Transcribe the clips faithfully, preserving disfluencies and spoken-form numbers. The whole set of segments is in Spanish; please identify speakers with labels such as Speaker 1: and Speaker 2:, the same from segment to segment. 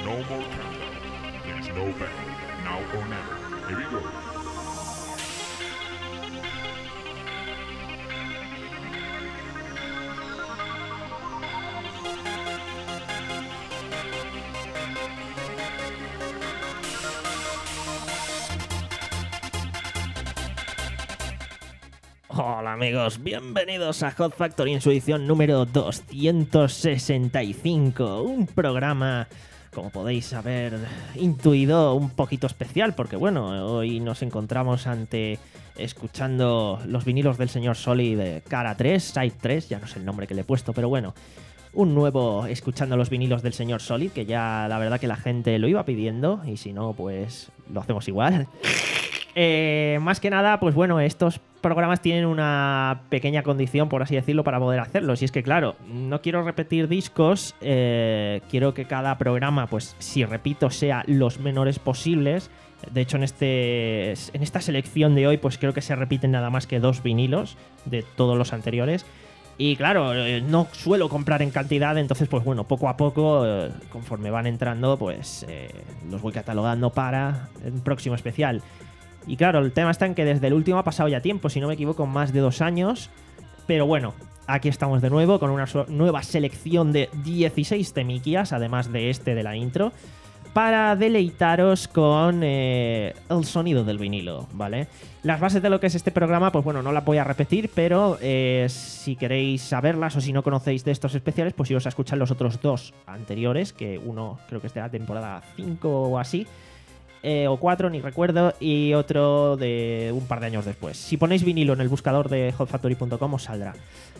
Speaker 1: no more countdown. There's no bang. Now or never. Here we go.
Speaker 2: Hola amigos, bienvenidos a Hot Factory en su edición número doscientos sesenta y cinco, un programa, como podéis haber intuido, un poquito especial, porque bueno, hoy nos encontramos ante escuchando los vinilos del señor Solid de Cara tres, Side tres, ya no sé el nombre que le he puesto, pero bueno, un nuevo escuchando los vinilos del señor Solid, que ya la verdad que la gente lo iba pidiendo, y si no, pues lo hacemos igual. Eh, más que nada, pues bueno, estos programas tienen una pequeña condición, por así decirlo, para poder hacerlos. Y es que, claro, no quiero repetir discos, eh, quiero que cada programa, pues si repito, sea los menores posibles. De hecho, en, este, en esta selección de hoy, pues creo que se repiten nada más que dos vinilos de todos los anteriores. Y claro, eh, no suelo comprar en cantidad, entonces pues bueno, poco a poco, eh, conforme van entrando, pues eh, los voy catalogando para el próximo especial. Y claro, el tema está en que desde el último ha pasado ya tiempo, si no me equivoco, más de dos años. Pero bueno, aquí estamos de nuevo con una so- nueva selección de dieciséis temiquias, además de este de la intro, para deleitaros con eh, el sonido del vinilo, ¿vale? Las bases de lo que es este programa, pues bueno, no las voy a repetir, pero eh, si queréis saberlas o si no conocéis de estos especiales, pues iros a escuchar los otros dos anteriores, que uno creo que es de la temporada cinco o así, Eh, o cuatro, ni recuerdo, y otro de un par de años después. Si ponéis vinilo en el buscador de hot factory punto com os saldrá.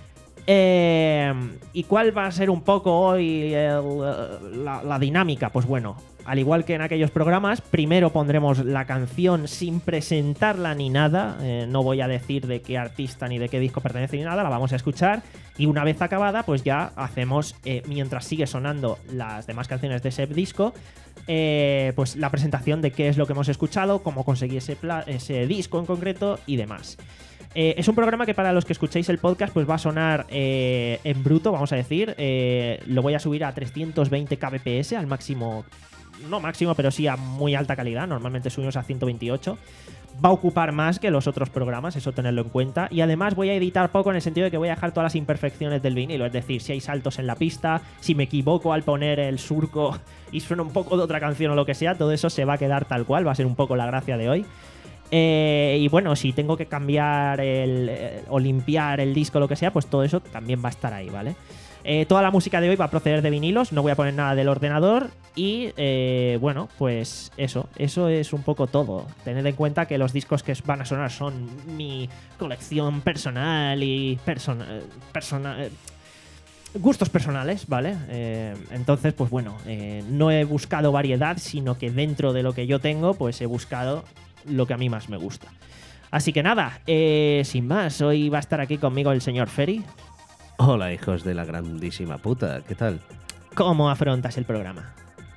Speaker 2: Eh, ¿Y cuál va a ser un poco hoy el, la, la dinámica? Pues bueno, al igual que en aquellos programas, primero pondremos la canción sin presentarla ni nada. Eh, no voy a decir de qué artista ni de qué disco pertenece ni nada, la vamos a escuchar. Y una vez acabada, pues ya hacemos, eh, mientras sigue sonando las demás canciones de ese disco, eh, pues la presentación de qué es lo que hemos escuchado, cómo conseguí ese, pla- ese disco en concreto y demás. Eh, es un programa que para los que escuchéis el podcast pues va a sonar eh, en bruto, vamos a decir. Eh, lo voy a subir a trescientos veinte kbps, al máximo, no máximo, pero sí a muy alta calidad. Normalmente subimos a ciento veintiocho. Va a ocupar más que los otros programas, eso tenerlo en cuenta. Y además voy a editar poco en el sentido de que voy a dejar todas las imperfecciones del vinilo. Es decir, si hay saltos en la pista, si me equivoco al poner el surco y suena un poco de otra canción o lo que sea, todo eso se va a quedar tal cual, va a ser un poco la gracia de hoy. Eh, y bueno, si tengo que cambiar el, eh, o limpiar el disco o lo que sea, pues todo eso también va a estar ahí, ¿vale? Eh, toda la música de hoy va a proceder de vinilos, no voy a poner nada del ordenador y eh, bueno, pues eso, eso es un poco todo. Tened en cuenta que los discos que van a sonar son mi colección personal y persona, persona, eh, gustos personales, ¿vale? Eh, entonces, pues bueno, eh, no he buscado variedad, sino que dentro de lo que yo tengo, pues he buscado lo que a mí más me gusta. Así que nada, eh, sin más, hoy va a estar aquí conmigo el señor Ferry.
Speaker 3: Hola, hijos de la grandísima puta, ¿qué tal?
Speaker 2: ¿Cómo afrontas el programa?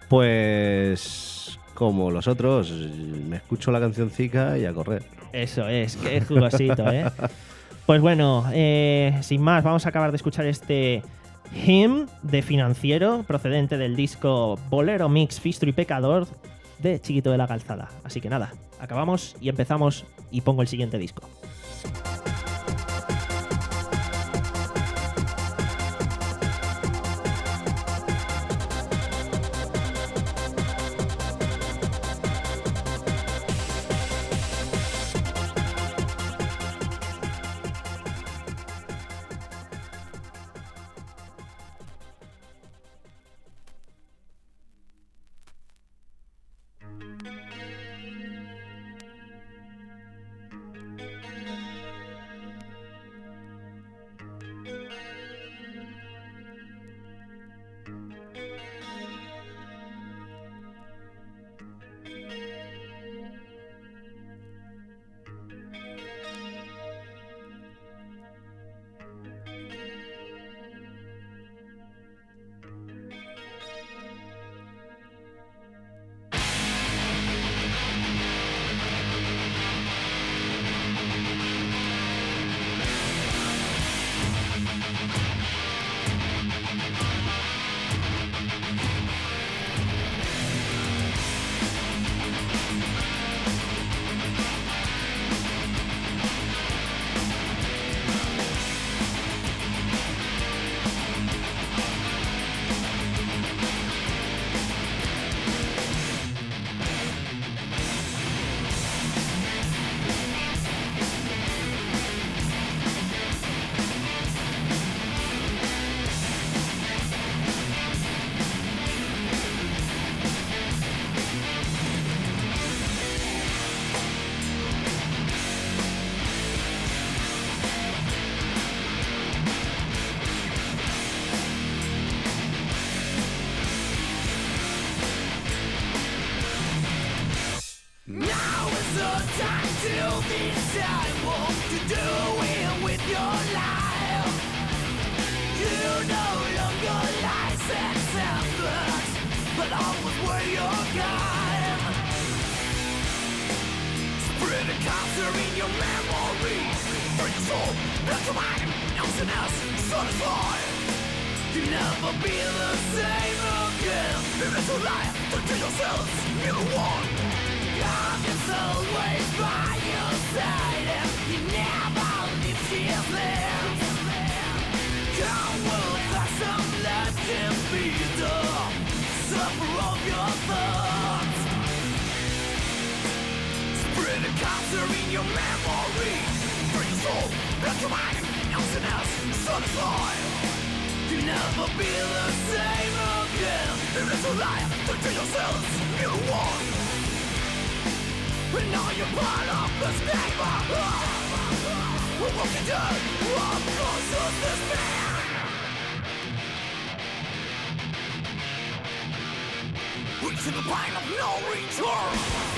Speaker 3: Pues como los otros, me escucho la cancioncica y a correr.
Speaker 2: Eso es, qué jugosito, ¿eh? Pues bueno, eh, sin más, vamos a acabar de escuchar este Hymn de Financiero, procedente del disco Bolero Mix Fistro y Pecador de Chiquito de la Calzada. Así que nada, acabamos y empezamos y pongo el siguiente disco.
Speaker 4: decide what to do with your life. You no longer license efforts, but always were your guide. Spread a cancer in your memory, for your soul, not your mind, nothing else, satisfied. You'll never be the same again. If it's a lie, don't tell yourself you're one. God is always by your side, and he never leaves his lips. God will pass some life can be the suffer of your thoughts. Spread a cancer in your memory, for your soul, not your mind, nothing else, satisfied. You'll never be the same again. If it's a lie, don't tell yourselves you won. And now you're part of the stigma. We're walking dead, I'm close to despair. Reaching the point of no return.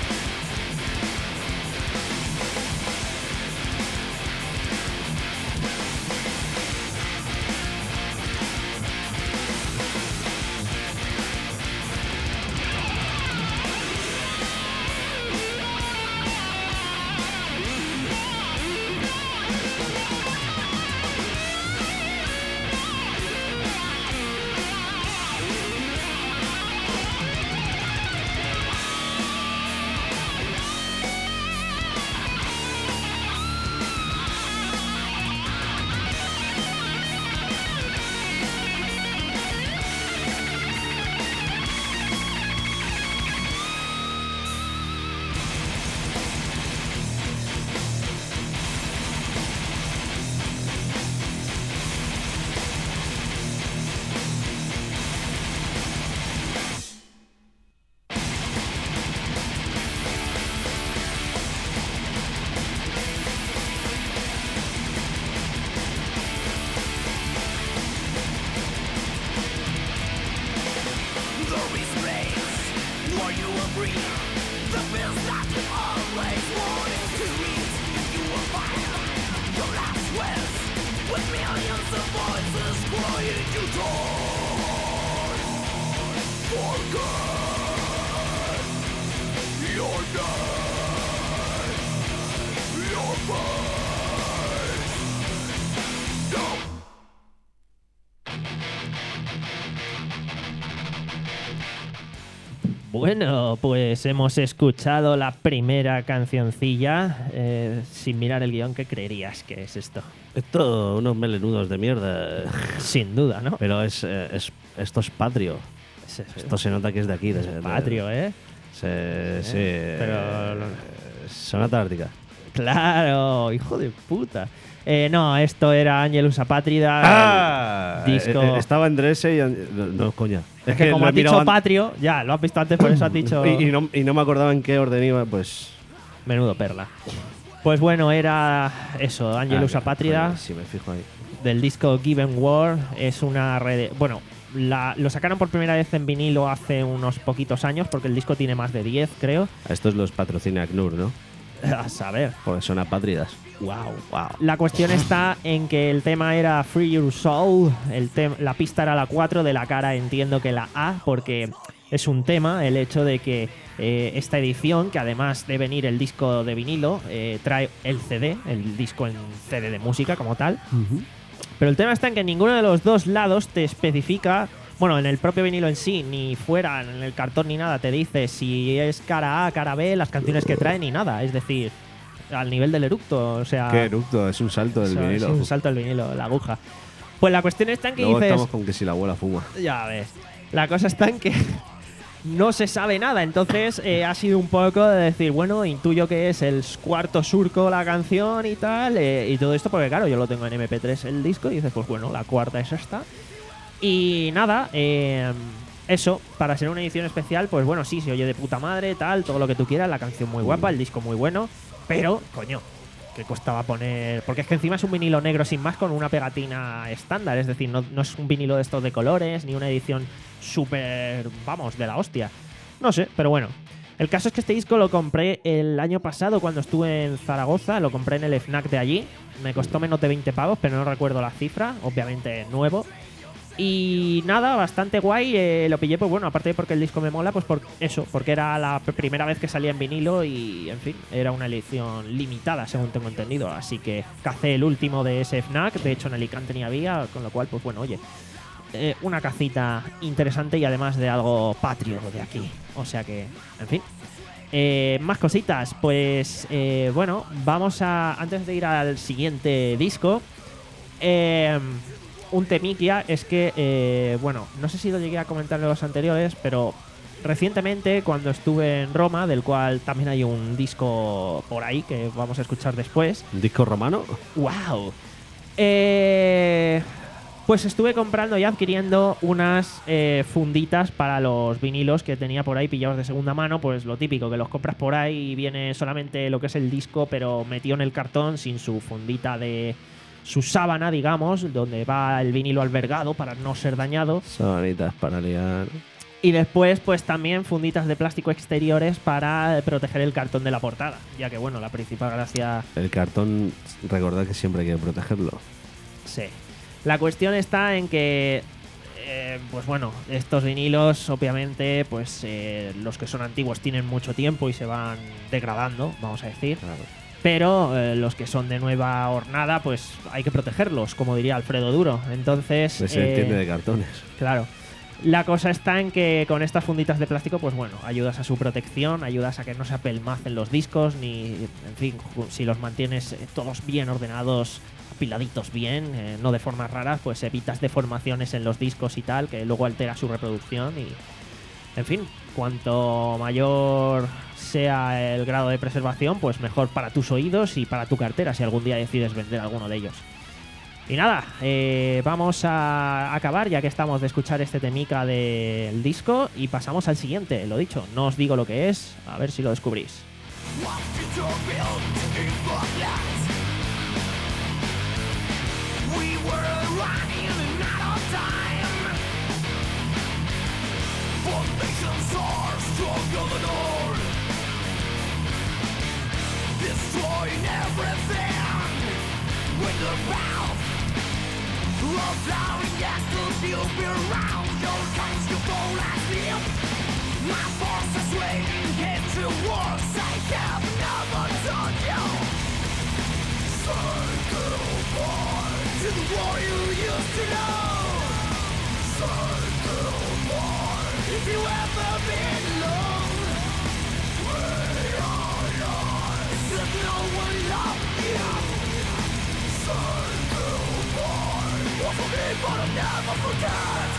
Speaker 2: Bueno, pues hemos escuchado la primera cancioncilla. Eh, sin mirar el guión, ¿qué creerías que es esto?
Speaker 3: Esto, unos melenudos de mierda.
Speaker 2: Sin duda, ¿no?
Speaker 3: Pero es, eh, es esto es patrio.
Speaker 2: Es, es,
Speaker 3: Esto se nota que es de aquí. De, de,
Speaker 2: patrio, ¿eh?
Speaker 3: Se, sí.
Speaker 2: Pero...
Speaker 3: Eh, Sonata Ártica.
Speaker 2: Claro, hijo de puta. Eh, no, esto era Angelus Apátrida.
Speaker 3: ¡Ah!
Speaker 2: Disco...
Speaker 3: Eh, eh, estaba entre ese y... No, no, coña.
Speaker 2: Es, es que, que como has dicho an... patrio, ya, lo has visto antes, por eso has dicho...
Speaker 3: y, y, no, y no me acordaba en qué orden iba, pues...
Speaker 2: Menudo perla. Pues bueno, era eso, Angelus ah, Apátrida.
Speaker 3: Sí, me fijo ahí.
Speaker 2: Del disco Given War. Es una red... Bueno, la, lo sacaron por primera vez en vinilo hace unos poquitos años, porque el disco tiene más de diez, creo.
Speaker 3: A estos los patrocina A C N U R, ¿no?
Speaker 2: A saber.
Speaker 3: Porque son apátridas.
Speaker 2: Wow, wow. La cuestión está en que el tema era Free Your Soul. El la pista era la cuatro, de la cara entiendo que la A, porque es un tema el hecho de que eh, esta edición, que además de venir el disco de vinilo, eh, trae el C D, el disco en C D de música como tal. Uh-huh. Pero el tema está en que ninguno de los dos lados te especifica, bueno, en el propio vinilo en sí, ni fuera, en el cartón ni nada, te dice si es cara A, cara B, las canciones que trae ni nada. Es decir, al nivel del eructo, o sea...
Speaker 3: ¿Qué eructo? Es un salto del o sea, vinilo.
Speaker 2: Es un salto del vinilo, la aguja. Pues la cuestión está en que
Speaker 3: Luego
Speaker 2: dices...
Speaker 3: estamos con que si la abuela fuma.
Speaker 2: Ya ves. La cosa está en que no se sabe nada. Entonces eh, ha sido un poco de decir, bueno, intuyo que es el cuarto surco la canción y tal, eh, y todo esto, porque claro, yo lo tengo en eme pe tres el disco, y dices, pues bueno, la cuarta es esta. Y nada, eh, eso, para ser una edición especial, pues bueno, sí, se oye de puta madre, tal, todo lo que tú quieras, la canción muy guapa, el disco muy bueno, pero, coño, que costaba poner... Porque es que encima es un vinilo negro sin más con una pegatina estándar, es decir, no, no es un vinilo de estos de colores, ni una edición súper, vamos, de la hostia. No sé, pero bueno. El caso es que este disco lo compré el año pasado cuando estuve en Zaragoza, lo compré en el FNAC de allí. Me costó menos de veinte pavos, pero no recuerdo la cifra, obviamente nuevo. Y nada, bastante guay, eh, lo pillé, pues bueno, aparte de porque el disco me mola, pues por eso, porque era la primera vez que salía en vinilo y, en fin, era una edición limitada, según tengo entendido. Así que cacé el último de ese FNAC, de hecho en Alicante ni había, con lo cual, pues bueno, oye, eh, una cacita interesante y además de algo patrio de aquí. O sea que, en fin. Eh, más cositas, pues eh, bueno, vamos a, antes de ir al siguiente disco, eh... un temiquia es que, eh, bueno, no sé si lo llegué a comentar en los anteriores, pero recientemente cuando estuve en Roma, del cual también hay un disco por ahí que vamos a escuchar después.
Speaker 3: ¿Un disco romano?
Speaker 2: ¡Wow! Eh, pues estuve comprando y adquiriendo unas eh, funditas para los vinilos que tenía por ahí pillados de segunda mano. Pues lo típico, que los compras por ahí y viene solamente lo que es el disco, pero metido en el cartón sin su fundita de... su sábana, digamos, donde va el vinilo albergado para no ser dañado.
Speaker 3: Sabanitas para liar.
Speaker 2: Y después, pues también funditas de plástico exteriores para proteger el cartón de la portada, ya que, bueno, la principal gracia...
Speaker 3: El cartón, recordad que siempre hay que protegerlo.
Speaker 2: Sí. La cuestión está en que, eh, pues bueno, estos vinilos, obviamente, pues eh, los que son antiguos tienen mucho tiempo y se van degradando, vamos a decir.
Speaker 3: Claro.
Speaker 2: Pero eh, los que son de nueva hornada, pues hay que protegerlos, como diría Alfredo Duro. Entonces...
Speaker 3: Pues se
Speaker 2: eh,
Speaker 3: entiende de cartones.
Speaker 2: Claro. La cosa está en que con estas funditas de plástico, pues bueno, ayudas a su protección, ayudas a que no se apelmacen los discos, ni, en fin, si los mantienes eh, todos bien ordenados, apiladitos bien, eh, no de formas raras, pues evitas deformaciones en los discos y tal, que luego altera su reproducción y... En fin, cuanto mayor sea el grado de preservación, pues mejor para tus oídos y para tu cartera, si algún día decides vender alguno de ellos. Y nada, eh, vamos a acabar ya que estamos de escuchar este temica del disco y pasamos al siguiente, lo dicho, no os digo lo que es, a ver si lo descubrís.
Speaker 4: Formations are stronger than old, destroying everything with their mouth. Allowing us to feel around your tongues to fall asleep. My forces waiting head towards I have never told you. Say goodbye to the war you used to know. Say goodbye if you ever been alone. Realize that no one loved you. Say goodbye, or forgive but I'll never forget.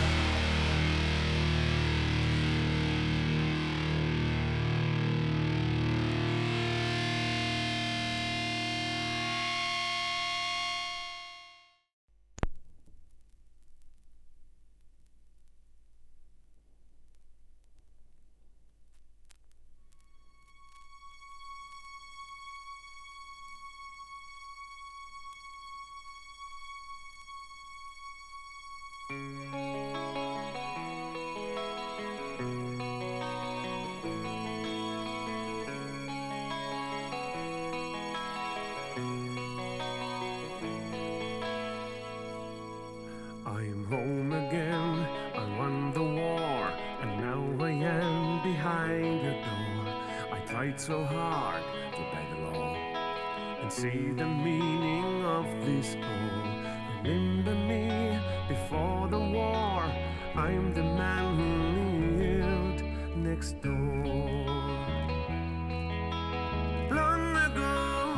Speaker 5: I'm home again, I won the war, and now I am behind your door. I tried so hard to obey the law and see the meaning of this all. Remember me before the war, I'm the man who lived next door. Long ago,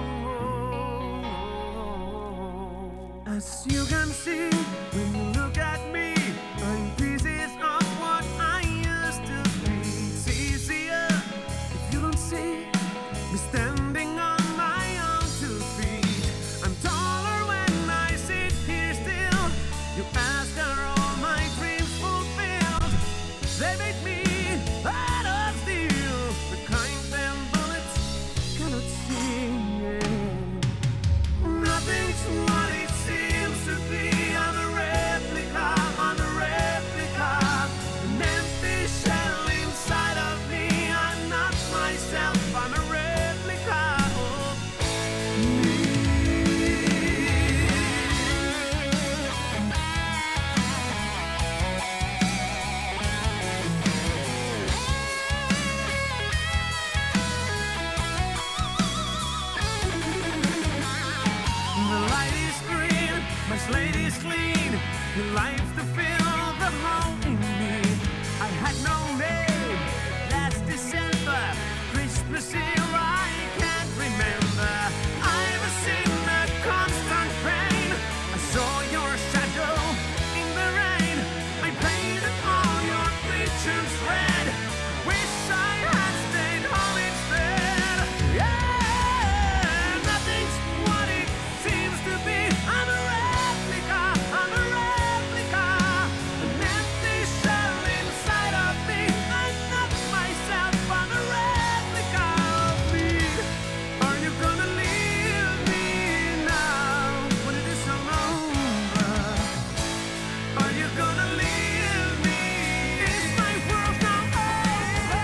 Speaker 5: as you can see, when you look at me, I'm pieces of what I used to be. It's easier if you don't see me standing on my own two feet. I'm taller when I sit here still. You ask, are all my dreams fulfilled? They made me out of steel, the kind that bullets cannot see. Nothing's what it seems to be. I'm a replica on is clean. Your life to fill the hole in me. I had no name last December, Christmas Eve I can't remember. I was in a constant pain. I saw your shadow in the rain. I painted all your pictures red. Wish I had stayed home instead. Yeah, nothing's what it seems to be. I'm a replica, I'm a replica. An empty shell inside of me. I'm not myself, I'm a replica of me. Are you gonna leave me now when it is all over? Are you gonna leave me? Is my world now over?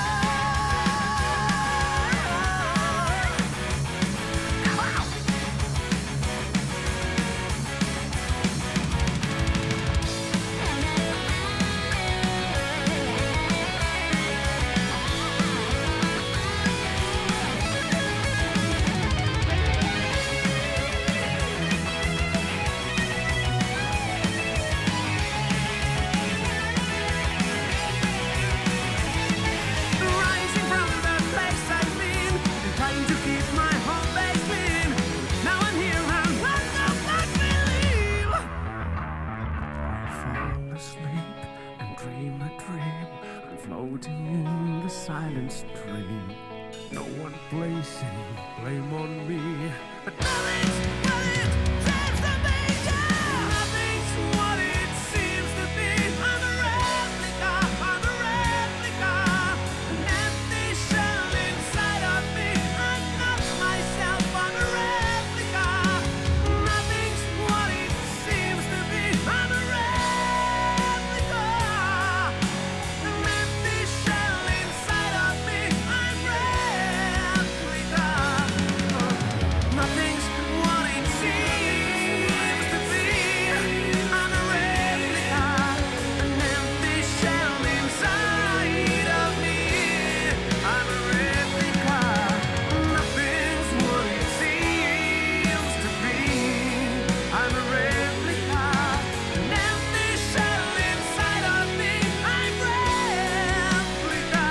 Speaker 5: Rising from the place I've been, and trying to keep my home base clean. Now I'm here and I know I believe. I fall asleep and dream a dream. I'm floating in the silent stream. No one placing blame on me, but nothing's what it seems to be. Yeah, nothing's what it seems to be. I'm a replica, I'm a replica. An empty shell inside of me. I'm not myself, I'm a replica. Nothing's what it seems to be. I'm a replica. An empty shell inside of me. I'm replica. Nothing's what it seems to be. I'm a replica. An empty shell inside of me. I'm a replica. Nothing's what it seems to be. I'm a replica. An empty shell inside of me. I'm replica.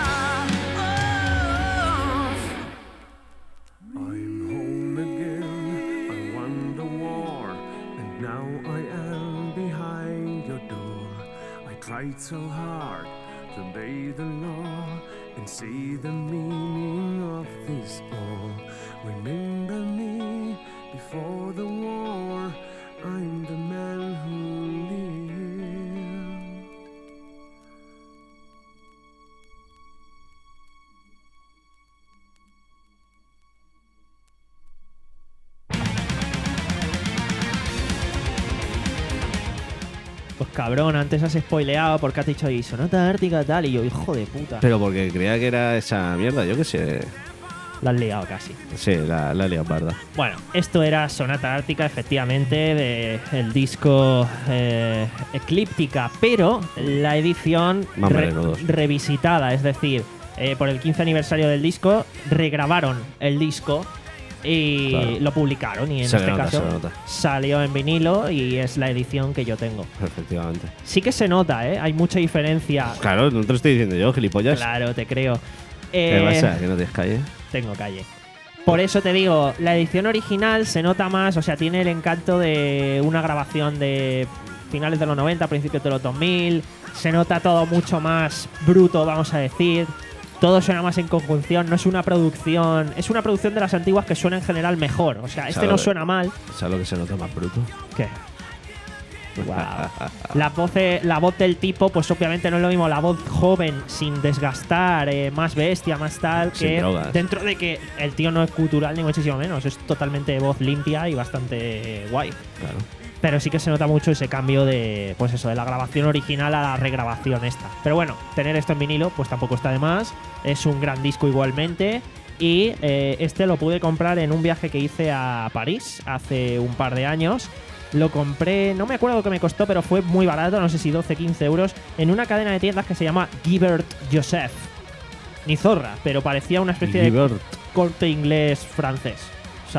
Speaker 5: Oh. I'm home again. I won the war, and now I am behind your door. I tried so hard to obey the law and see the meaning of this all. Remember me before the war. I'm the man who lived.
Speaker 2: Pues cabrón, antes has spoileado porque has dicho ahí Sonata Ártica tal y yo, hijo de puta.
Speaker 3: Pero porque creía que era esa mierda, yo qué sé.
Speaker 2: La has liado casi.
Speaker 3: Sí, la, la he liado parda.
Speaker 2: Bueno, esto era Sonata Ártica, efectivamente, de el disco eh, Eclíptica, pero la edición
Speaker 3: Más
Speaker 2: re-
Speaker 3: menudos.
Speaker 2: revisitada, es decir, eh, por el quince aniversario del disco, regrabaron el disco y
Speaker 3: Claro.
Speaker 2: lo publicaron. Y en
Speaker 3: Se
Speaker 2: este
Speaker 3: nota,
Speaker 2: caso
Speaker 3: se nota.
Speaker 2: salió en vinilo y es la edición que yo tengo.
Speaker 3: Efectivamente.
Speaker 2: Sí que se nota, ¿eh? Hay mucha diferencia.
Speaker 3: Claro, no te lo estoy diciendo yo, gilipollas.
Speaker 2: Claro, te creo.
Speaker 3: ¿Qué
Speaker 2: Eh,
Speaker 3: pasa? ¿Que no tienes calle?
Speaker 2: Tengo calle. Por eso te digo, la edición original se nota más, o sea, tiene el encanto de una grabación de finales de los noventa, principios de los dos mil. Se nota todo mucho más bruto, vamos a decir. Todo suena más en conjunción, no es una producción. Es una producción de las antiguas que suena en general mejor. O sea, este
Speaker 3: Claro.
Speaker 2: no suena mal.
Speaker 3: ¿Sabes lo que se nota más bruto?
Speaker 2: ¿Qué? Guau. La voz, eh, la voz del tipo, pues obviamente no es lo mismo la voz joven, sin desgastar, eh, más bestia, más tal,
Speaker 3: Sin
Speaker 2: que
Speaker 3: drogas.
Speaker 2: dentro de que el tío no es cultural ni muchísimo menos, es totalmente voz limpia y bastante guay.
Speaker 3: Claro.
Speaker 2: Pero sí que se nota mucho ese cambio de, pues eso, de la grabación original a la regrabación esta. Pero bueno, tener esto en vinilo, pues tampoco está de más. Es un gran disco igualmente. Y eh, este lo pude comprar en un viaje que hice a París hace un par de años. Lo compré, no me acuerdo lo que me costó, pero fue muy barato, no sé si doce, quince euros, en una cadena de tiendas que se llama Gilbert Joseph. Ni zorra, pero parecía una especie
Speaker 3: Gilbert.
Speaker 2: de corte inglés francés, ¿sabes?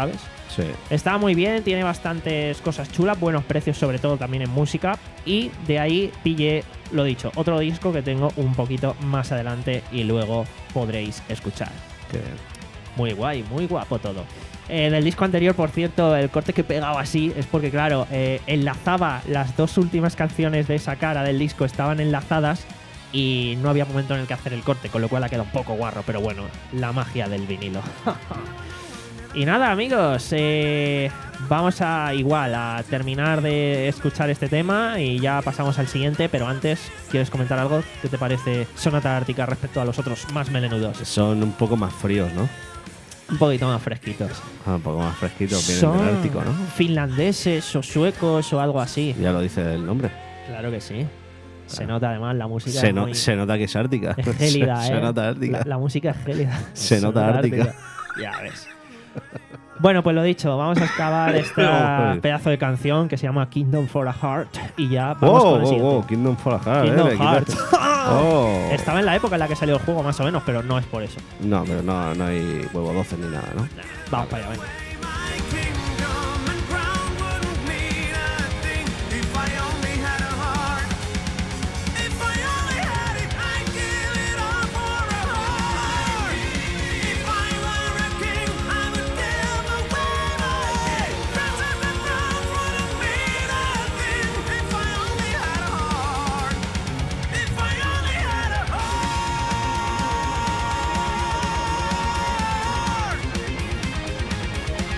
Speaker 3: Sí.
Speaker 2: Está muy bien, tiene bastantes cosas chulas, buenos precios sobre todo también en música. Y de ahí pillé, lo dicho, otro disco que tengo un poquito más adelante y luego podréis escuchar.
Speaker 3: Que-
Speaker 2: Muy guay, muy guapo todo. En el disco anterior, por cierto, el corte que he pegado así es porque, claro, eh, enlazaba las dos últimas canciones de esa cara del disco, estaban enlazadas y no había momento en el que hacer el corte, con lo cual ha quedado un poco guarro, pero bueno, la magia del vinilo. Y nada, amigos, eh, vamos a igual a terminar de escuchar este tema y ya pasamos al siguiente, pero antes, ¿quieres comentar algo? ¿Qué te parece Sonata Ártica respecto a los otros más melenudos?
Speaker 3: Son un poco más fríos, ¿no?
Speaker 2: Un poquito más fresquitos.
Speaker 3: Ah, un poco más fresquitos, vienen
Speaker 2: Son
Speaker 3: del Ártico, ¿no?
Speaker 2: finlandeses o suecos o algo así.
Speaker 3: Ya lo dice el nombre.
Speaker 2: Claro que sí. Se nota además la música.
Speaker 3: Se,
Speaker 2: es
Speaker 3: no-
Speaker 2: muy-
Speaker 3: se nota que es ártica.
Speaker 2: es gélida,
Speaker 3: se,
Speaker 2: ¿eh?
Speaker 3: se nota ártica.
Speaker 2: La, la música es gélida.
Speaker 3: Se nota ártica.
Speaker 2: Ya ves. Bueno, pues lo dicho, vamos a acabar este
Speaker 3: Joder.
Speaker 2: pedazo de canción que se llama Kingdom for a Heart y ya vamos
Speaker 3: Oh,
Speaker 2: con el
Speaker 3: oh,
Speaker 2: siguiente.
Speaker 3: oh, Kingdom for a Heart.
Speaker 2: Kingdom
Speaker 3: eh, le quitas-
Speaker 2: Hearts.
Speaker 3: Oh.
Speaker 2: Estaba en la época en la que salió el juego más o menos, pero no es por eso.
Speaker 3: No, pero no, no hay huevo doce ni nada, ¿no?
Speaker 2: Nah, vamos para allá, venga.
Speaker 5: My kingdom and crown wouldn't mean a thing if I only had a heart. If I only had it, I'd give it all for a heart. If I were a king, I would give away my princess and crown wouldn't mean a thing if I only had a heart. If I only had a heart. If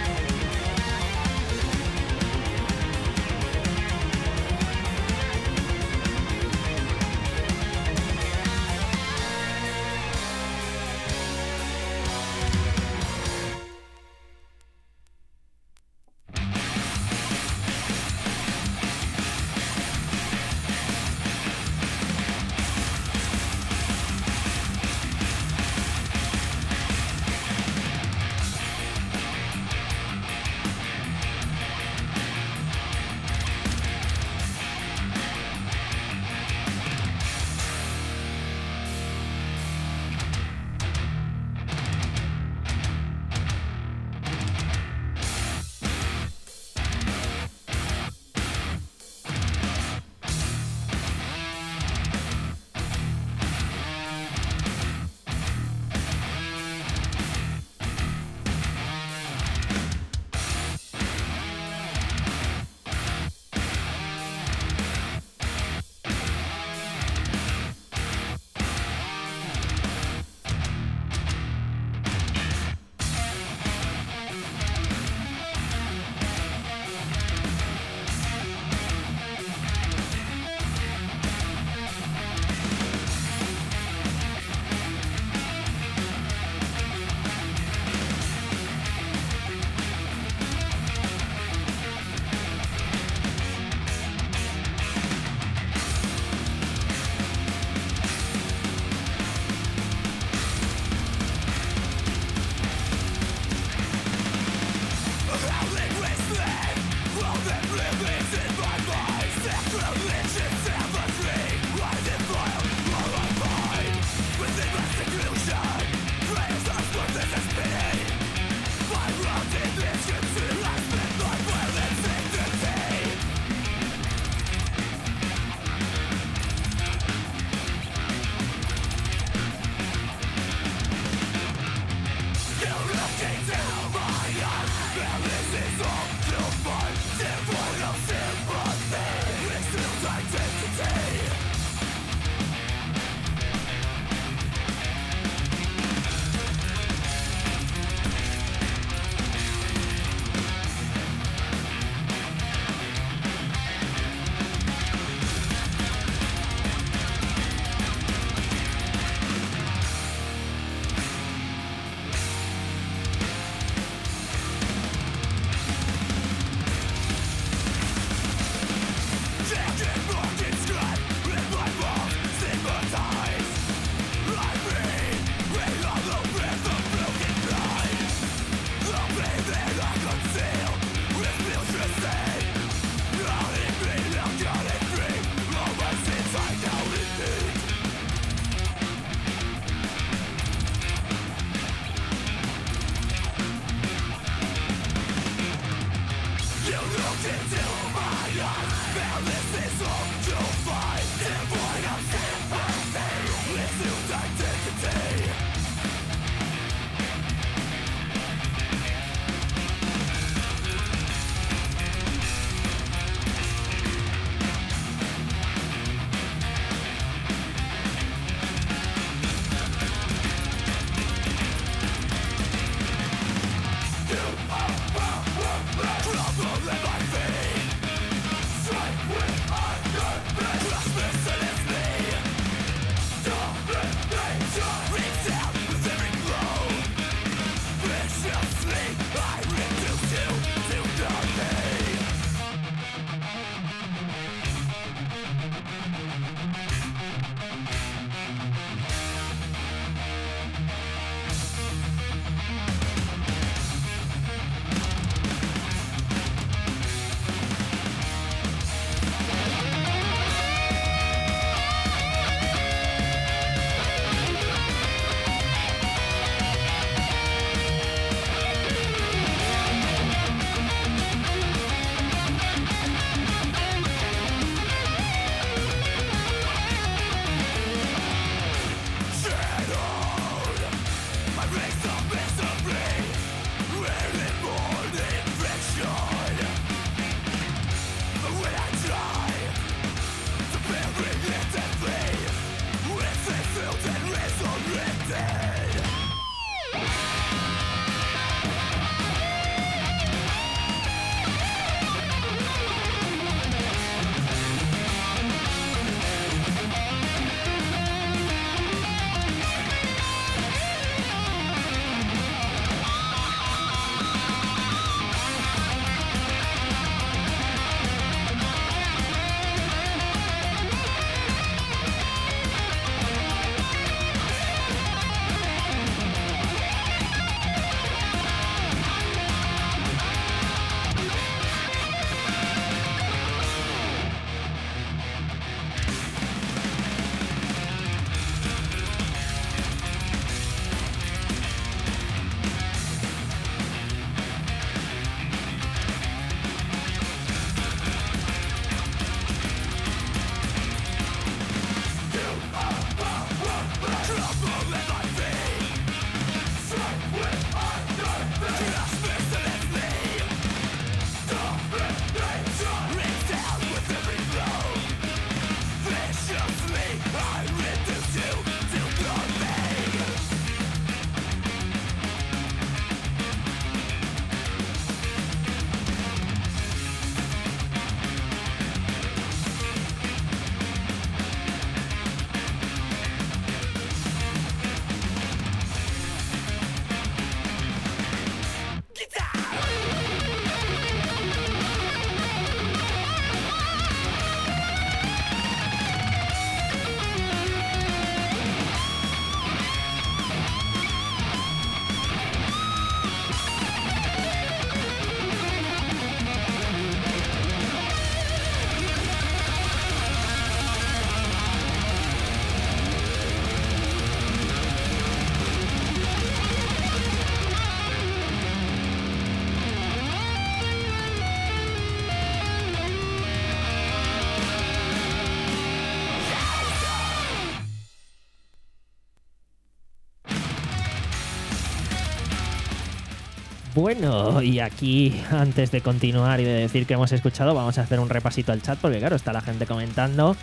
Speaker 2: Bueno, y aquí, antes de continuar y de decir que hemos escuchado, vamos a hacer un repasito al chat, porque claro, está la gente comentando.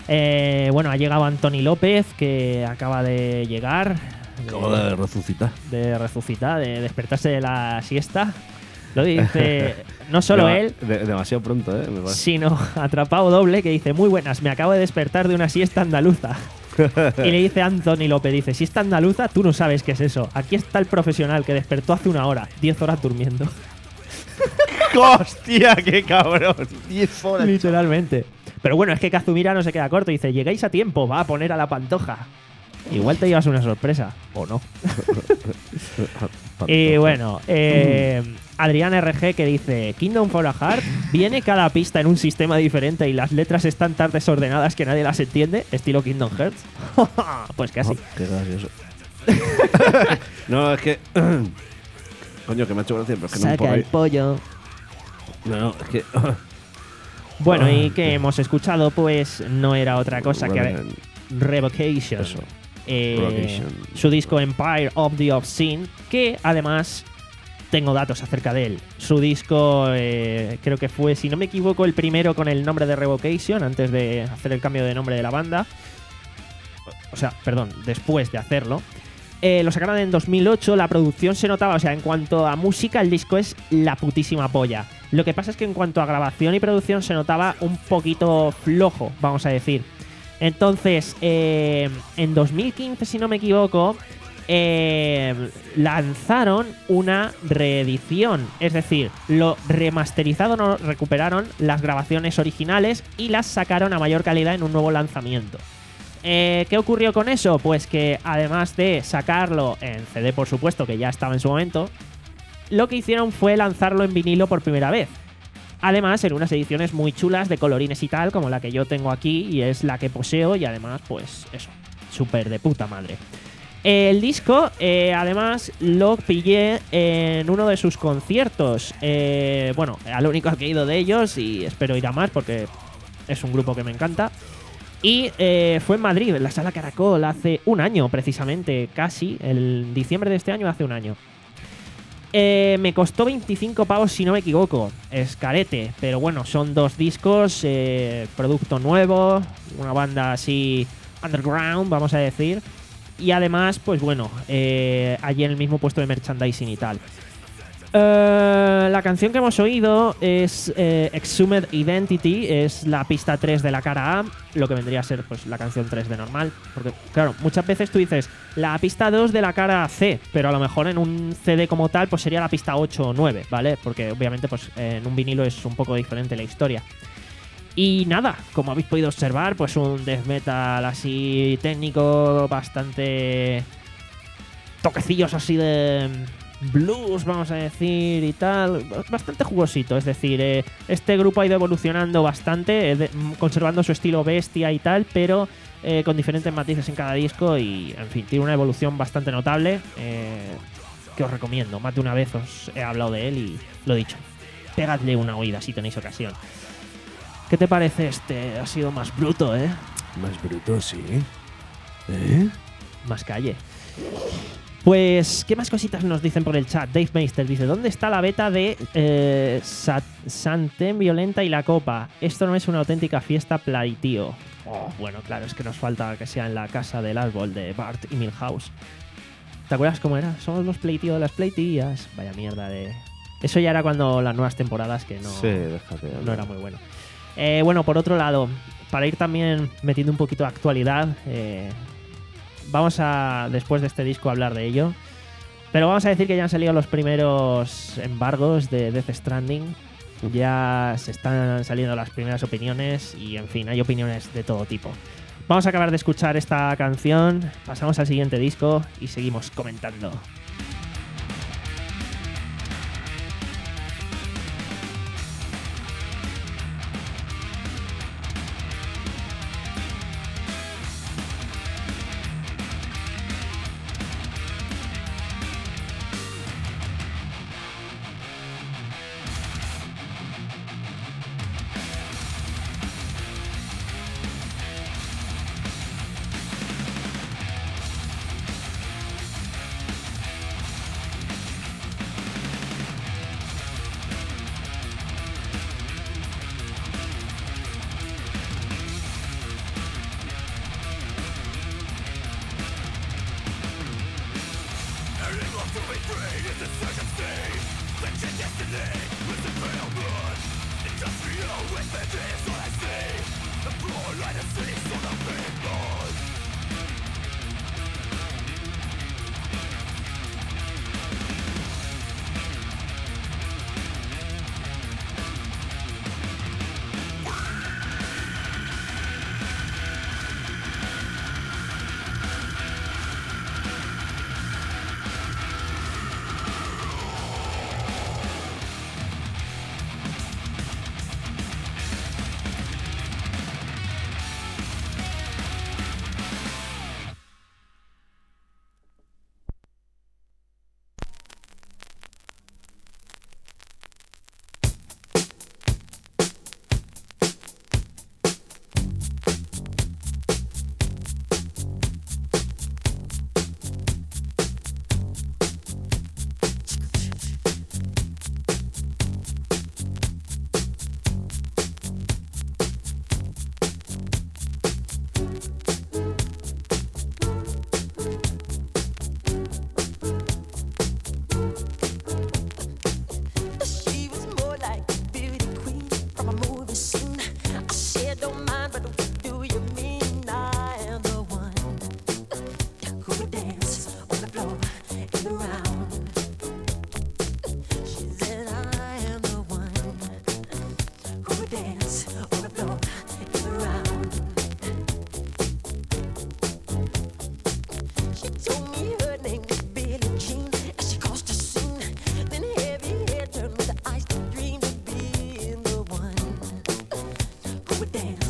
Speaker 2: Eh, bueno, ha llegado Antoni López, que acaba de llegar.
Speaker 3: Acaba de resucitar.
Speaker 2: De resucitar, de despertarse de la siesta. Lo dice no solo
Speaker 3: Dema-
Speaker 2: él,
Speaker 3: de- demasiado pronto, ¿eh? Me parece.
Speaker 2: sino Atrapado Doble, que dice: muy buenas, me acabo de despertar de una siesta andaluza. Y le dice Anthony López, dice: siesta andaluza, tú no sabes qué es eso. Aquí está el profesional que despertó hace una hora, diez horas durmiendo.
Speaker 3: ¡Hostia, qué cabrón! diez horas.
Speaker 2: Literalmente. Pero bueno, es que Kazumira no se queda corto. Dice: llegáis a tiempo, va a poner a la pantoja. Igual te llevas una sorpresa, o no. Y bueno, eh, Adrián R G, que dice: Kingdom for a Heart, viene cada pista en un sistema diferente y las letras están tan desordenadas que nadie las entiende, estilo Kingdom Hearts. Pues casi.
Speaker 3: Oh, qué gracioso. No, es que... Coño, que me ha hecho gracia, pero es que no me
Speaker 2: Saca
Speaker 3: puedo
Speaker 2: el
Speaker 3: reír.
Speaker 2: pollo.
Speaker 3: No, no, es que...
Speaker 2: Bueno, y que hemos escuchado, pues no era otra cosa que
Speaker 3: Revenant.
Speaker 2: Revocation.
Speaker 3: Eso.
Speaker 2: Eh,
Speaker 3: Revocation.
Speaker 2: Su disco Empire of the Obscene, que además tengo datos acerca de él. Su disco, eh, creo que fue, si no me equivoco, el primero con el nombre de Revocation, antes de hacer el cambio de nombre de la banda. O sea, perdón, después de hacerlo. Eh, lo sacaron en dos mil ocho, la producción se notaba, o sea, en cuanto a música, el disco es la putísima polla. Lo que pasa es que en cuanto a grabación y producción se notaba un poquito flojo, vamos a decir. Entonces, eh, en dos mil quince, si no me equivoco, eh, lanzaron una reedición. Es decir, lo remasterizaron o recuperaron las grabaciones originales y las sacaron a mayor calidad en un nuevo lanzamiento. Eh, ¿Qué ocurrió con eso? Pues que además de sacarlo en C D, por supuesto, que ya estaba en su momento, lo que hicieron fue lanzarlo en vinilo por primera vez. Además, en unas ediciones muy chulas de colorines y tal, como la que yo tengo aquí y es la que poseo, y además, pues eso, súper de puta madre. El disco, eh, además, lo pillé en uno de sus conciertos. Eh, bueno, al único que he ido de ellos y espero ir a más porque es un grupo que me encanta. Y eh, fue en Madrid, en la Sala Caracol, hace un año precisamente, casi, el diciembre de este año, hace un año. Eh, me costó veinticinco pavos si no me equivoco, es carete, pero bueno, son dos discos, eh, producto nuevo, una banda así underground, vamos a decir. Y además, pues bueno, eh, allí en el mismo puesto de merchandising y tal. Uh, la canción que hemos oído es eh, Exhumed Identity, es la pista tres de la cara A, lo que vendría a ser pues la canción tres de normal, porque claro, muchas veces tú dices la pista dos de la cara C, pero a lo mejor en un C D como tal pues sería la pista ocho o nueve, ¿vale? Porque obviamente pues en un vinilo es un poco diferente la historia. Y nada, como habéis podido observar, pues un death metal así técnico, bastante toquecillos así de blues, vamos a decir, y tal, bastante jugosito. Es decir, eh, este grupo ha ido evolucionando bastante, eh, de, conservando su estilo bestia y tal, pero eh, con diferentes matices en cada disco y, en fin, tiene una evolución bastante notable eh, que os recomiendo. Más de una vez os he hablado de él y lo he dicho. Pegadle una oída si tenéis ocasión. ¿Qué te parece este? Ha sido más bruto, ¿eh?
Speaker 3: Más bruto, sí. ¿Eh?
Speaker 2: Más calle. Pues, ¿qué más cositas nos dicen por el chat? Dave Meister dice, ¿dónde está la beta de eh, Santén Violenta y la Copa? Esto no es una auténtica fiesta plaitío. Oh, bueno, claro, es que nos falta que sea en la casa del árbol de Bart y Milhouse. ¿Te acuerdas cómo era? Somos los pleitíos de las pleitías. Vaya mierda de... Eso ya era cuando las nuevas temporadas que no,
Speaker 3: Sí, déjate.
Speaker 2: no era muy bueno. Eh, bueno, por otro lado, para ir también metiendo un poquito de actualidad, eh, vamos a, después de este disco, hablar de ello. Pero vamos a decir que ya han salido los primeros embargos de Death Stranding. Ya se están saliendo las primeras opiniones y, en fin, hay opiniones de todo tipo. Vamos a acabar de escuchar esta canción, pasamos al siguiente disco y seguimos comentando.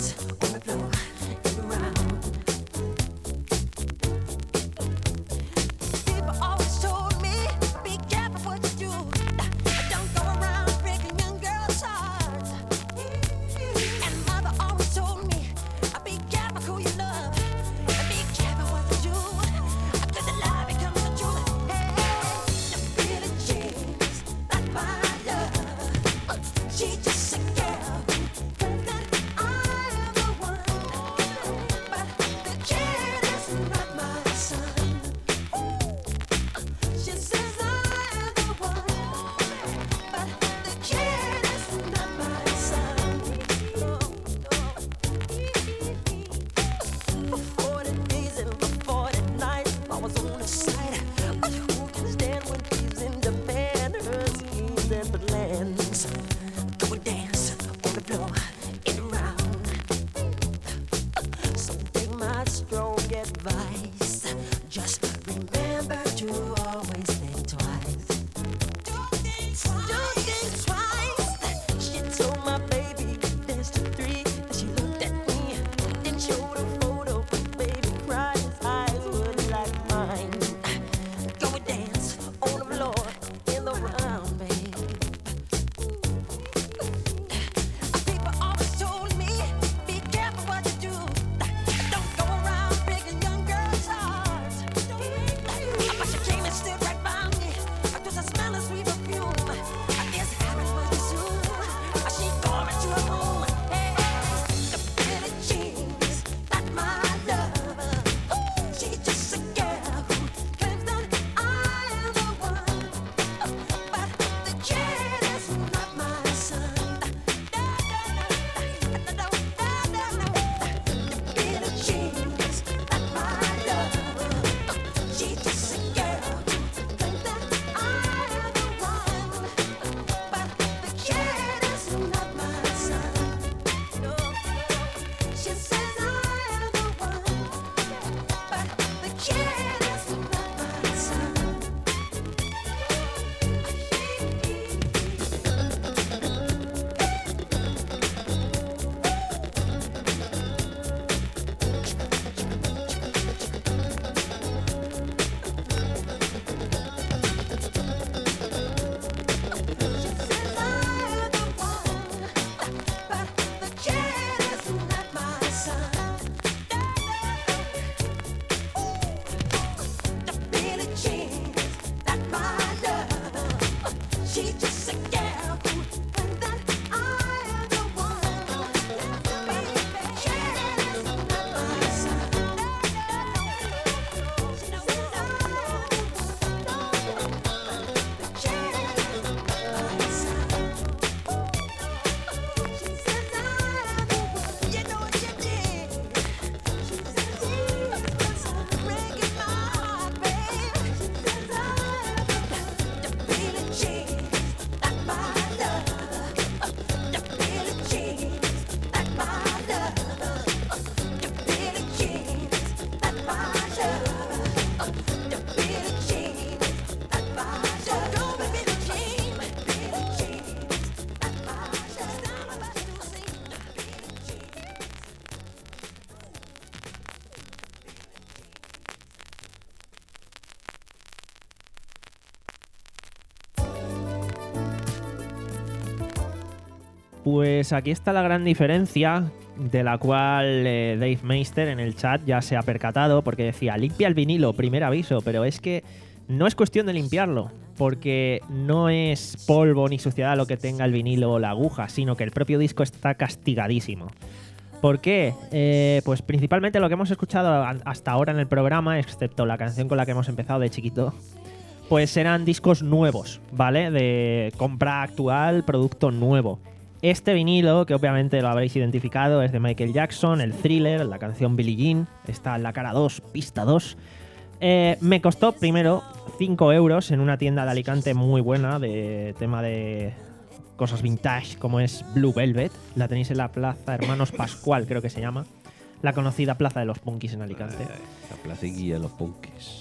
Speaker 2: Pues aquí está la gran diferencia, de la cual eh, Dave Meister en el chat ya se ha percatado, porque decía, limpia el vinilo, primer aviso, pero es que no es cuestión de limpiarlo, porque no es polvo ni suciedad lo que tenga el vinilo o la aguja, sino que el propio disco está castigadísimo. ¿Por qué? Eh, pues principalmente lo que hemos escuchado hasta ahora en el programa, excepto la canción con la que hemos empezado de chiquito, pues eran discos nuevos, ¿vale? De compra actual, producto nuevo. Este vinilo, que obviamente lo habréis identificado, es de Michael Jackson, el Thriller, la canción Billie Jean, está en la cara dos, pista dos. Eh, me costó primero cinco euros en una tienda de Alicante muy buena, de tema de cosas vintage, como es Blue Velvet. La tenéis en la Plaza Hermanos Pascual, creo que se llama. La conocida Plaza de los Punkis en Alicante.
Speaker 3: Ay, ay, la placiquilla de los punkis.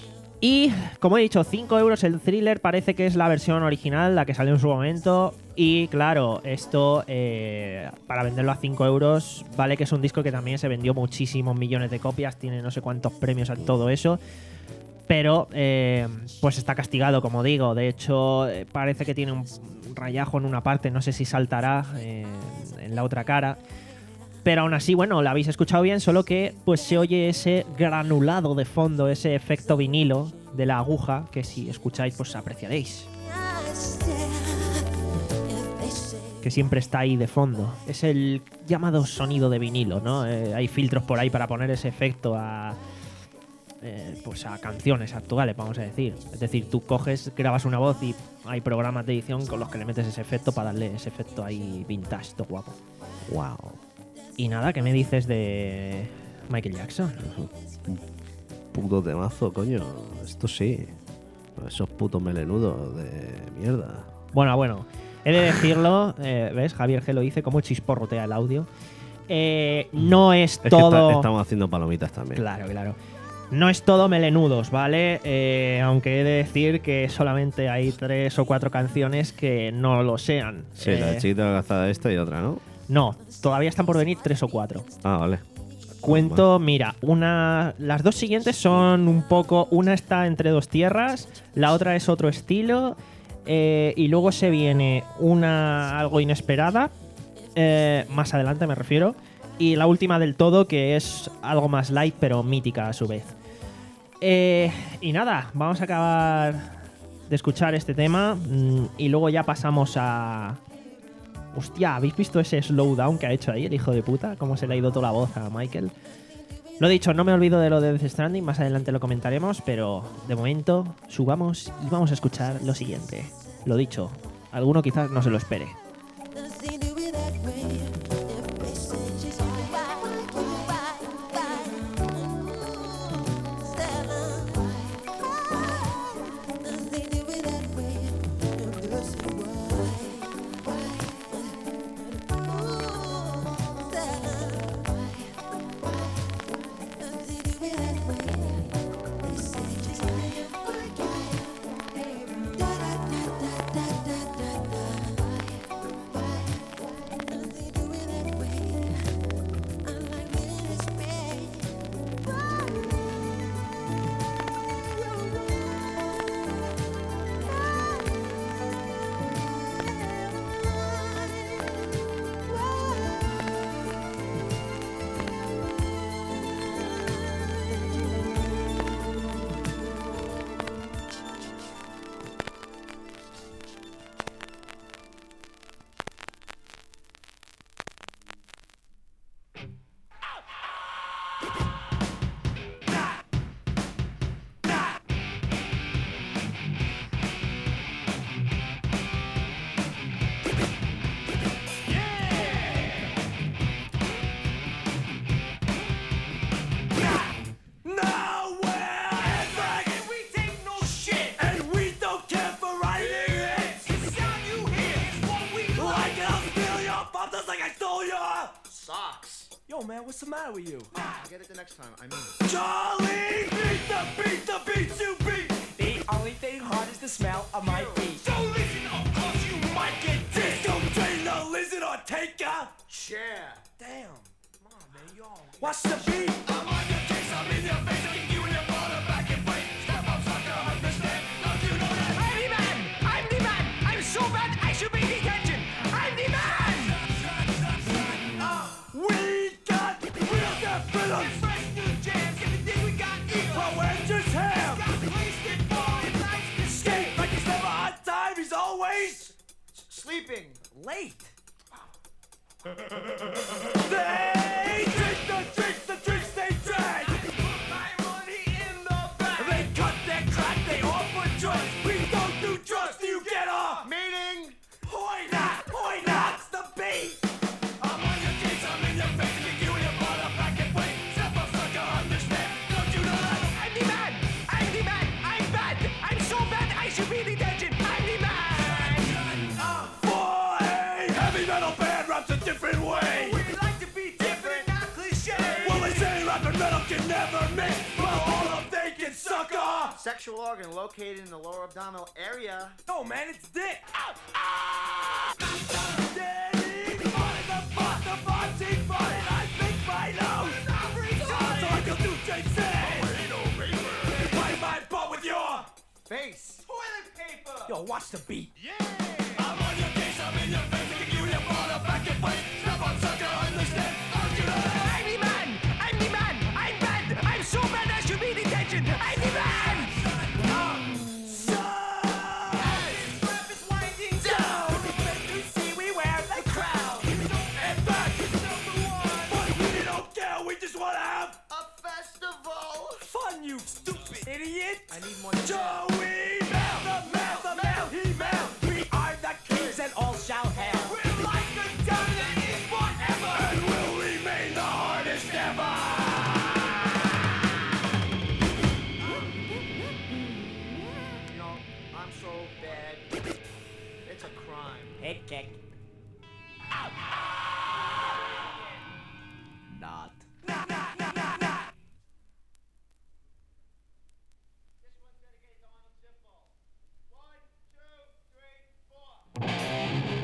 Speaker 2: Y, como he dicho, cinco euros el Thriller, parece que es la versión original, la que salió en su momento. Y claro, esto, eh, para venderlo a cinco euros, vale que es un disco que también se vendió muchísimos millones de copias, tiene no sé cuántos premios a todo eso. Pero, eh, pues está castigado, como digo. De hecho, eh, parece que tiene un rayajo en una parte, no sé si saltará eh, en la otra cara. Pero aún así, bueno, la habéis escuchado bien, solo que pues se oye ese granulado de fondo, ese efecto vinilo de la aguja, que si escucháis pues apreciaréis. Que siempre está ahí de fondo. Es el llamado sonido de vinilo, ¿no? Eh, hay filtros por ahí para poner ese efecto a, eh, pues a canciones actuales, vamos a decir. Es decir, tú coges, grabas una voz y hay programas de edición con los que le metes ese efecto para darle ese efecto ahí vintage, todo guapo.
Speaker 3: Wow.
Speaker 2: Y nada, ¿qué me dices de Michael Jackson?
Speaker 3: Puto temazo, coño. Esto sí. Esos putos melenudos de mierda.
Speaker 2: Bueno, bueno, he de decirlo, eh, ¿ves? Javier G lo dice, como chisporrotea el audio. Eh, no es,
Speaker 3: Es
Speaker 2: todo...
Speaker 3: que está- estamos haciendo palomitas también.
Speaker 2: Claro, claro. No es todo melenudos, ¿vale? Eh, aunque he de decir que solamente hay tres o cuatro canciones que no lo sean.
Speaker 3: Sí,
Speaker 2: Eh,
Speaker 3: la de Chiquita Gazada esta y otra, ¿no?
Speaker 2: No, todavía están por venir tres o cuatro.
Speaker 3: Ah, vale.
Speaker 2: Cuento, mira, una, las dos siguientes son un poco, una está entre dos tierras, la otra es otro estilo, eh, y luego se viene una algo inesperada, eh, más adelante me refiero, y la última del todo que es algo más light pero mítica a su vez. Eh, y nada, vamos a acabar de escuchar este tema mm, y luego ya pasamos a... Hostia, ¿habéis visto ese slowdown que ha hecho ahí el hijo de puta? ¿Cómo se le ha ido toda la voz a Michael? Lo dicho, no me olvido de lo de Death Stranding, más adelante lo comentaremos, pero de momento subamos y vamos a escuchar lo siguiente. Lo dicho, alguno quizás no se lo espere.
Speaker 6: Yo, man, what's the matter with you?
Speaker 7: I'll get it the next time. I mean it.
Speaker 6: Charlie, beat the beat, the beats you beat. The only thing hard is the smell of my feet. Don't listen, or cause you might get dissed. Don't train the lizard or take a
Speaker 7: Chair.
Speaker 6: damn. Come on, man, yo. What's the beat? I'm on your case, I'm in your face, I kick you in your bottom back and play. Step up, sucker, understand? Don't you know that? I'm the man, I'm the man. I'm so bad, I should be in detention. I'm the man. We got real death rhythms. Fresh new jams, everything we got equal. Where's your ham? Skate like he's never on time, he's always
Speaker 7: Sleeping.
Speaker 6: late. They drink the drinks, the drinks they drag. My money in the bag. They cut, they crack, they offer drugs. We don't do drugs, do you get off?
Speaker 7: Meeting.
Speaker 6: Point that, point that's the beat. I'm on your case, I'm in your face, kick you in your butt, back and play. Step up, sucker, understand? Don't you know that? I'm the man, I'm the man, I'm bad. I'm so bad, I should be in detention. I'm the man. For a heavy metal band raps a different way. We like to be different, not cliche. Well, they say rap and metal can never mix, but all of they can say sucker!
Speaker 7: Sexual organ located in the lower abdominal area.
Speaker 6: No, man, it's dick. Daddy, what the fuck the fuck's he falling? I think my nose. Sounds like a new Jason. Play my butt with your
Speaker 7: Face. Toilet paper.
Speaker 6: Yo, watch the beat. Yeah. I'm on your case, I'm in your face, kicking you in your back and place. Step on, sucker, understand? Don't you know? I'm the man. I'm the man. I'm bad. I'm so bad I should be in detention. I'm the man. Um, son.
Speaker 7: Strap is winding
Speaker 6: Down. You see, we wear the crown. And back. But we don't care. We just wanna have
Speaker 7: a festival.
Speaker 6: fun, you stupid idiot.
Speaker 7: I need more.
Speaker 6: Joey Mel, the Mel, the Mel, he Mel. We are the kings and all shall hail. We're like the dominant is forever. And will remain the hardest ever.
Speaker 7: You know, I'm so bad. It's a crime.
Speaker 6: Head kick. Not. Not, not, not, not, not.
Speaker 7: This one's dedicated to Arnold Simple. One, two, three, four.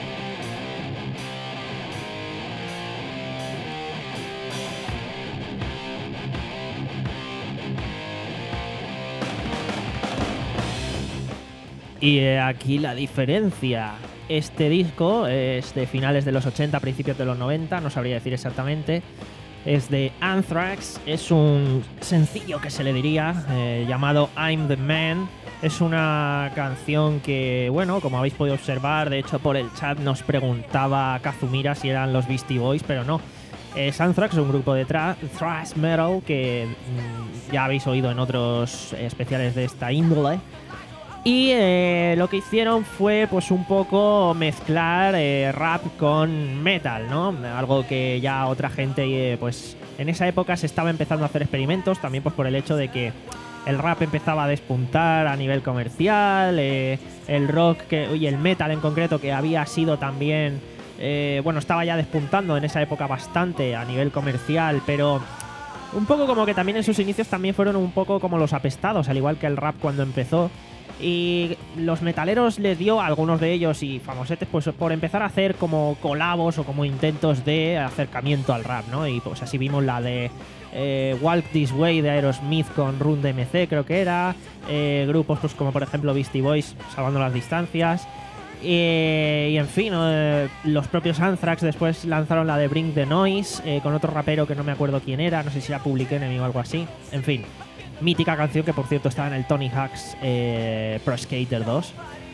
Speaker 2: Y eh, aquí la diferencia. Este disco es de finales de los ochenta, principios de los noventa, no sabría decir exactamente. Es de Anthrax, es un sencillo que se le diría, eh, llamado I'm the Man. Es una canción que, bueno, como habéis podido observar, de hecho por el chat nos preguntaba Kazumira si eran los Beastie Boys, pero no. Es Anthrax, un grupo de tra- thrash metal que mm, ya habéis oído en otros especiales de esta índole. Y eh, lo que hicieron fue pues un poco mezclar eh, rap con metal, ¿no? Algo que ya otra gente eh, pues en esa época se estaba empezando a hacer experimentos, también pues por el hecho de que el rap empezaba a despuntar a nivel comercial, eh, el rock que, y el metal en concreto, que había sido también, eh, bueno, estaba ya despuntando en esa época bastante a nivel comercial, pero un poco como que también en sus inicios también fueron un poco como los apestados, al igual que el rap cuando empezó. Y los metaleros les dio a algunos de ellos y famosetes pues por empezar a hacer como colabos o como intentos de acercamiento al rap, ¿no? Y pues así vimos la de eh, Walk This Way de Aerosmith con Run D M C, creo que era, eh, grupos pues como por ejemplo Beastie Boys, salvando las distancias, eh, y en fin, eh, los propios Anthrax después lanzaron la de Bring the Noise eh, con otro rapero que no me acuerdo quién era, no sé si era Public Enemy o algo así, en fin. Mítica canción que por cierto estaba en el Tony Hawk's eh, Pro Skater dos.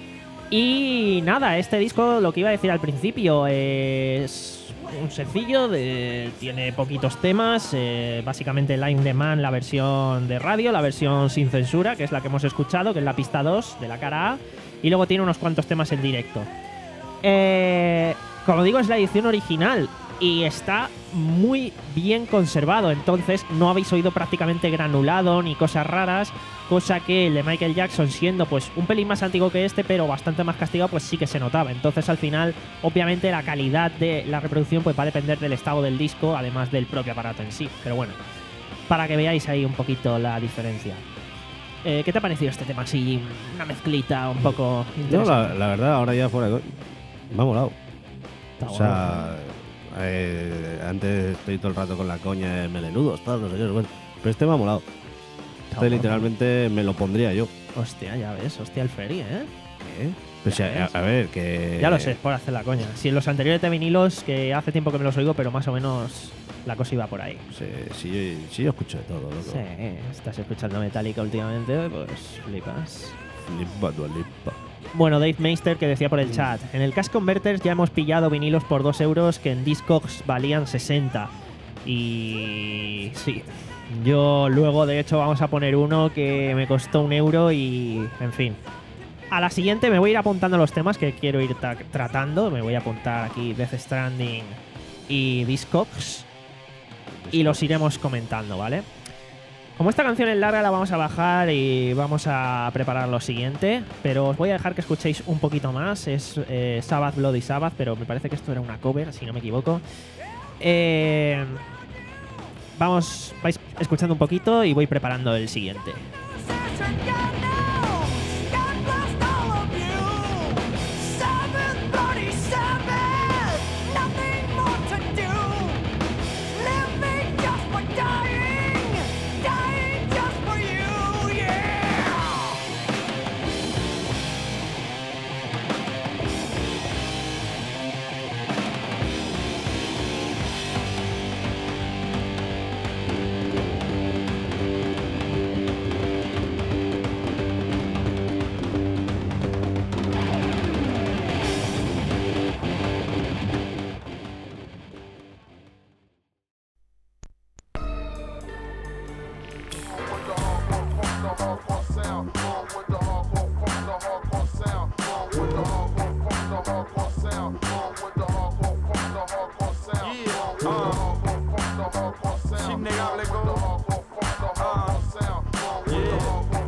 Speaker 2: Y nada, este disco, lo que iba a decir al principio, es un sencillo, de, tiene poquitos temas, eh, básicamente Line the Man, la versión de radio, la versión sin censura, que es la que hemos escuchado, que es la pista dos de la cara A, y luego tiene unos cuantos temas en directo. Eh, como digo, es la edición original y está muy bien conservado, entonces no habéis oído prácticamente granulado ni cosas raras, cosa que el de Michael Jackson, siendo pues un pelín más antiguo que este pero bastante más castigado, pues sí que se notaba. Entonces al final obviamente la calidad de la reproducción pues va a depender del estado del disco, además del propio aparato en sí, pero bueno, para que veáis ahí un poquito la diferencia. Eh, ¿qué te ha parecido este tema así, una mezclita un poco
Speaker 3: No,
Speaker 2: interesante?
Speaker 3: la, la verdad, ahora ya fuera de co- me ha molado.
Speaker 2: Está
Speaker 3: O
Speaker 2: bueno.
Speaker 3: sea, eh, antes estoy todo el rato con la coña de melenudos, tal, no sé qué, no sé cuánto. Pero este me ha molado.
Speaker 2: Está
Speaker 3: Este
Speaker 2: bueno.
Speaker 3: literalmente me lo pondría yo.
Speaker 2: Hostia, ya ves, hostia el Ferry, ¿eh?
Speaker 3: ¿Qué? Pues
Speaker 2: Ya
Speaker 3: a,
Speaker 2: ves.
Speaker 3: a ver, que...
Speaker 2: Ya lo sé, es por hacer la coña. Si en los anteriores de vinilos, que hace tiempo que me los oigo, pero más o menos la cosa iba por ahí.
Speaker 3: Sí, sí, yo, sí, yo escucho de todo, loco.
Speaker 2: Sí, estás escuchando Metallica últimamente, pues flipas.
Speaker 3: Flipa, Dua Lipa.
Speaker 2: Bueno, Dave Meister que decía por el chat: en el Cash Converters ya hemos pillado vinilos por dos euros que en Discogs valían sesenta. Y sí, yo luego de hecho vamos a poner uno que me costó un euro y en fin. A la siguiente me voy a ir apuntando los temas que quiero ir tra- tratando. Me voy a apuntar aquí Death Stranding y Discogs y los iremos comentando, ¿vale? Como esta canción es larga, la vamos a bajar y vamos a preparar lo siguiente, pero os voy a dejar que escuchéis un poquito más. Es eh, Sabbath Bloody Sabbath, pero me parece que esto era una cover, si no me equivoco. Eh, vamos, vais escuchando un poquito y voy preparando el siguiente.
Speaker 4: and God knows. God bless all of you. seven thirty-seven, nothing more to do. Living just for dying, dying just for you, yeah.
Speaker 6: Es innegable como Ah, yeah.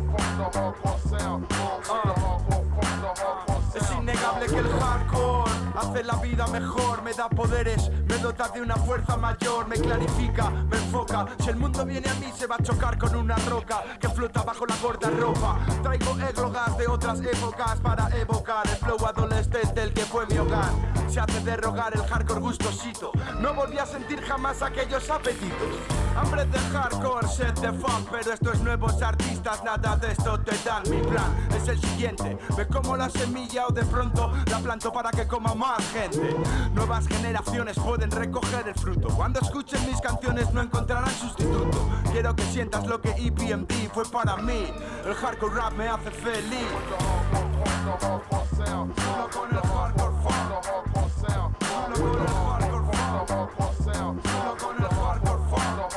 Speaker 6: Ah. Es innegable que el hardcore hace la vida mejor, me da poderes, me dota de una fuerza mayor, me clarifica, me enfoca. Si el mundo viene a mí se va a chocar con una roca que flota bajo la gorda ropa. Traigo églogas de otras épocas para evocar el flow adolescente, el que fue mi hogar. Se hace de rogar el hardcore gustosito, no volví a sentir jamás aquellos apetitos. Hambre de hardcore, sed de funk, pero estos nuevos artistas nada de esto te dan. Mi plan es el siguiente, me como la semilla o de pronto la planto para que coma más gente. Nuevas generaciones pueden recoger el fruto, cuando escuchen mis canciones no encontrarán sustituto. Quiero que sientas lo que E P M D fue para mí, el hardcore rap me hace feliz. Solo con el hardcore funk, solo con el hardcore funk, solo con el hardcore funk.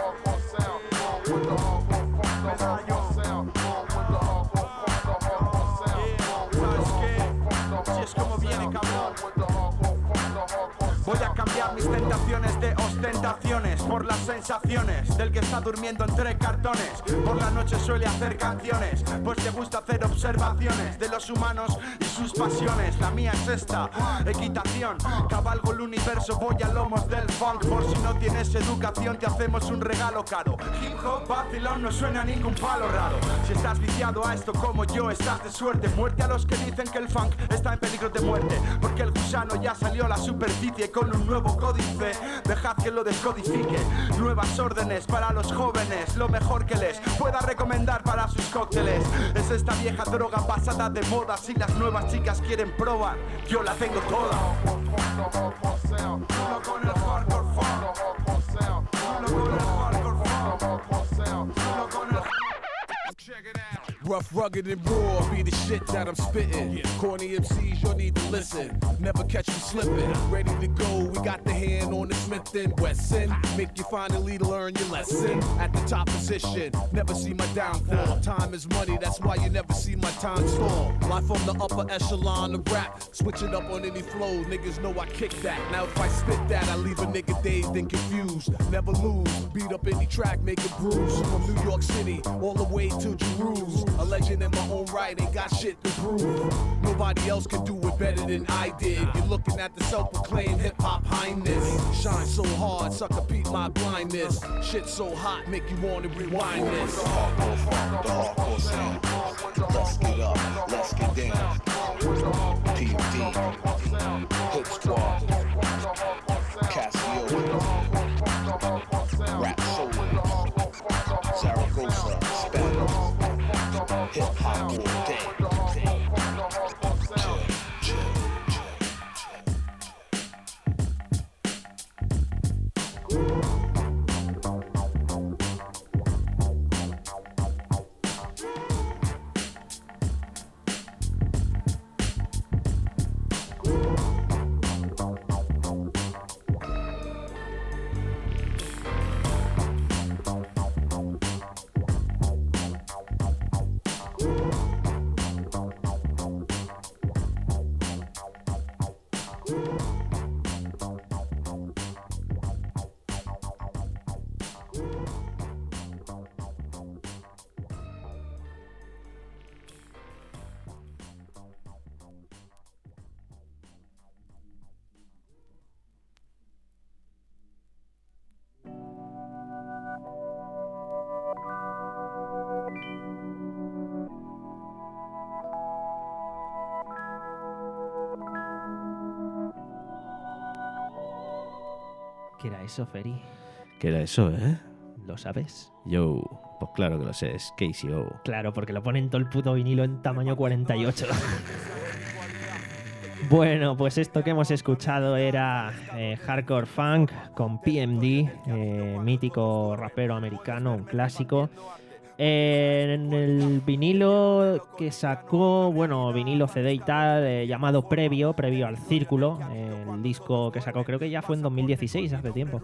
Speaker 6: ¿Sabes qué? Si es como viene, cabrón. Voy a cambiar mis tentaciones de ostentaciones por las sensaciones del que está durmiendo entre cartones. Por la noche suele hacer canciones, pues te gusta hacer observaciones de los humanos y sus pasiones. La mía es esta, equitación. Cabalgo el universo, voy a lomos del funk. Por si no tienes educación te hacemos un regalo caro. Hip hop, vacilón, no suena a ningún palo raro. Si estás viciado a esto como yo, estás de suerte. Muerte a los que dicen que el funk está en peligro de muerte, porque el gusano ya salió a la superficie con un nuevo códice. Dejad que lo descodifique. Nuevas órdenes para los jóvenes, lo mejor que les pueda recomendar para sus cócteles. Es esta vieja droga pasada de moda. Si las nuevas chicas quieren probar, yo la tengo toda. Solo con el hardcore funk, solo con el hardcore funk, solo con el. Check it out.
Speaker 8: Rough, rugged, and raw be the shit that I'm spitting. Yeah. Corny M Cs, you'll need to listen. Never catch me slipping. Ready to go, we got the hand on the Smith and Wesson. Make you finally learn your lesson. At the top position, never see my downfall. Time is money, that's why you never see my time stall. Life on the upper echelon of rap. Switch it up on any flow, niggas know I kick that. Now if I spit that, I leave a nigga dazed and confused. Never lose, beat up any track, make it bruise. From New York City, all the way to Jerusalem. A legend in my own right, ain't got shit to prove. Nobody else can do it better than I did. You're looking at the self-proclaimed hip-hop highness. Shine so hard, sucker peep my blindness. Shit so hot, make you wanna rewind this.
Speaker 9: The hardcore funk, the hardcore sound. Let's get up, let's get down. P M D, Hip Squad, Casio, Rap Soul, Zaragoza, Spanish. Hip hop all day. Chill, chill,
Speaker 2: ¿Qué era eso, Feri?
Speaker 3: ¿Qué era eso, eh?
Speaker 2: ¿Lo sabes?
Speaker 3: Yo, pues claro que lo sé, es K C O.
Speaker 2: Claro, porque lo ponen todo el puto vinilo en tamaño cuarenta y ocho. Bueno, pues esto que hemos escuchado era eh, Hardcore Funk con P M D, eh, mítico rapero americano, un clásico. Eh, en el vinilo que sacó, bueno, vinilo C D y tal, eh, llamado Previo, Previo al Círculo, eh, el disco que sacó creo que ya fue en dos mil dieciséis, hace tiempo.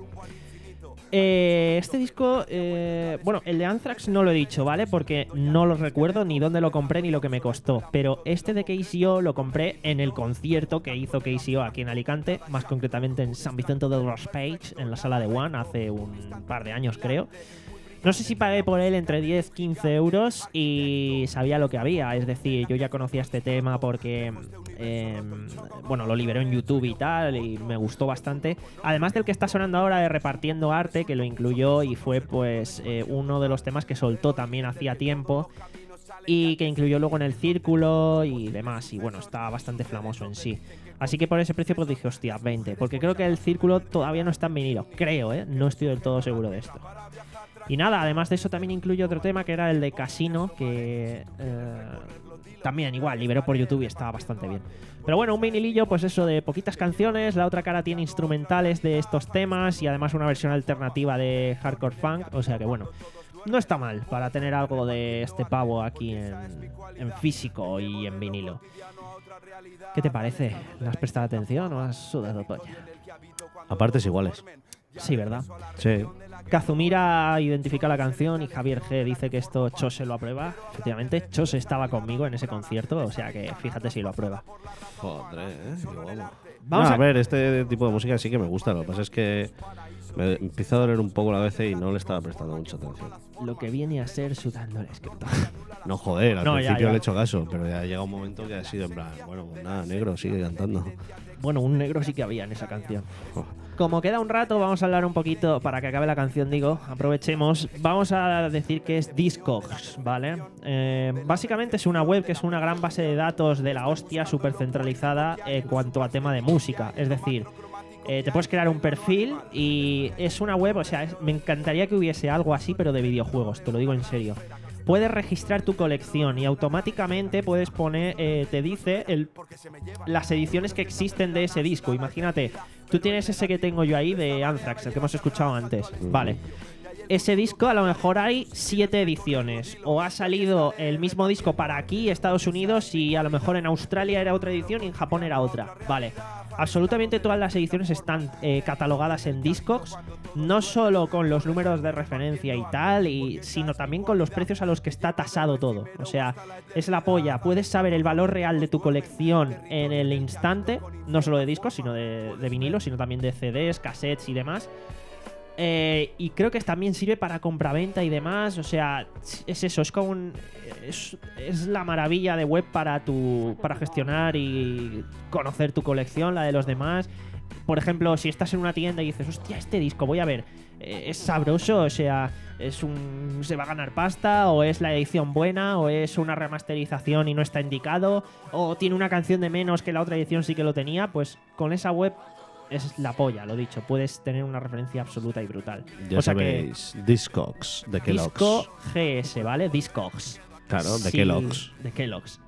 Speaker 2: Eh, este disco, eh, bueno, el de Anthrax no lo he dicho, ¿vale? Porque no lo recuerdo ni dónde lo compré ni lo que me costó. Pero este de K C O lo compré en el concierto que hizo K C O aquí en Alicante, más concretamente en San Vicente del Raspeig, en la sala de One, hace un par de años creo. No sé si pagué por él entre diez a quince euros y sabía lo que había. Es decir, yo ya conocía este tema porque, eh, bueno, lo liberó en YouTube y tal, y me gustó bastante. Además del que está sonando ahora de Repartiendo Arte, que lo incluyó y fue pues eh, uno de los temas que soltó también hacía tiempo y que incluyó luego en el Círculo y demás. Y bueno, está bastante flamoso en sí. Así que por ese precio pues dije, hostia, veinte. Porque creo que el Círculo todavía no está en vinilo. Creo, ¿eh? No estoy del todo seguro de esto. Y nada, además de eso también incluye otro tema que era el de Casino, que eh, también igual liberó por YouTube y estaba bastante bien. Pero bueno, un vinilillo pues eso de poquitas canciones, la otra cara tiene instrumentales de estos temas y además una versión alternativa de Hardcore Funk, o sea que bueno, no está mal para tener algo de este pavo aquí en, en físico y en vinilo. ¿Qué te parece? ¿Le has prestado atención o has sudado polla?
Speaker 3: A partes iguales.
Speaker 2: Sí, ¿verdad?
Speaker 3: Sí.
Speaker 2: Kazumira identifica la canción y Javier G dice que esto Chose lo aprueba. Efectivamente, Chose estaba conmigo en ese concierto, o sea que fíjate si lo aprueba.
Speaker 3: Joder, ¿eh? Qué guapo.
Speaker 2: Vamos
Speaker 3: No,
Speaker 2: a...
Speaker 3: a ver, este tipo de música sí que me gusta. Lo que pasa es que me empieza a doler un poco la vez y no le estaba prestando mucha atención.
Speaker 2: Lo que viene a ser sudando el escrito.
Speaker 3: No, joder, al
Speaker 2: No, ya,
Speaker 3: principio
Speaker 2: ya.
Speaker 3: le he hecho caso, pero ya llega un momento que ha sido en plan, bueno, pues nada, negro, sigue cantando.
Speaker 2: Bueno, un negro sí que había en esa canción.
Speaker 3: Oh.
Speaker 2: Como queda un rato, vamos a hablar un poquito, para que acabe la canción, digo, aprovechemos. Vamos a decir que es Discogs, ¿vale? Eh, básicamente es una web que es una gran base de datos de la hostia, súper centralizada en cuanto a tema de música. Es decir, eh, te puedes crear un perfil y es una web, o sea, es- me encantaría que hubiese algo así, pero de videojuegos, te lo digo en serio. Puedes registrar tu colección y automáticamente puedes poner, eh, te dice el, las ediciones que existen de ese disco. Imagínate, tú tienes ese que tengo yo ahí de Anthrax, el que hemos escuchado antes. Vale. Ese disco a lo mejor hay siete ediciones. O ha salido el mismo disco para aquí, Estados Unidos, y a lo mejor en Australia era otra edición y en Japón era otra. Vale. Absolutamente todas las ediciones están eh, catalogadas en Discogs, no solo con los números de referencia y tal, y, sino también con los precios a los que está tasado todo. O sea, es la polla. Puedes saber el valor real de tu colección en el instante, no solo de discos, sino de, de vinilo, sino también de C Ds, cassettes y demás. Eh, y creo que también sirve para compraventa y demás. O sea, es eso, es como un, es, es la maravilla de web para tu para gestionar y conocer tu colección, la de los demás. Por ejemplo, si estás en una tienda y dices, hostia, este disco, voy a ver, eh, es sabroso, o sea, es un se va a ganar pasta, o es la edición buena, o es una remasterización y no está indicado, o tiene una canción de menos que la otra edición sí que lo tenía, pues con esa web es la polla, lo dicho. Puedes tener una referencia absoluta y brutal.
Speaker 3: Ya
Speaker 2: o sea
Speaker 3: sabéis, Discogs de
Speaker 2: que
Speaker 3: Kellogg's.
Speaker 2: Disco G S, ¿vale? Discogs.
Speaker 3: Claro, de
Speaker 2: Si-
Speaker 3: Kellogg's.
Speaker 2: De Kellogg's.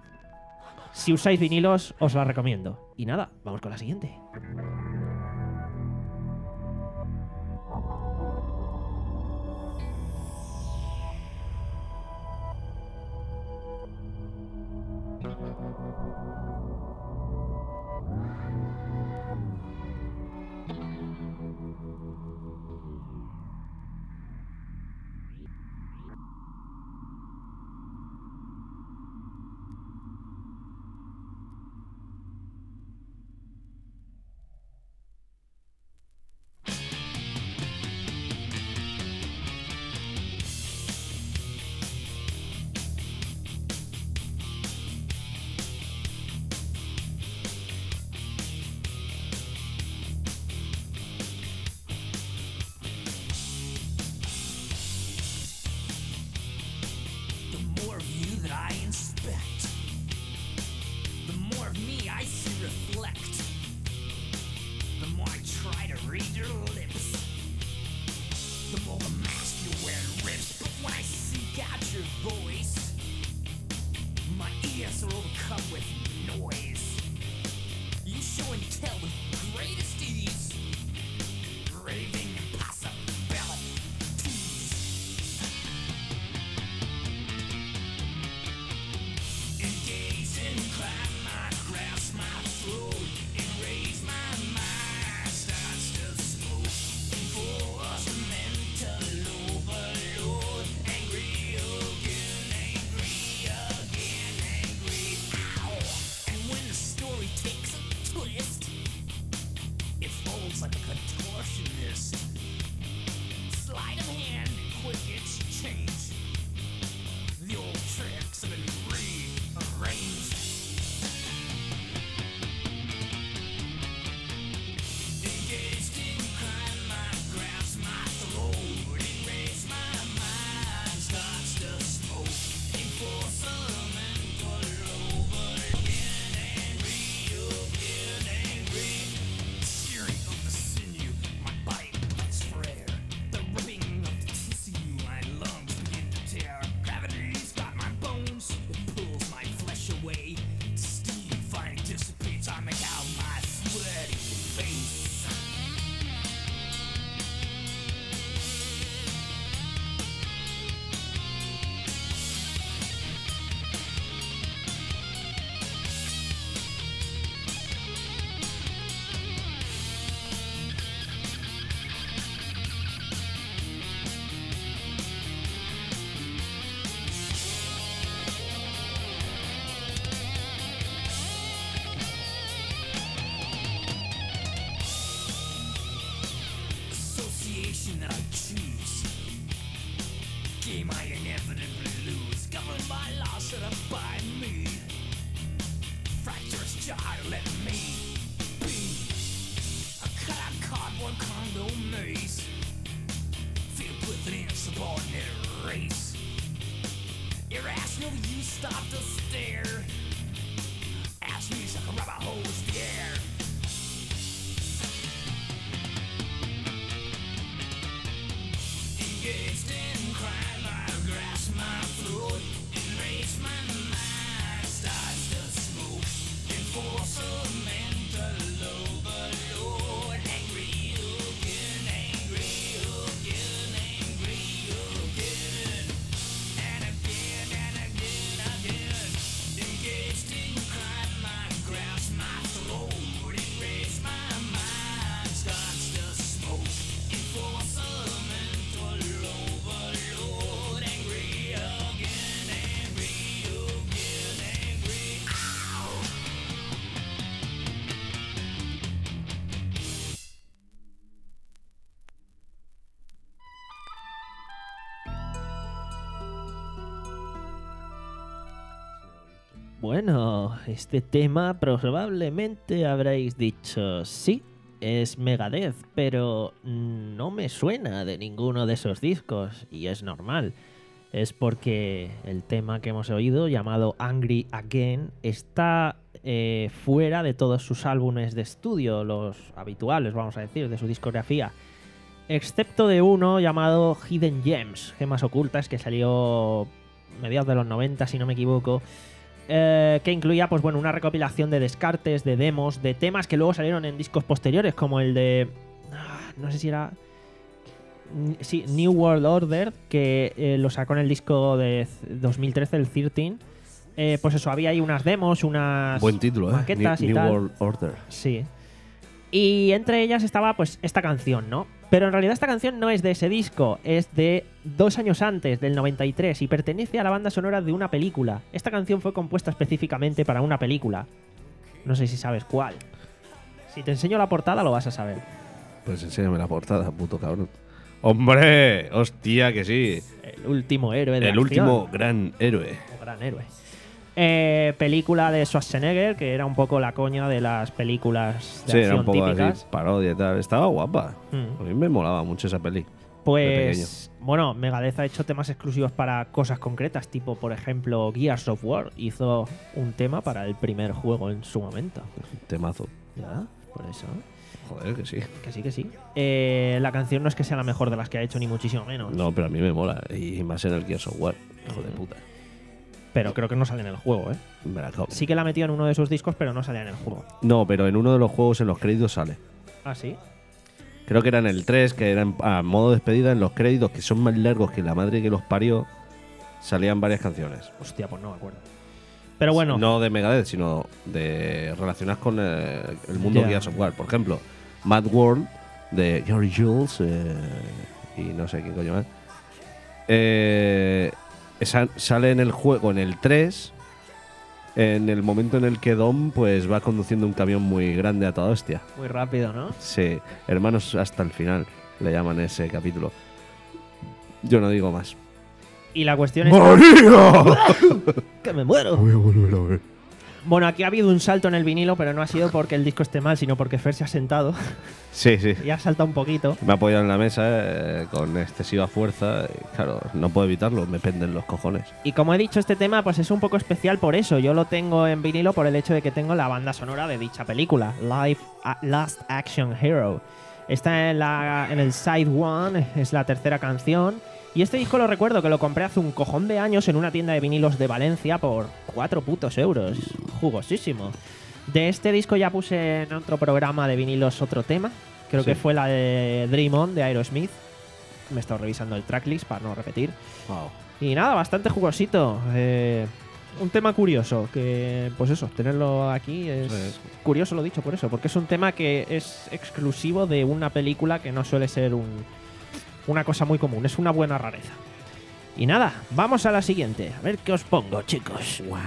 Speaker 2: Si usáis vinilos, os la recomiendo. Y nada, vamos con la siguiente.
Speaker 4: game I inevitably lose, governed by laws set up by me. Fractures jar, let me be. A cut-out cardboard condo maze, filled with an insubordinate race. Irrational, you stop to stare. Ask me like a rubber hose the air. Engaged in crime, I grasp my throat. Enraged, my mind starts to smoke. Enforce a mental overload. Angry again, angry again, angry again. And again, and again, again. Engaged in crime, I grasp my throat. Enraged, my mind starts to smoke. Enforce a mental overload. Angry again, angry again, angry. Ow!
Speaker 2: Bueno, este tema probablemente habréis dicho sí, es Megadeth, pero no me suena de ninguno de esos discos y es normal. Es porque el tema que hemos oído, llamado Angry Again, está eh, fuera de todos sus álbumes de estudio, los habituales, vamos a decir, de su discografía. Excepto de uno llamado Hidden Gems, Gemas Ocultas, que salió a mediados de los noventa, si no me equivoco. Eh, que incluía, pues bueno, una recopilación de descartes, de demos, de temas que luego salieron en discos posteriores, como el de... ah, no sé si era... Sí, New World Order, que eh, lo sacó en el disco de dos mil trece, el trece. Eh, pues eso, había ahí unas demos, unas
Speaker 3: Buen título, ¿eh?
Speaker 2: maquetas
Speaker 3: New,
Speaker 2: y
Speaker 3: New
Speaker 2: tal.
Speaker 3: World Order.
Speaker 2: Sí. Y entre ellas estaba pues esta canción, ¿no? Pero en realidad esta canción no es de ese disco, es de dos años antes, del noventa y tres, y pertenece a la banda sonora de una película. Esta canción fue compuesta específicamente para una película. No sé si sabes cuál. Si te enseño la portada lo vas a saber.
Speaker 3: Pues enséñame la portada, puto cabrón. ¡Hombre! ¡Hostia, que sí!
Speaker 2: El último héroe de
Speaker 3: El
Speaker 2: la
Speaker 3: último
Speaker 2: acción.
Speaker 3: gran héroe.
Speaker 2: O gran héroe. Eh, película de Schwarzenegger, que era un poco la coña de las películas de
Speaker 3: Sí, era
Speaker 2: acción
Speaker 3: un poco
Speaker 2: típicas.
Speaker 3: así, parodia y tal. Estaba guapa.
Speaker 2: Mm.
Speaker 3: A mí me molaba mucho esa peli. de
Speaker 2: Pues, bueno, Megadeth ha hecho temas exclusivos para cosas concretas, tipo, por ejemplo, Gears of War hizo un tema para el primer juego en su momento.
Speaker 3: Temazo.
Speaker 2: ¿Ya? Por eso.
Speaker 3: Joder, que sí.
Speaker 2: Que sí, que sí. Eh, la canción no es que sea la mejor de las que ha hecho, ni muchísimo menos.
Speaker 3: No, pero a mí me mola. Y más en el Gears of War. Hijo de puta.
Speaker 2: Pero creo que no sale en el juego, ¿eh?
Speaker 3: Me la como.
Speaker 2: Sí que la ha metido en uno de sus discos, pero no sale en el juego.
Speaker 3: No, pero en uno de los juegos en los créditos sale.
Speaker 2: ¿Ah, sí?
Speaker 3: Creo que era en el tres, que era en- a modo despedida, en los créditos, que son más largos que la madre que los parió, salían varias canciones.
Speaker 2: Hostia, pues no me acuerdo. Pero bueno.
Speaker 3: No de Megadeth, sino de relacionadas con eh, el mundo
Speaker 2: Ya.
Speaker 3: Gears of War. Por ejemplo, Mad World de Gary Jules eh, y no sé qué coño más. Eh, esa sale en el juego, en el tres, en el momento en el que Dom pues va conduciendo un camión muy grande a toda hostia.
Speaker 2: Muy rápido, ¿no?
Speaker 3: Sí, hermanos hasta el final le llaman ese capítulo. Yo no digo más.
Speaker 2: Y la cuestión es que me muero.
Speaker 3: Voy a volver a ver.
Speaker 2: Bueno, aquí ha habido un salto en el vinilo, pero no ha sido porque el disco esté mal, sino porque Fer se ha sentado
Speaker 3: Sí, sí.
Speaker 2: y ha saltado un poquito.
Speaker 3: Me ha apoyado en la mesa eh, con excesiva fuerza. Y claro, no puedo evitarlo, me penden los cojones.
Speaker 2: Y como he dicho, este tema pues es un poco especial por eso. Yo lo tengo en vinilo por el hecho de que tengo la banda sonora de dicha película, Life A- Last Action Hero. Está en, la, en el Side One, es la tercera canción. Y este disco lo recuerdo que lo compré hace un cojón de años en una tienda de vinilos de Valencia por cuatro putos euros. Jugosísimo. De este disco ya puse en otro programa de vinilos otro tema. Creo
Speaker 3: Sí.
Speaker 2: que fue la de Dream On de Aerosmith. Me he estado revisando el tracklist para no repetir.
Speaker 3: Wow.
Speaker 2: Y nada, bastante jugosito. Eh, un tema curioso, que pues eso, tenerlo aquí es
Speaker 3: Sí.
Speaker 2: curioso, lo dicho por eso, porque es un tema que es exclusivo de una película que no suele ser un, una cosa muy común, es una buena rareza. Y nada, vamos a la siguiente, a ver qué os pongo, chicos. Wow.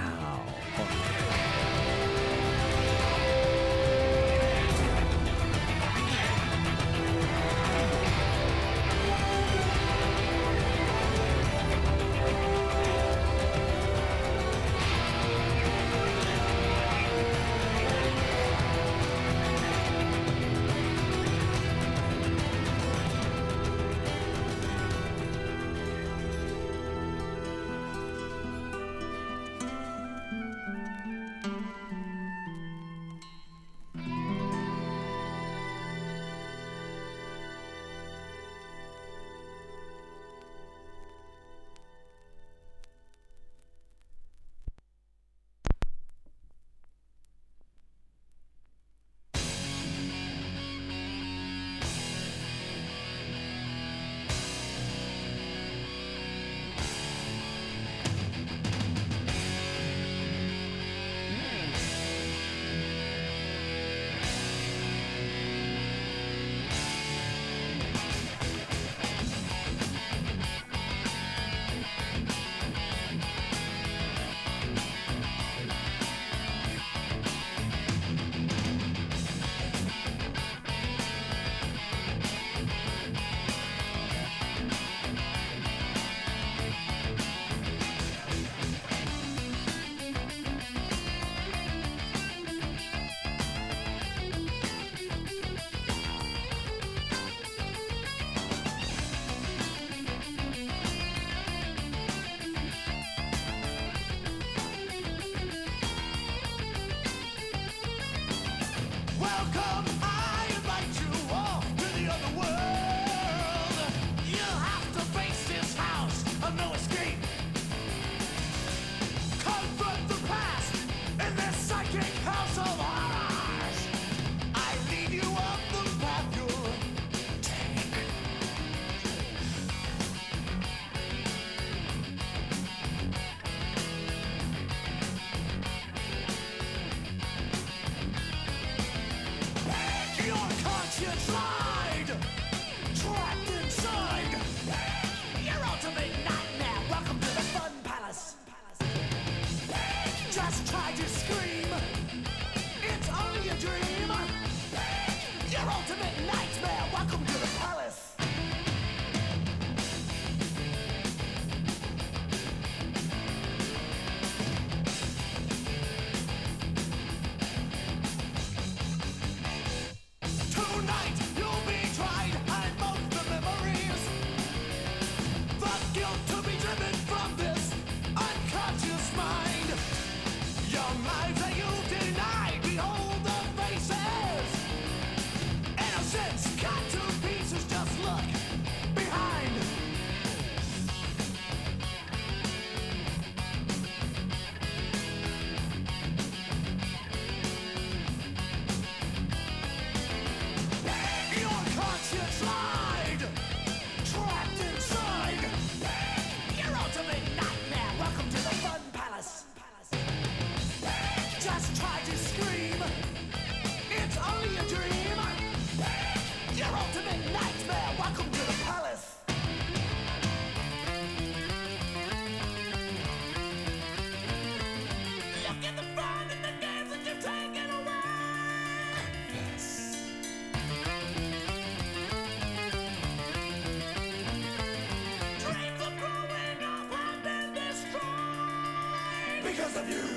Speaker 6: because of you.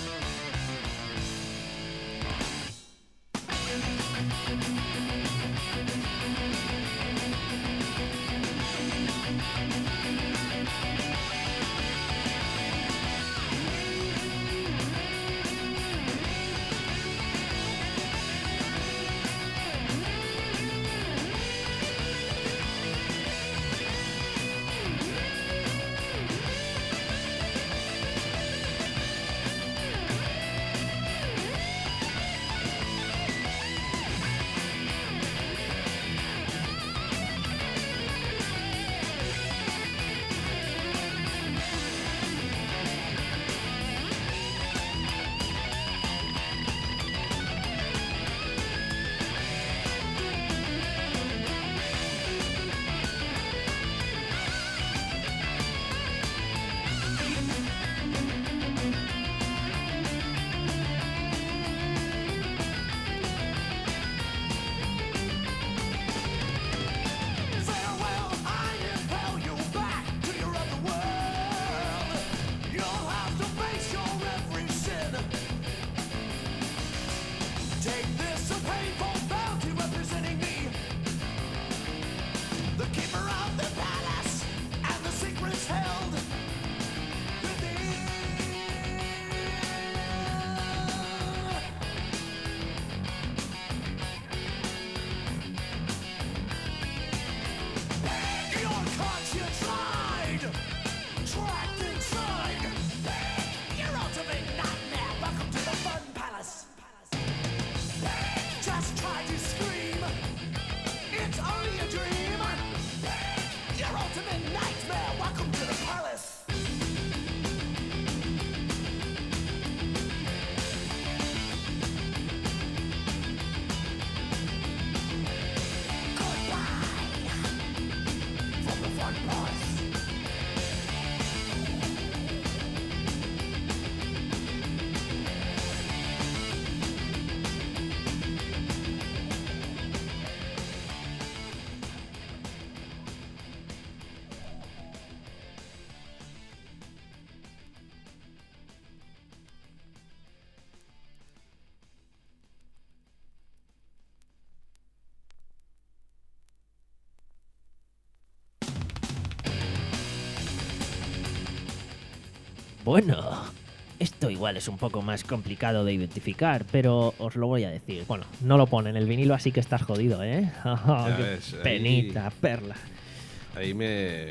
Speaker 6: Farewell, I impel you back to your other world. You'll have to face your every sin. Take this, a painful bounty representing me, the keeper of the palace, and the secrets held within. Your conscience lied, trapped inside your ultimate nightmare. Welcome to the Fun Palace. Just try to scream, it's only a dream. Your ultimate nightmare. Welcome to the palace. Goodbye from the Fun Palace.
Speaker 2: Bueno, esto igual es un poco más complicado de identificar, pero os lo voy a decir. Bueno, no lo pone en el vinilo, así que estás jodido, ¿eh? Oh,
Speaker 3: Ya
Speaker 2: qué
Speaker 3: ves, ahí-
Speaker 2: penita, perla.
Speaker 3: Ahí me.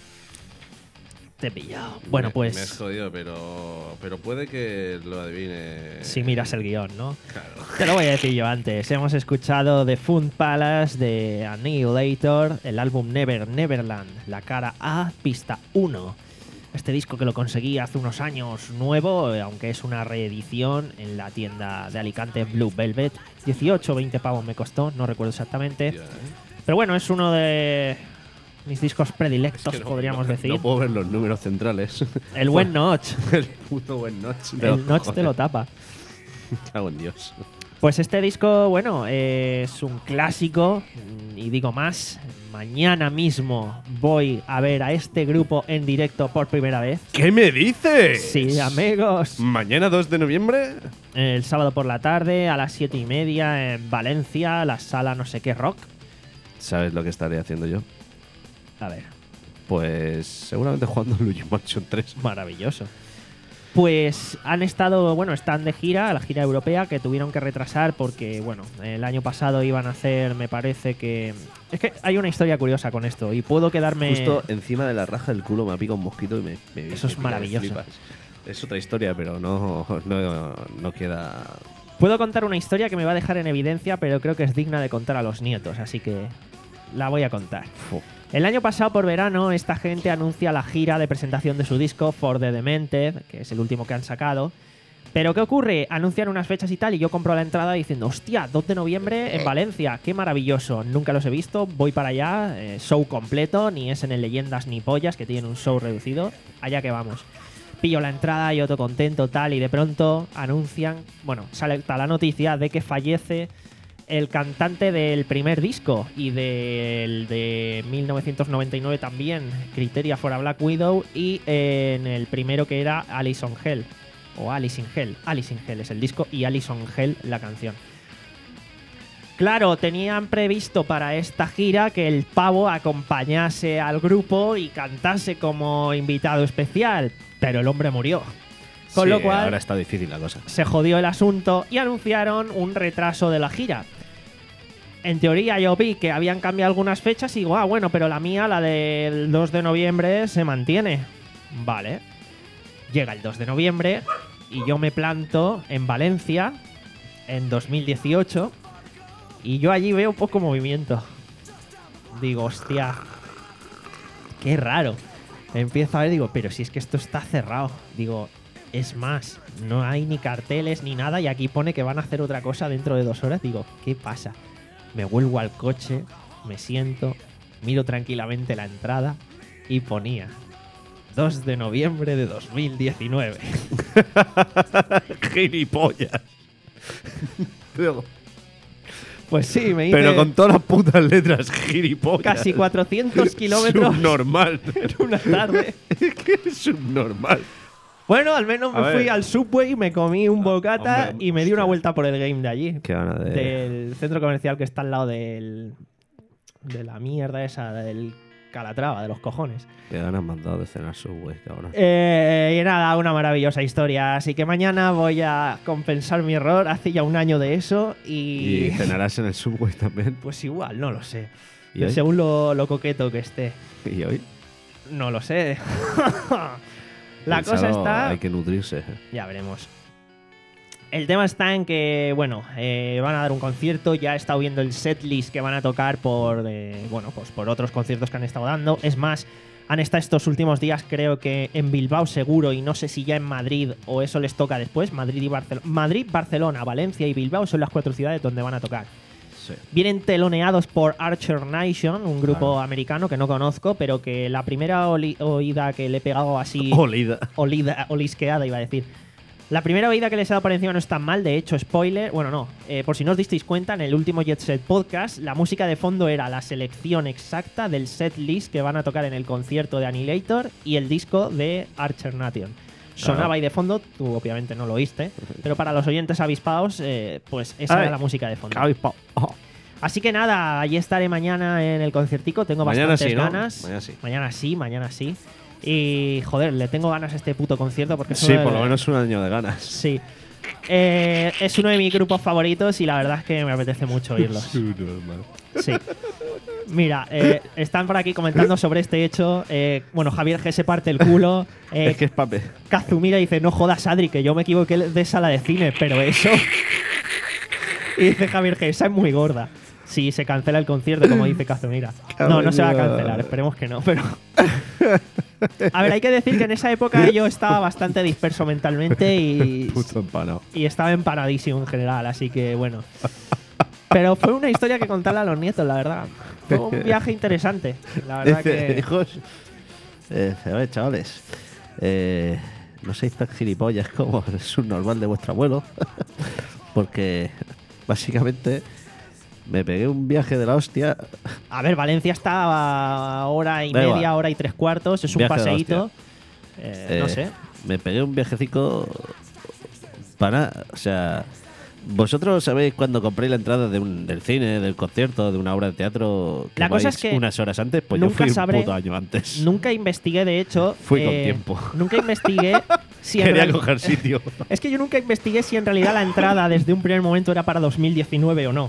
Speaker 2: Te he pillado. Bueno,
Speaker 3: me-
Speaker 2: pues
Speaker 3: Me has jodido, pero. Pero puede que lo adivine.
Speaker 2: si miras el guión, ¿no?
Speaker 3: Claro.
Speaker 2: Te lo voy a decir yo antes. Hemos escuchado The Fun Palace de Annihilator, el álbum Never Neverland, la cara A, pista uno. Este disco que lo conseguí hace unos años nuevo, eh, aunque es una reedición en la tienda de Alicante Blue Velvet. dieciocho o veinte pavos me costó, no recuerdo exactamente.
Speaker 3: Ya, ¿eh?
Speaker 2: Pero bueno, es uno de mis discos
Speaker 3: Es
Speaker 2: predilectos,
Speaker 3: que no-
Speaker 2: podríamos
Speaker 3: no-
Speaker 2: decir.
Speaker 3: No puedo ver los números centrales.
Speaker 2: El buen notch.
Speaker 3: El puto buen notch.
Speaker 2: El notch te lo tapa.
Speaker 3: Cago en Dios.
Speaker 2: Pues este disco, bueno, es un clásico mm, y digo más, mañana mismo voy a ver a este grupo en directo por primera vez.
Speaker 3: ¿Qué me dices?
Speaker 2: Sí, amigos.
Speaker 3: ¿Mañana dos de noviembre?
Speaker 2: El sábado por la tarde a las siete y media en Valencia, la sala no sé qué rock.
Speaker 3: ¿Sabes lo que estaré haciendo yo?
Speaker 2: A ver,
Speaker 3: Pues seguramente jugando Luigi Mansion tres.
Speaker 2: maravilloso. Pues han estado, bueno, están de gira, la gira europea, que tuvieron que retrasar porque, bueno, el año pasado iban a hacer, me parece que... Es que hay una historia curiosa con esto y puedo quedarme...
Speaker 3: Justo encima de la raja del culo me ha picado un mosquito y me, me
Speaker 2: Eso
Speaker 3: me
Speaker 2: es
Speaker 3: pica de
Speaker 2: maravilloso.
Speaker 3: flipas. Es otra historia, pero no, no, no queda...
Speaker 2: Puedo contar una historia que me va a dejar en evidencia, pero creo que es digna de contar a los nietos, así que la voy a contar.
Speaker 3: Fu.
Speaker 2: El año pasado, por verano, esta gente anuncia la gira de presentación de su disco For the Demented, que es el último que han sacado. Pero ¿qué ocurre? Anuncian unas fechas y tal, y yo compro la entrada diciendo, hostia, dos de noviembre en Valencia, qué maravilloso. Nunca los he visto, voy para allá, eh, show completo, ni es en el Leyendas ni Pollas, que tienen un show reducido, allá que vamos. Pillo la entrada, yo todo contento, tal, y de pronto anuncian, bueno, sale la noticia de que fallece el cantante del primer disco y del de mil novecientos noventa y nueve también, Criteria for a Black Widow, y eh, en el primero que era Alice on Hell. o Alice in Hell. Alice in Hell es el disco y Alice in Hell la canción. Claro, tenían previsto para esta gira que el pavo acompañase al grupo y cantase como invitado especial, pero el hombre murió. Con
Speaker 3: Sí,
Speaker 2: lo cual
Speaker 3: ahora está difícil la cosa.
Speaker 2: se jodió el asunto y anunciaron un retraso de la gira. En teoría yo vi que habían cambiado algunas fechas y digo, ah, bueno, pero la mía, la del dos de noviembre, se mantiene. Vale. Llega el dos de noviembre y yo me planto en Valencia en dos mil dieciocho y yo allí veo poco movimiento. Digo, hostia, qué raro. Empiezo a ver, digo, pero si es que esto está cerrado. Digo, es más, no hay ni carteles ni nada y aquí pone que van a hacer otra cosa dentro de dos horas. Digo, ¿qué pasa? Me vuelvo al coche, me siento, miro tranquilamente la entrada y ponía dos de noviembre de dos mil diecinueve.
Speaker 3: Gilipollas. Pero,
Speaker 2: Pues sí, me hice
Speaker 3: pero con todas las putas letras, gilipollas.
Speaker 2: casi cuatrocientos kilómetros
Speaker 3: Subnormal.
Speaker 2: en una tarde.
Speaker 3: Es que es subnormal.
Speaker 2: Bueno, al menos
Speaker 3: A
Speaker 2: me fui
Speaker 3: ver.
Speaker 2: al Subway, me comí un bocata
Speaker 3: hombre,
Speaker 2: y me di una
Speaker 3: hostia.
Speaker 2: vuelta por el game de allí.
Speaker 3: Qué gana de.
Speaker 2: Del centro comercial que está al lado del de la mierda esa, del Calatrava, de los cojones.
Speaker 3: Qué ganas me han dado de cenar Subway, cabrón.
Speaker 2: Eh, y nada, una maravillosa historia. Así que mañana voy a compensar mi error. Hace ya un año de eso y...
Speaker 3: ¿Y cenarás en el Subway también?
Speaker 2: Pues igual, no lo sé.
Speaker 3: ¿Y hoy?
Speaker 2: Según lo, lo coqueto que esté.
Speaker 3: ¿Y hoy?
Speaker 2: No lo sé. La cosa
Speaker 3: Pensado,
Speaker 2: está...
Speaker 3: Hay que nutrirse.
Speaker 2: Ya veremos. El tema está en que, bueno, eh, van a dar un concierto. Ya he estado viendo el setlist que van a tocar por, eh, bueno, pues por otros conciertos que han estado dando. Es más, han estado estos últimos días, creo que en Bilbao seguro, y no sé si ya en Madrid o eso les toca después. Madrid y Barcelona. Madrid, Barcelona, Valencia y Bilbao son las cuatro ciudades donde van a tocar.
Speaker 3: Sí.
Speaker 2: Vienen teloneados por Archer Nation, un grupo americano que no conozco, pero que la primera oli- oída que le he pegado así...
Speaker 3: Olida.
Speaker 2: olida, olisqueada, iba a decir. La primera oída que les he dado por encima no es tan mal, de hecho, spoiler, bueno, no, eh, por si no os disteis cuenta, en el último Jet Set Podcast, la música de fondo era la selección exacta del set list que van a tocar en el concierto de Annihilator y el disco de Archer Nation. Sonaba
Speaker 3: Claro.
Speaker 2: ahí de fondo, tú obviamente no lo oíste, pero para los oyentes avispados, eh, pues esa
Speaker 3: Ay,
Speaker 2: era la música de fondo.
Speaker 3: Cabizpao. Oh.
Speaker 2: Así que nada, allí estaré mañana en el conciertico, tengo
Speaker 3: Mañana
Speaker 2: bastantes
Speaker 3: sí, ¿no?
Speaker 2: ganas.
Speaker 3: Mañana sí.
Speaker 2: Mañana sí, mañana sí. Y joder, le tengo ganas a este puto concierto porque es
Speaker 3: Sí,
Speaker 2: uno de-
Speaker 3: por lo menos un año de ganas.
Speaker 2: Sí. Eh, es uno de mis grupos favoritos y la verdad es que me apetece mucho oírlos. Sí. Mira, eh, están por aquí comentando sobre este hecho. Eh, bueno, Javier G se parte el culo. Eh,
Speaker 3: Es que es papel.
Speaker 2: Kazumira dice, no jodas, Adri, que yo me equivoqué de sala de cine, pero eso... Y dice Javier G, esa es muy gorda. Sí, se cancela el concierto, como dice Kazumira. No, no se va a cancelar, esperemos que no, pero... A ver, hay que decir que en esa época yo estaba bastante disperso mentalmente y...
Speaker 3: Puto empanado.
Speaker 2: y estaba empanadísimo en general, así que bueno. Pero fue una historia que contarle a los nietos, la verdad. Fue un viaje interesante, la verdad
Speaker 3: Dice,
Speaker 2: que...
Speaker 3: hijos, eh, a ver, chavales, eh, no seáis tan gilipollas como el subnormal de vuestro abuelo, porque básicamente me pegué un viaje de la hostia.
Speaker 2: A ver, Valencia está a hora y
Speaker 3: Da
Speaker 2: media,
Speaker 3: igual.
Speaker 2: hora y tres cuartos, es un
Speaker 3: Viaje de la
Speaker 2: paseíto. Eh, no
Speaker 3: Eh,
Speaker 2: sé.
Speaker 3: Me pegué un viajecico para, o sea, vosotros sabéis cuando compré la entrada de un, del cine, del concierto, de una obra de teatro, que
Speaker 2: La cosa
Speaker 3: vais
Speaker 2: es que
Speaker 3: unas horas antes, pues
Speaker 2: nunca
Speaker 3: yo fui
Speaker 2: sabré-
Speaker 3: un puto año antes.
Speaker 2: Nunca investigué, de hecho.
Speaker 3: Fui con
Speaker 2: eh,
Speaker 3: tiempo.
Speaker 2: Nunca investigué si en
Speaker 3: Quería
Speaker 2: real-
Speaker 3: coger sitio.
Speaker 2: Es que yo nunca investigué si en realidad la entrada desde un primer momento era para dos mil diecinueve o no.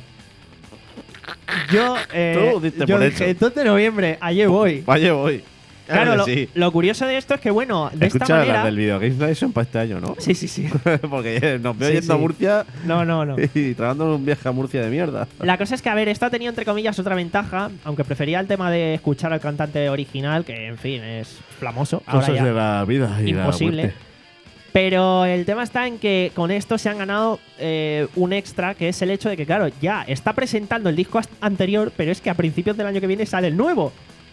Speaker 2: Yo, eh,
Speaker 3: Tú diste
Speaker 2: yo
Speaker 3: por
Speaker 2: dije,
Speaker 3: hecho.
Speaker 2: dos de noviembre, allí voy.
Speaker 3: Vaya, voy.
Speaker 2: Claro, lo,
Speaker 3: sí.
Speaker 2: lo curioso de esto es que, bueno, de esta
Speaker 3: Escucha,
Speaker 2: manera...
Speaker 3: las del Video Games Night son para este año, ¿no?
Speaker 2: Sí, sí, sí.
Speaker 3: Porque nos veo
Speaker 2: Sí,
Speaker 3: yendo a
Speaker 2: sí.
Speaker 3: Murcia
Speaker 2: No, no, no.
Speaker 3: y tragándonos un viaje a Murcia de mierda.
Speaker 2: La cosa es que, a ver, esto ha tenido, entre comillas, otra ventaja, aunque prefería el tema de escuchar al cantante original, que, en fin, es flamoso. Ahora
Speaker 3: Cosas
Speaker 2: ya
Speaker 3: de la vida y
Speaker 2: imposible.
Speaker 3: la muerte.
Speaker 2: Pero el tema está en que con esto se han ganado eh, un extra, que es el hecho de que, claro, ya está presentando el disco as- anterior, pero es que a principios del año que viene sale el nuevo.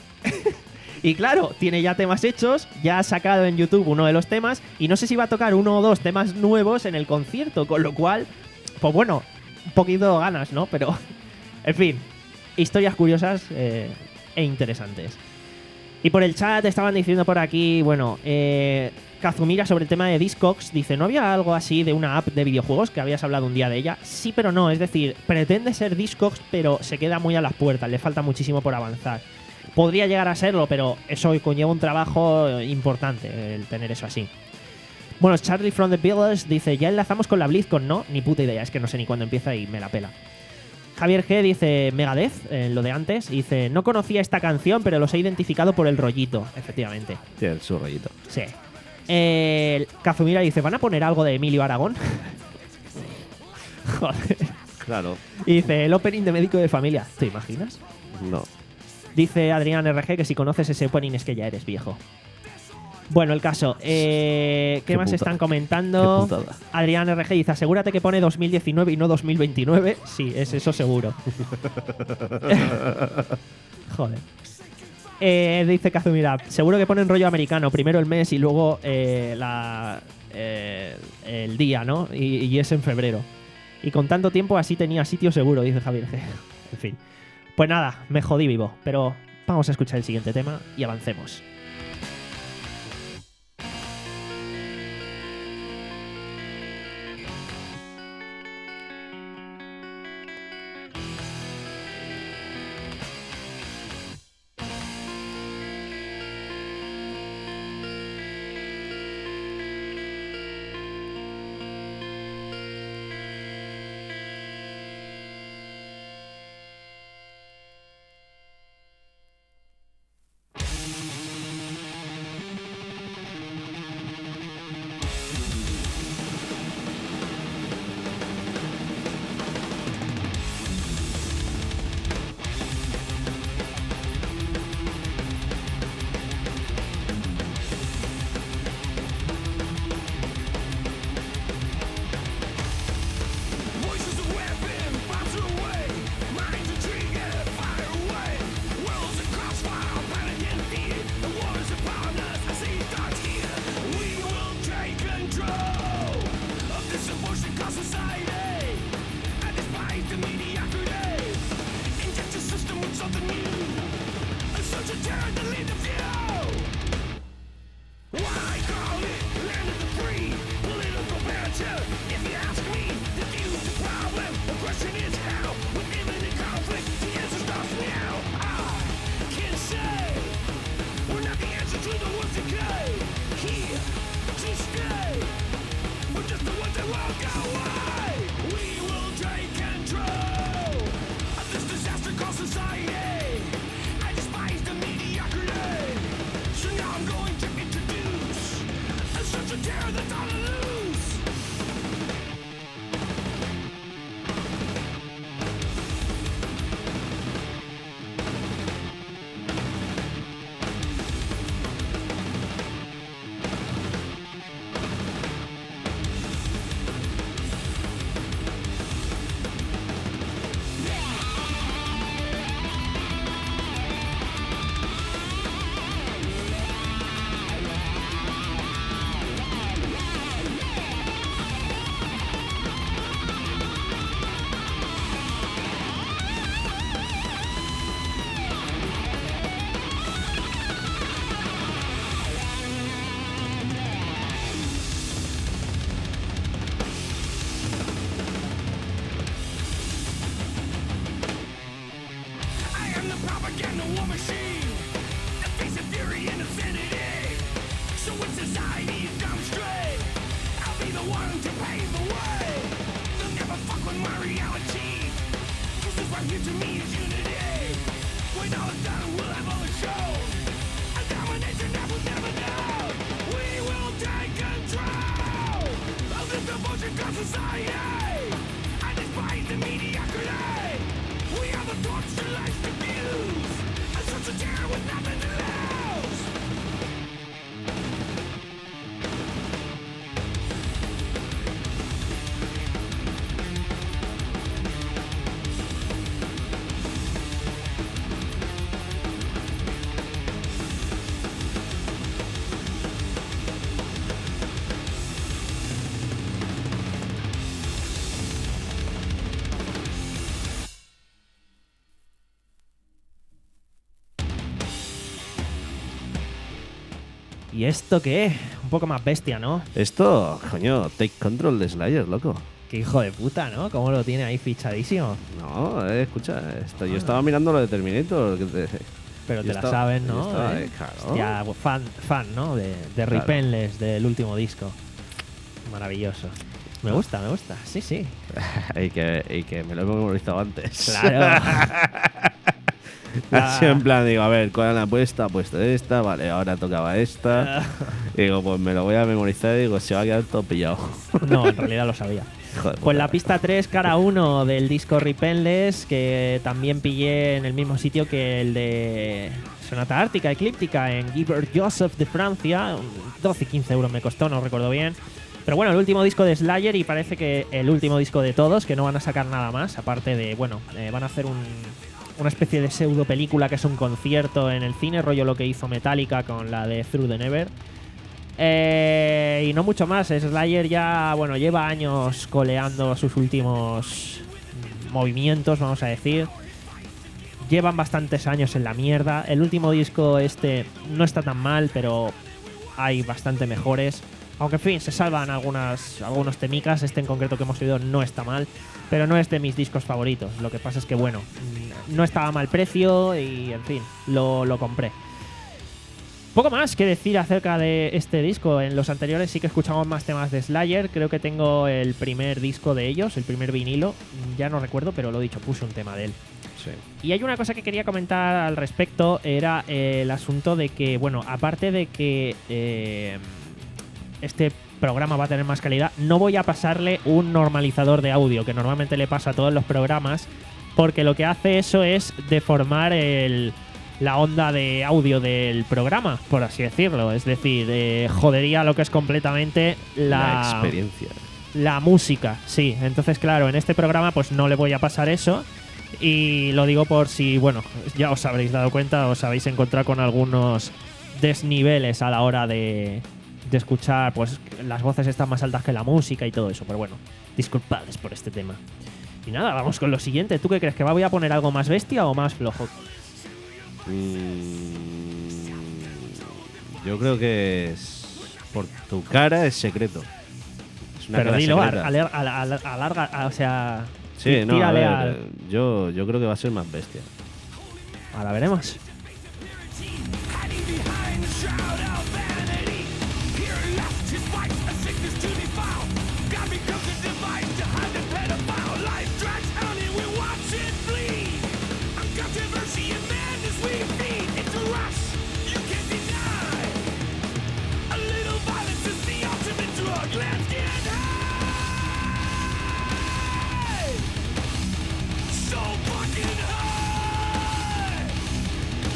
Speaker 2: Y claro, tiene ya temas hechos, ya ha sacado en YouTube uno de los temas, y no sé si va a tocar uno o dos temas nuevos en el concierto, con lo cual, pues bueno, un poquito ganas, ¿no? Pero, en fin, historias curiosas eh, e interesantes. Y por el chat estaban diciendo por aquí, bueno, eh, Kazumira sobre el tema de Discogs dice, ¿no había algo así de una app de videojuegos que habías hablado un día de ella? Sí, pero no, es decir, pretende ser Discogs, pero se queda muy a las puertas, le falta muchísimo por avanzar. Podría llegar a serlo, pero eso conlleva un trabajo importante, el tener eso así. Bueno, Charlie from the Village dice, ya enlazamos con la BlizzCon, ¿no? Ni puta idea, es que no sé ni cuándo empieza y me la pela. Javier G dice, Megadeth, eh, lo de antes, dice, no conocía esta canción, pero los he identificado por el rollito, efectivamente.
Speaker 3: Tiene su rollito.
Speaker 2: Sí. Eh, Kazumira dice, ¿van a poner algo de Emilio Aragón? Joder.
Speaker 3: Claro.
Speaker 2: Y dice, el opening de Médico de Familia. ¿Te imaginas?
Speaker 3: No.
Speaker 2: Dice Adrián R G que si conoces ese opening es que ya eres viejo. Bueno, el caso. Eh, ¿Qué,
Speaker 3: Qué
Speaker 2: más
Speaker 3: puta-
Speaker 2: están comentando?
Speaker 3: qué putada.
Speaker 2: Adrián R G dice, asegúrate que pone dos mil diecinueve y no dos mil veintinueve. Sí, es eso seguro. Joder. Eh, dice Kazumira, seguro que ponen rollo americano, primero el mes y luego eh, la, eh, el día, ¿no? Y, y es en febrero. Y con tanto tiempo así tenía sitio seguro, dice Javier G. En fin. Pues nada, me jodí vivo, pero vamos a escuchar el siguiente tema y avancemos.
Speaker 6: Voices of weapon, bombs are away. Minds intrigued, fire away. Worlds of crossfire, battle and defeated. The war is upon us, I see darts here. We will take control of this emotion called society. And despite the mediocrity, inject the system with something new. And such a terror to lead the few. Why call it land of the free? Political banter. If you ask me, the view's the problem. The question is how. With imminent conflict, the answer starts now. I can say we're not the answer to the ones that came here to stay. We're just the ones that won't go away. We will take control of this disaster called society. I despise the mediocrity. So now I'm going to introduce a such a terror that's on the loose. I am the propaganda war machine, the face of fury and insanity. So when society is dumb straight, I'll be the one to pave the way. They'll never fuck with my reality. This is what here to me is unity. When all is done, we'll have all the show. A domination that will never know. We will take control of this devotion called society. I despise the mediocrity. We are the thoughts that life diffuse. And such a terror with nothing to lose.
Speaker 2: ¿Y esto qué es? Un poco más bestia, ¿no?
Speaker 3: Esto, coño, Take Control de Slayer, loco.
Speaker 2: Qué hijo de puta, ¿no? Cómo lo tiene ahí fichadísimo.
Speaker 3: No, eh, escucha, esto, yo estaba mirando lo de Terminator. que te-
Speaker 2: Pero
Speaker 3: yo
Speaker 2: te la
Speaker 3: estaba-
Speaker 2: sabes,
Speaker 3: yo
Speaker 2: ¿no?
Speaker 3: estaba,
Speaker 2: Eh,
Speaker 3: eh, claro.
Speaker 2: Hostia, fan, fan, ¿no? De, de
Speaker 3: Claro.
Speaker 2: Repentless, del último disco. Maravilloso. Me gusta, me gusta. Sí, sí.
Speaker 3: y, que, y que me lo he memorizado antes.
Speaker 2: Claro.
Speaker 3: Así
Speaker 2: La-
Speaker 3: en plan, digo, a ver, ¿cuál es la apuesta? Puesto esta, vale, ahora tocaba esta. y digo, pues me lo voy a memorizar y digo, se va a quedar todo pillado.
Speaker 2: No, en realidad lo sabía.
Speaker 3: Joder,
Speaker 2: Pues la
Speaker 3: puta.
Speaker 2: pista tres, cara uno del disco Repentless, que también pillé en el mismo sitio que el de Sonata Ártica Eclíptica en Giver Joseph de Francia. doce y quince euros me costó, no recuerdo bien. Pero bueno, el último disco de Slayer y parece que el último disco de todos, que no van a sacar nada más, aparte de, bueno, eh, van a hacer un, una especie de pseudo película que es un concierto en el cine, rollo lo que hizo Metallica con la de Through the Never. Eh, y no mucho más. Slayer ya, bueno, lleva años coleando sus últimos movimientos, vamos a decir. Llevan bastantes años en la mierda. El último disco este no está tan mal, pero hay bastante mejores. Aunque, en fin, se salvan algunas, algunos temicas. Este en concreto que hemos oído no está mal, pero no es de mis discos favoritos. Lo que pasa es que, bueno, no estaba a mal precio y, en fin, lo, lo compré. Poco más que decir acerca de este disco. En los anteriores sí que escuchamos más temas de Slayer. Creo que tengo el primer disco de ellos, el primer vinilo. Ya no recuerdo, pero lo he dicho, puse un tema de él.
Speaker 3: Sí.
Speaker 2: Y hay una cosa que quería comentar al respecto. Era eh, el asunto de que, bueno, aparte de que eh, este programa va a tener más calidad, no voy a pasarle un normalizador de audio, que normalmente le pasa a todos los programas, porque lo que hace eso es deformar el... la onda de audio del programa, por así decirlo. Es decir, eh, jodería lo que es completamente la,
Speaker 3: La experiencia.
Speaker 2: la música, sí. Entonces, claro, en este programa pues no le voy a pasar eso. Y lo digo por si, bueno, ya os habréis dado cuenta, os habéis encontrado con algunos desniveles a la hora de, de escuchar, pues las voces están más altas que la música y todo eso. Pero bueno, disculpadles por este tema. Y nada, vamos con lo siguiente. ¿Tú qué crees? ¿Que voy a poner algo más bestia o más flojo?
Speaker 3: Mm, yo creo que es por tu cara es secreto. Es una
Speaker 2: Pero
Speaker 3: cara
Speaker 2: dilo,
Speaker 3: secreta.
Speaker 2: alar- al- al- al- alarga, a- o sea,
Speaker 3: Sí,
Speaker 2: tí-
Speaker 3: no, a
Speaker 2: tírale
Speaker 3: ver,
Speaker 2: al-
Speaker 3: eh, yo, yo creo que va a ser más bestia.
Speaker 2: ahora veremos.
Speaker 6: Hiding behind the shroud of vanity. Here left his fight, a sickness to defile. God becomes a device to hide the pedophile. Life drags out and we watch it bleed. Uncontroversy and madness we feed. It's a rush, you can't deny. A little violence is the ultimate drug. Let's get high. So fucking high.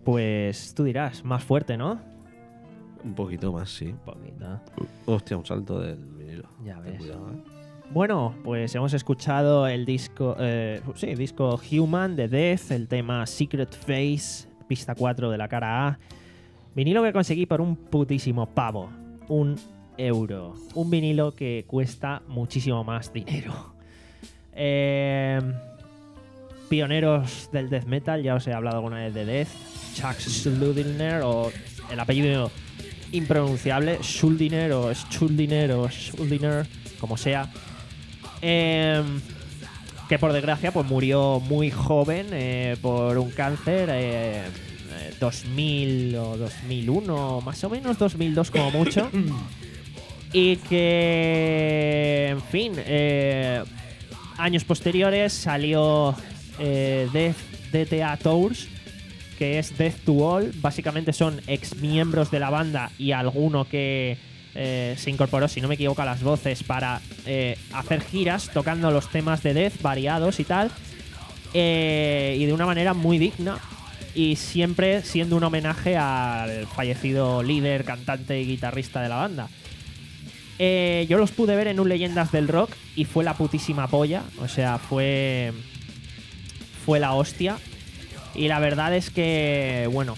Speaker 2: pues tú dirás, más fuerte, ¿no?
Speaker 3: Un poquito más, sí.
Speaker 2: Un poquito.
Speaker 3: Hostia, un salto del vinilo.
Speaker 2: Ya
Speaker 3: Ten
Speaker 2: ves.
Speaker 3: cuidado, ¿eh?
Speaker 2: Bueno, pues hemos escuchado el disco, eh, sí, disco Human de Death, el tema Secret Face, pista cuatro de la cara A. Vinilo que conseguí por un putísimo pavo, un euro. Un vinilo que cuesta muchísimo más dinero. Eh, pioneros del death metal, ya os he hablado alguna vez de Death. Chuck Schuldiner, o el apellido impronunciable, Schuldiner o Schuldiner o Schuldiner, como sea. Eh, que por desgracia pues murió muy joven eh, por un cáncer, eh, eh, dos mil o dos mil uno, más o menos dos mil dos como mucho. Y que, en fin, eh, años posteriores salió eh, Death D T A Tours, que es Death to All. Básicamente son ex miembros de la banda y alguno que eh, se incorporó, si no me equivoco, a las voces para eh, hacer giras tocando los temas de Death variados y tal, eh, y de una manera muy digna, y siempre siendo un homenaje al fallecido líder, cantante y guitarrista de la banda. Eh, yo los pude ver en un Leyendas del Rock y fue la putísima polla, o sea, fue fue la hostia. Y la verdad es que, bueno,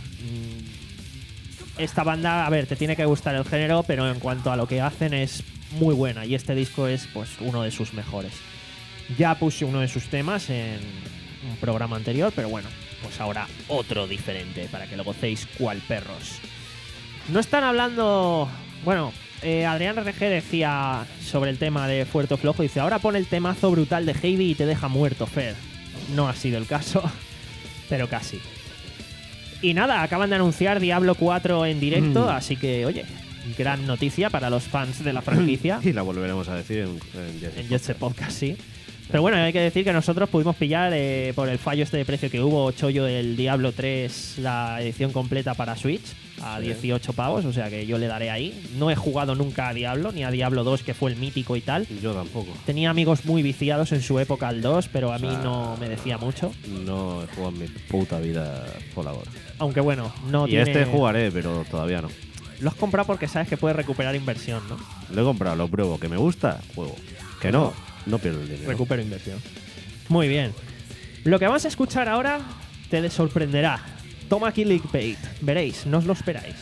Speaker 2: esta banda, a ver, te tiene que gustar el género, pero en cuanto a lo que hacen es muy buena, y este disco es pues uno de sus mejores. Ya puse uno de sus temas en un programa anterior, pero bueno, pues ahora otro diferente para que lo gocéis cual perros. No están hablando, bueno, eh, Adrián R G decía sobre el tema de Fuerte o Flojo, dice, ahora pone el temazo brutal de Heidi y te deja muerto, Fer. No ha sido el caso, pero casi. Y nada, acaban de anunciar Diablo cuatro en directo,
Speaker 3: Mm.
Speaker 2: así que, oye, gran noticia para los fans de la franquicia.
Speaker 3: Y la volveremos a decir en, en Jet Set
Speaker 2: En Jet Set Podcast, sí. Pero bueno, hay que decir que nosotros pudimos pillar, eh, por el fallo este de precio que hubo, chollo, el Diablo tres, la edición completa para Switch, a
Speaker 3: Sí.
Speaker 2: dieciocho pavos, o sea que yo le daré ahí. No he jugado nunca a Diablo, ni a Diablo dos, que fue el mítico y tal.
Speaker 3: Yo tampoco.
Speaker 2: Tenía amigos muy viciados en su época al dos, pero a mí
Speaker 3: O sea,
Speaker 2: no me decía mucho.
Speaker 3: No he jugado en mi puta vida por ahora.
Speaker 2: Aunque bueno, no
Speaker 3: Y
Speaker 2: tiene...
Speaker 3: este jugaré, pero todavía no.
Speaker 2: Lo has comprado porque sabes que puedes recuperar inversión, ¿no?
Speaker 3: Lo he comprado, lo pruebo. Que me gusta, juego. Que no, no pierdo el dinero.
Speaker 2: Recupero inversión. Muy bien. Lo que vamos a escuchar ahora te sorprenderá. Toma aquí clickbait. Veréis, no os lo esperáis.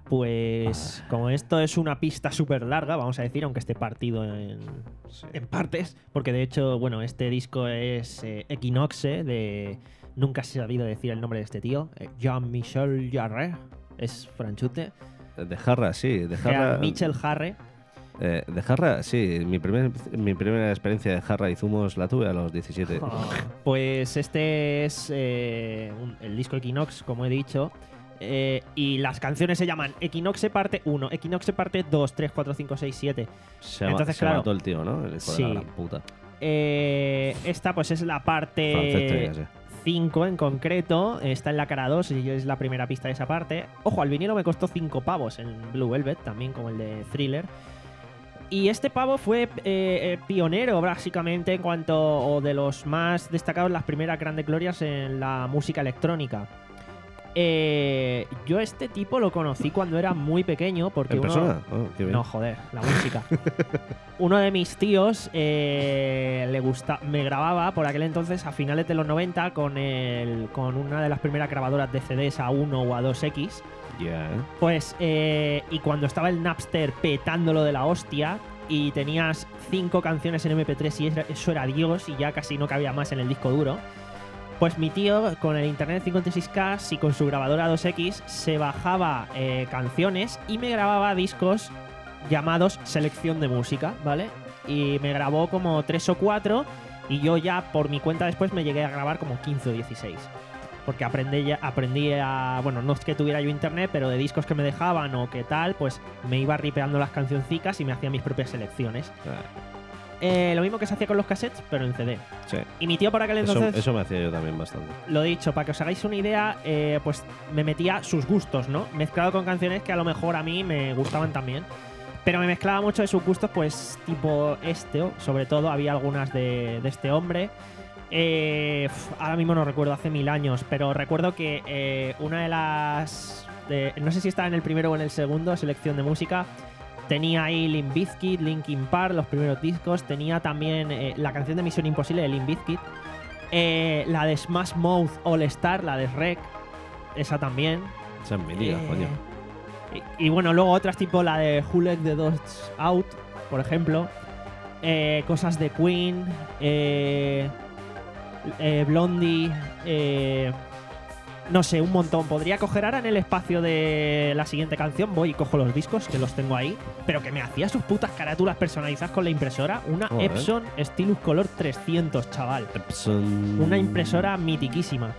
Speaker 2: pues como esto es una pista súper larga, vamos a decir, aunque esté partido en, en partes, porque de hecho, bueno, este disco es eh, Equinoxe, de... Nunca se ha sabido decir el nombre de este tío, eh, Jean-Michel Jarre, es franchute.
Speaker 3: De Jarra, sí. De Jarra,
Speaker 2: Michel Jarre.
Speaker 3: eh, de Jarra, sí. Mi, primer, mi primera experiencia de Jarra y zumos la tuve a los diecisiete.
Speaker 2: Oh, pues este es eh, un- el disco Equinox, como he dicho. eh, y las canciones se llaman Equinoxe parte uno, Equinoxe parte dos, tres, cuatro, cinco, seis, siete.
Speaker 3: Se, ama-
Speaker 2: Entonces,
Speaker 3: se
Speaker 2: claro,
Speaker 3: mató el tío, ¿no? El hijo
Speaker 2: sí.
Speaker 3: de la gran puta.
Speaker 2: Eh, esta pues es la
Speaker 3: Francés
Speaker 2: parte
Speaker 3: tenía que ser.
Speaker 2: cinco en concreto. Está en la cara dos y es la primera pista de esa parte. Ojo, al vinilo me costó cinco pavos en Blue Velvet, también como el de Thriller. Y este pavo fue eh, eh, pionero, básicamente, en cuanto, o de los más destacados, las primeras grandes glorias en la música electrónica. Eh, yo este tipo lo conocí cuando era muy pequeño, porque
Speaker 3: ¿En
Speaker 2: uno...
Speaker 3: persona? Oh, qué bien.
Speaker 2: No, joder, la música. Uno de mis tíos eh, le gusta, me grababa por aquel entonces, a finales de los noventa, con, el, con una de las primeras grabadoras de C Ds A uno o A dos X.
Speaker 3: Ya, ¿eh?
Speaker 2: Pues, eh, y cuando estaba el Napster petándolo de la hostia y tenías cinco canciones en eme pe tres y eso era Dios y ya casi no cabía más en el disco duro, pues mi tío con el internet cincuenta y seis K y con su grabadora A dos X se bajaba eh, canciones y me grababa discos llamados selección de música, ¿vale? Y me grabó como tres o cuatro y yo ya por mi cuenta después me llegué a grabar como quince o dieciséis. Porque aprendí, ya, aprendí a... Bueno, no es que tuviera yo internet, pero de discos que me dejaban o qué tal, pues me iba ripeando las cancioncicas y me hacía mis propias selecciones. Eh, lo mismo que se hacía con los cassettes, pero en C D.
Speaker 3: Sí.
Speaker 2: Y mi tío por aquel
Speaker 3: Eso,
Speaker 2: entonces...
Speaker 3: eso me hacía yo también bastante.
Speaker 2: Lo dicho, para que os hagáis una idea, eh, pues me metía sus gustos, ¿no? Mezclado con canciones que a lo mejor a mí me gustaban también. Pero me mezclaba mucho de sus gustos, pues tipo este, sobre todo había algunas de, de este hombre. Eh, uf, ahora mismo no recuerdo, hace mil años, pero recuerdo que eh, una de las... de- no sé si estaba en el primero o en el segundo, selección de música. Tenía ahí Limp Bizkit, Linkin Park, los primeros discos. Tenía también eh, la canción de Misión Imposible de Limp Bizkit. Eh, la de Smash Mouth All Star, la de Rec. Esa también.
Speaker 3: Esa es mi liga,
Speaker 2: Eh,
Speaker 3: coño.
Speaker 2: Y, y bueno, luego otras tipo la de Who Let the Dogs Out, por ejemplo. Eh, cosas de Queen. Eh, eh, Blondie. Eh, no sé, un montón. Podría coger ahora en el espacio de la siguiente canción. Voy y cojo los discos, que los tengo ahí. Pero que me hacía sus putas carátulas personalizadas con la impresora. Una
Speaker 3: Joder.
Speaker 2: Epson Stylus Color trescientos, chaval.
Speaker 3: Epson-
Speaker 2: Una impresora mitiquísima.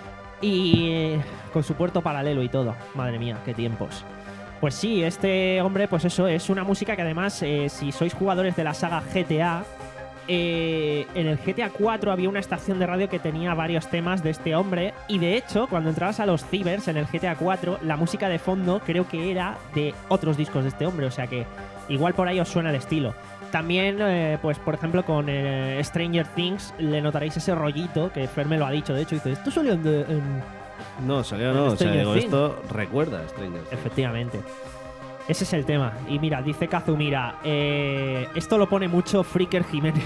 Speaker 2: Y eh, con su puerto paralelo y todo. Madre mía, qué tiempos. Pues sí, este hombre, pues eso, es una música que además, eh, si sois jugadores de la saga G T A, eh, en el G T A cuatro había una estación de radio que tenía varios temas de este hombre. Y de hecho, cuando entrabas a los cibers en el G T A cuatro, la música de fondo creo que era de otros discos de este hombre. O sea que igual por ahí os suena el estilo. También, eh, pues por ejemplo, con eh, Stranger Things le notaréis ese rollito que Fer me lo ha dicho. De hecho, dice, esto salió en... de- en-
Speaker 3: No, salió no. O sea,
Speaker 2: Stranger
Speaker 3: digo,
Speaker 2: Things.
Speaker 3: esto recuerda a Stranger Things.
Speaker 2: Efectivamente. Ese es el tema. Y mira, dice Kazumira, eh, esto lo pone mucho Freaker Jiménez.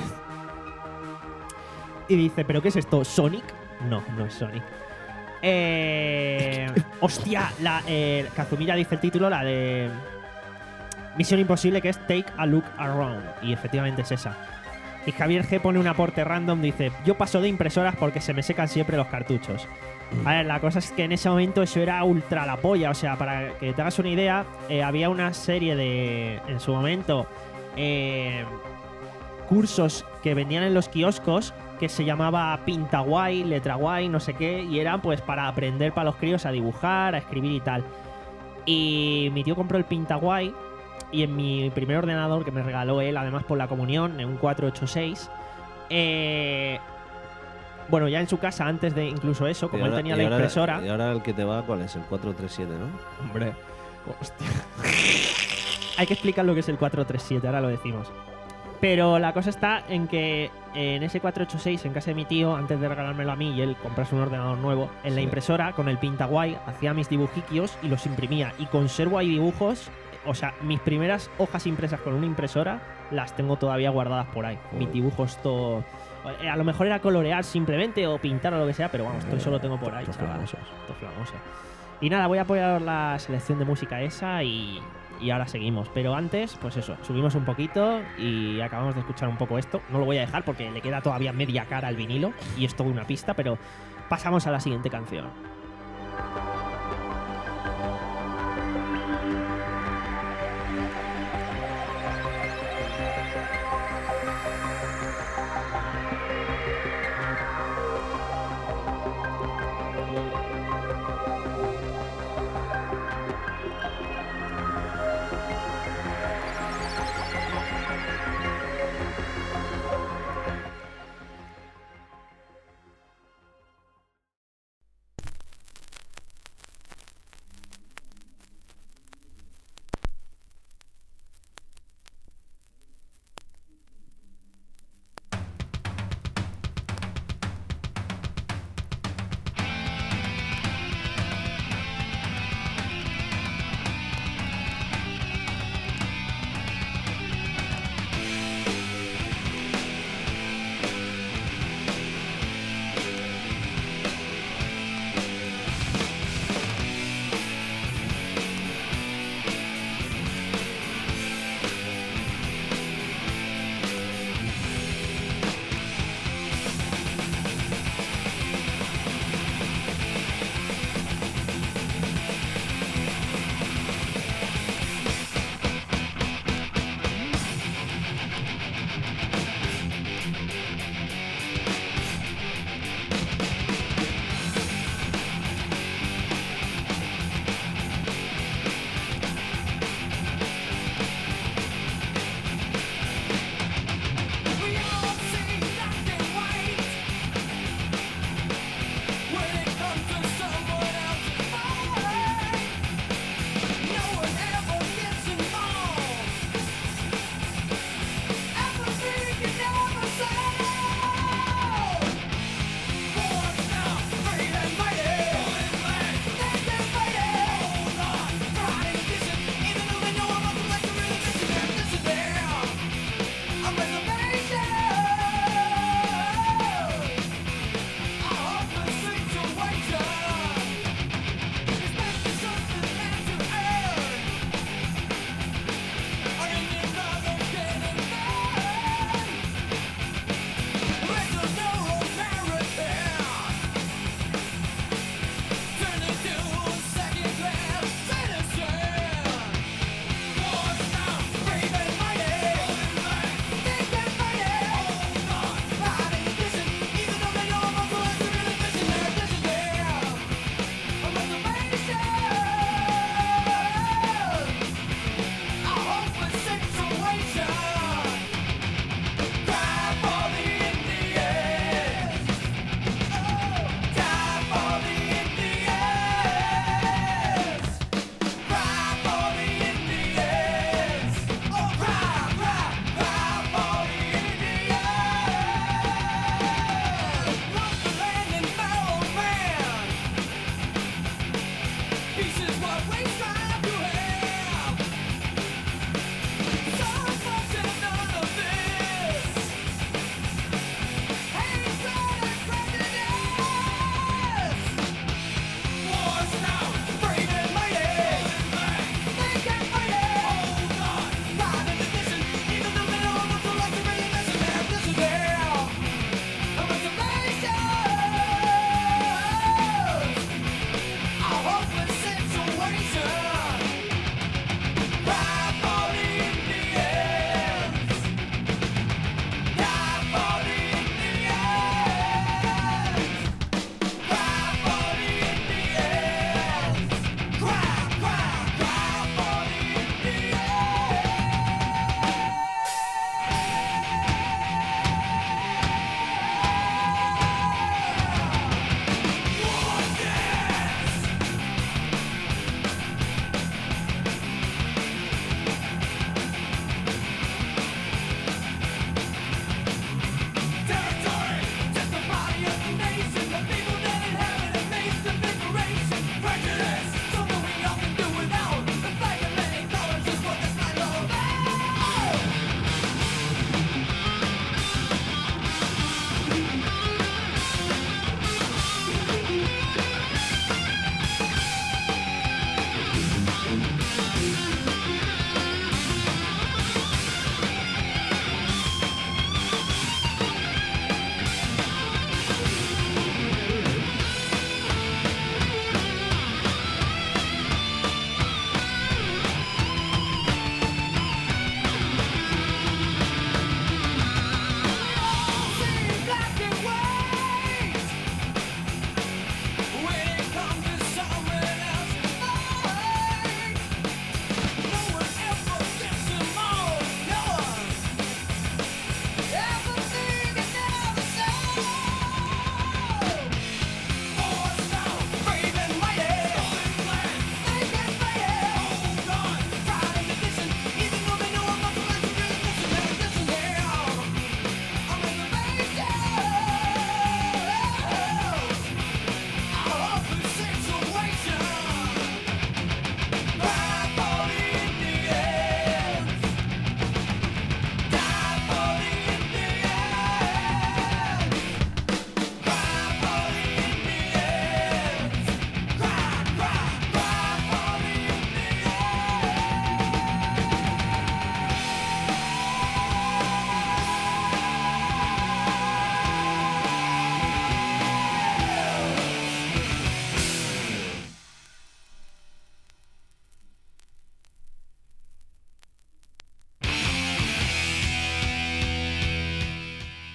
Speaker 2: Y dice, ¿pero qué es esto? ¿Sonic? No, no es Sonic. Eh, hostia, la, eh, Kazumira dice el título, la de Misión Imposible, que es Take a Look Around. Y efectivamente es esa. Y Javier G pone un aporte random, dice, yo paso de impresoras porque se me secan siempre los cartuchos. A ver, la cosa es que en ese momento eso era ultra la polla. O sea, para que te hagas una idea, eh, había una serie de, en su momento, eh, cursos que vendían en los kioscos que se llamaba Pinta Guay, Letra Guay, no sé qué, y eran pues para aprender para los críos a dibujar, a escribir y tal. Y mi tío compró el Pinta Guay y en mi primer ordenador que me regaló él, además por la comunión, en un cuatrocientos ochenta y seis, eh, bueno, ya en su casa, antes de incluso eso, como
Speaker 3: Y
Speaker 2: él
Speaker 3: ahora-
Speaker 2: tenía
Speaker 3: y
Speaker 2: la
Speaker 3: ahora-
Speaker 2: impresora.
Speaker 3: Y ahora el que te va, ¿cuál es? El cuatro tres siete, ¿no?
Speaker 2: Hombre, hostia. Hay que explicar lo que es el cuatrocientos treinta y siete, ahora lo decimos. Pero la cosa está en que eh, en ese cuatrocientos ochenta y seis, en casa de mi tío, antes de regalármelo a mí y él comprarse un ordenador nuevo, en la
Speaker 3: Sí.
Speaker 2: impresora, con el Pintaguay, hacía mis dibujiquios y los imprimía. Y conservo ahí dibujos, o sea, mis primeras hojas impresas con una impresora las tengo todavía guardadas por ahí.
Speaker 3: Joder.
Speaker 2: Mis dibujos, todo. eh, A lo mejor era colorear simplemente o pintar o lo que sea, pero vamos, todo eso lo tengo por ahí,
Speaker 3: Estos
Speaker 2: chaval.
Speaker 3: famosos.
Speaker 2: Esto es famoso. Y nada, voy a apoyar la selección de música esa y, y ahora seguimos. Pero antes, pues eso, subimos un poquito y acabamos de escuchar un poco esto. No lo voy a dejar porque le queda todavía media cara al vinilo y es toda una pista, pero pasamos a la siguiente canción.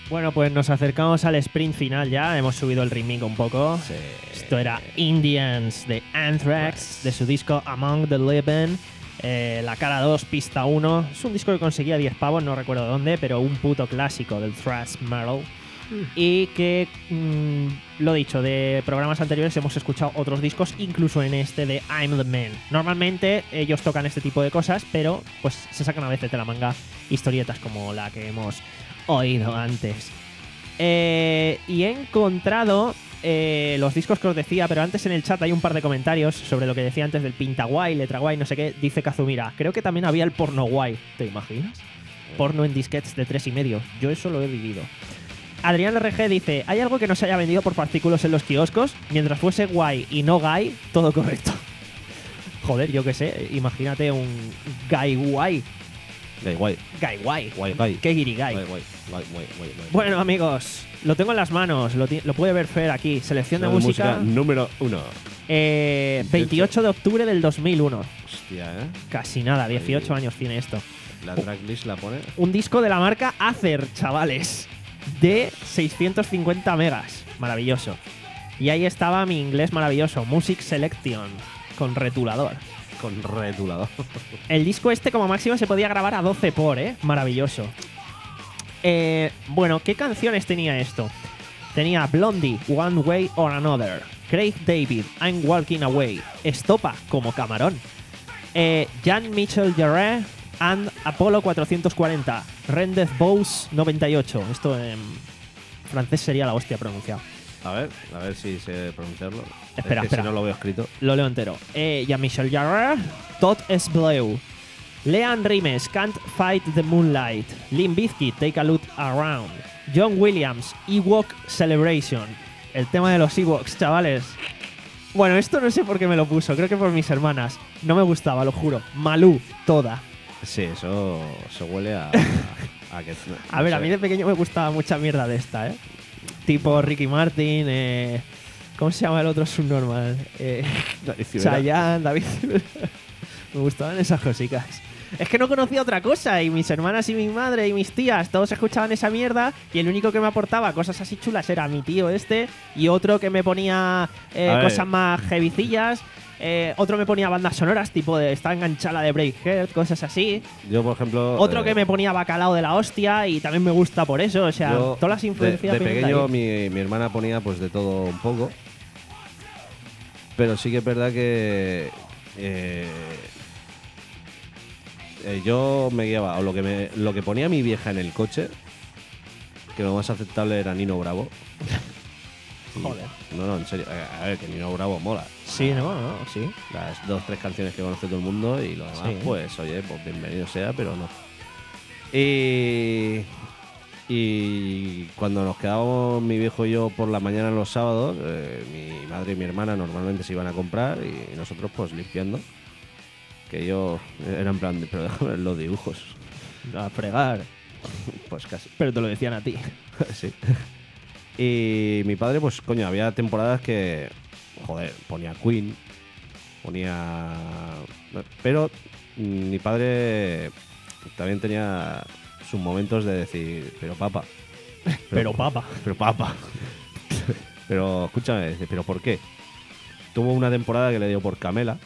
Speaker 2: Bueno, pues nos acercamos al sprint final ya. Hemos subido el ritmo un poco.
Speaker 3: Sí.
Speaker 2: Esto era Indians de Anthrax, de su disco Among the Living. Eh, la cara dos, pista uno. Es un disco que conseguía diez pavos, no recuerdo dónde, pero un puto clásico del thrash metal. Y que, mmm, lo dicho, de programas anteriores hemos escuchado otros discos, incluso en este de I'm the Man. Normalmente ellos tocan este tipo de cosas, pero pues se sacan a veces de la manga historietas como la que hemos oído antes. Eh, y he encontrado eh, los discos que os decía, pero antes en el chat hay un par de comentarios sobre lo que decía antes del pinta guay, letra guay, no sé qué. Dice Kazumira, creo que también había el porno guay. ¿Te imaginas? Porno en disquetes de tres y medio. Yo eso lo he vivido. Adrián R G dice, ¿hay algo que no se haya vendido por fascículos en los kioscos? Mientras fuese guay y no gay, todo correcto. Joder, yo qué sé, imagínate un gay guay.
Speaker 3: Gay guay.
Speaker 2: Gay guay.
Speaker 3: Guay, guay.
Speaker 2: Qué guirigay.
Speaker 3: Guay, guay, guay, guay, guay, guay.
Speaker 2: Bueno, amigos, lo tengo en las manos, lo, ti- lo puede ver Fer aquí. Selección de
Speaker 3: Selección
Speaker 2: música,
Speaker 3: número uno.
Speaker 2: eh, veintiocho de octubre del dos mil uno.
Speaker 3: Hostia, ¿eh?
Speaker 2: Casi nada, dieciocho
Speaker 3: Ahí.
Speaker 2: años tiene esto.
Speaker 3: La tracklist la pone.
Speaker 2: Un disco de la marca Acer, chavales, de seiscientos cincuenta megas. Maravilloso. Y ahí estaba mi inglés maravilloso, Music Selection, con retulador.
Speaker 3: Con retulador.
Speaker 2: El disco este como máximo se podía grabar a doce por, ¿eh? Maravilloso. Eh, bueno, ¿qué canciones tenía esto? Tenía Blondie, One Way or Another, Craig David, I'm Walking Away, Estopa, como camarón, eh, Jan Mitchell Jarre and Apollo cuatrocientos cuarenta, Rendez Bows noventa y ocho. Esto en francés sería la hostia pronunciado.
Speaker 3: A ver, a ver si sé pronunciarlo.
Speaker 2: Espera,
Speaker 3: es que
Speaker 2: espera.
Speaker 3: Si no lo veo escrito.
Speaker 2: Lo leo entero. Eh, Jean-Michel Jarre, Todd S. Bleu, Leanne Rimes, Can't Fight the Moonlight, Limp Bizkit, Take a Look Around, John Williams, Ewok Celebration. El tema de los Ewoks, chavales. Bueno, esto no sé por qué me lo puso, creo que por mis hermanas. No me gustaba, lo juro. Malú, toda.
Speaker 3: Sí, eso se huele a. a, que, no
Speaker 2: A ver,
Speaker 3: sé.
Speaker 2: a mí de pequeño me gustaba mucha mierda de esta, ¿eh? Tipo Ricky Martin, eh, ¿cómo se llama el otro subnormal? Eh,
Speaker 3: David Civera.
Speaker 2: Chayanne, David Civera. Me gustaban esas cositas. Es que no conocía otra cosa y mis hermanas y mi madre y mis tías todos escuchaban esa mierda y el único que me aportaba cosas así chulas era mi tío este y otro que me ponía eh,
Speaker 3: A ver.
Speaker 2: cosas más heavicillas. Eh, otro me ponía bandas sonoras tipo de está enganchada de Breakhead, cosas así.
Speaker 3: Yo, por ejemplo.
Speaker 2: Otro
Speaker 3: eh,
Speaker 2: que me ponía bacalao de la hostia y también me gusta por eso. O sea,
Speaker 3: yo,
Speaker 2: todas las
Speaker 3: de-
Speaker 2: influencias
Speaker 3: De,
Speaker 2: vienen de
Speaker 3: pequeño,
Speaker 2: ahí.
Speaker 3: mi, mi hermana ponía pues de todo un poco. Pero sí que es verdad que. eh, eh, yo me guiaba. O lo que, me, lo que ponía mi vieja en el coche. Que lo más aceptable era Nino Bravo. Y-
Speaker 2: Joder.
Speaker 3: No, no, en serio. A ver, que Nino Bravo mola.
Speaker 2: Sí, no, no, sí.
Speaker 3: Las dos, tres canciones que conoce todo el mundo y lo demás,
Speaker 2: Sí.
Speaker 3: pues, oye, pues bienvenido sea, pero no. Y, y cuando nos quedábamos mi viejo y yo por la mañana los sábados, eh, mi madre y mi hermana normalmente se iban a comprar y nosotros pues limpiando. Que yo era en plan, de, pero déjame ver los dibujos.
Speaker 2: A fregar.
Speaker 3: Pues casi.
Speaker 2: Pero te lo decían a ti.
Speaker 3: Sí. Y mi padre, pues coño, había temporadas que, joder, ponía Queen, ponía... Pero mm, mi padre también tenía sus momentos de decir, pero papa.
Speaker 2: Pero papa.
Speaker 3: Pero papa. Pero escúchame, dice, ¿pero por qué? Tuvo una temporada que le dio por Camela.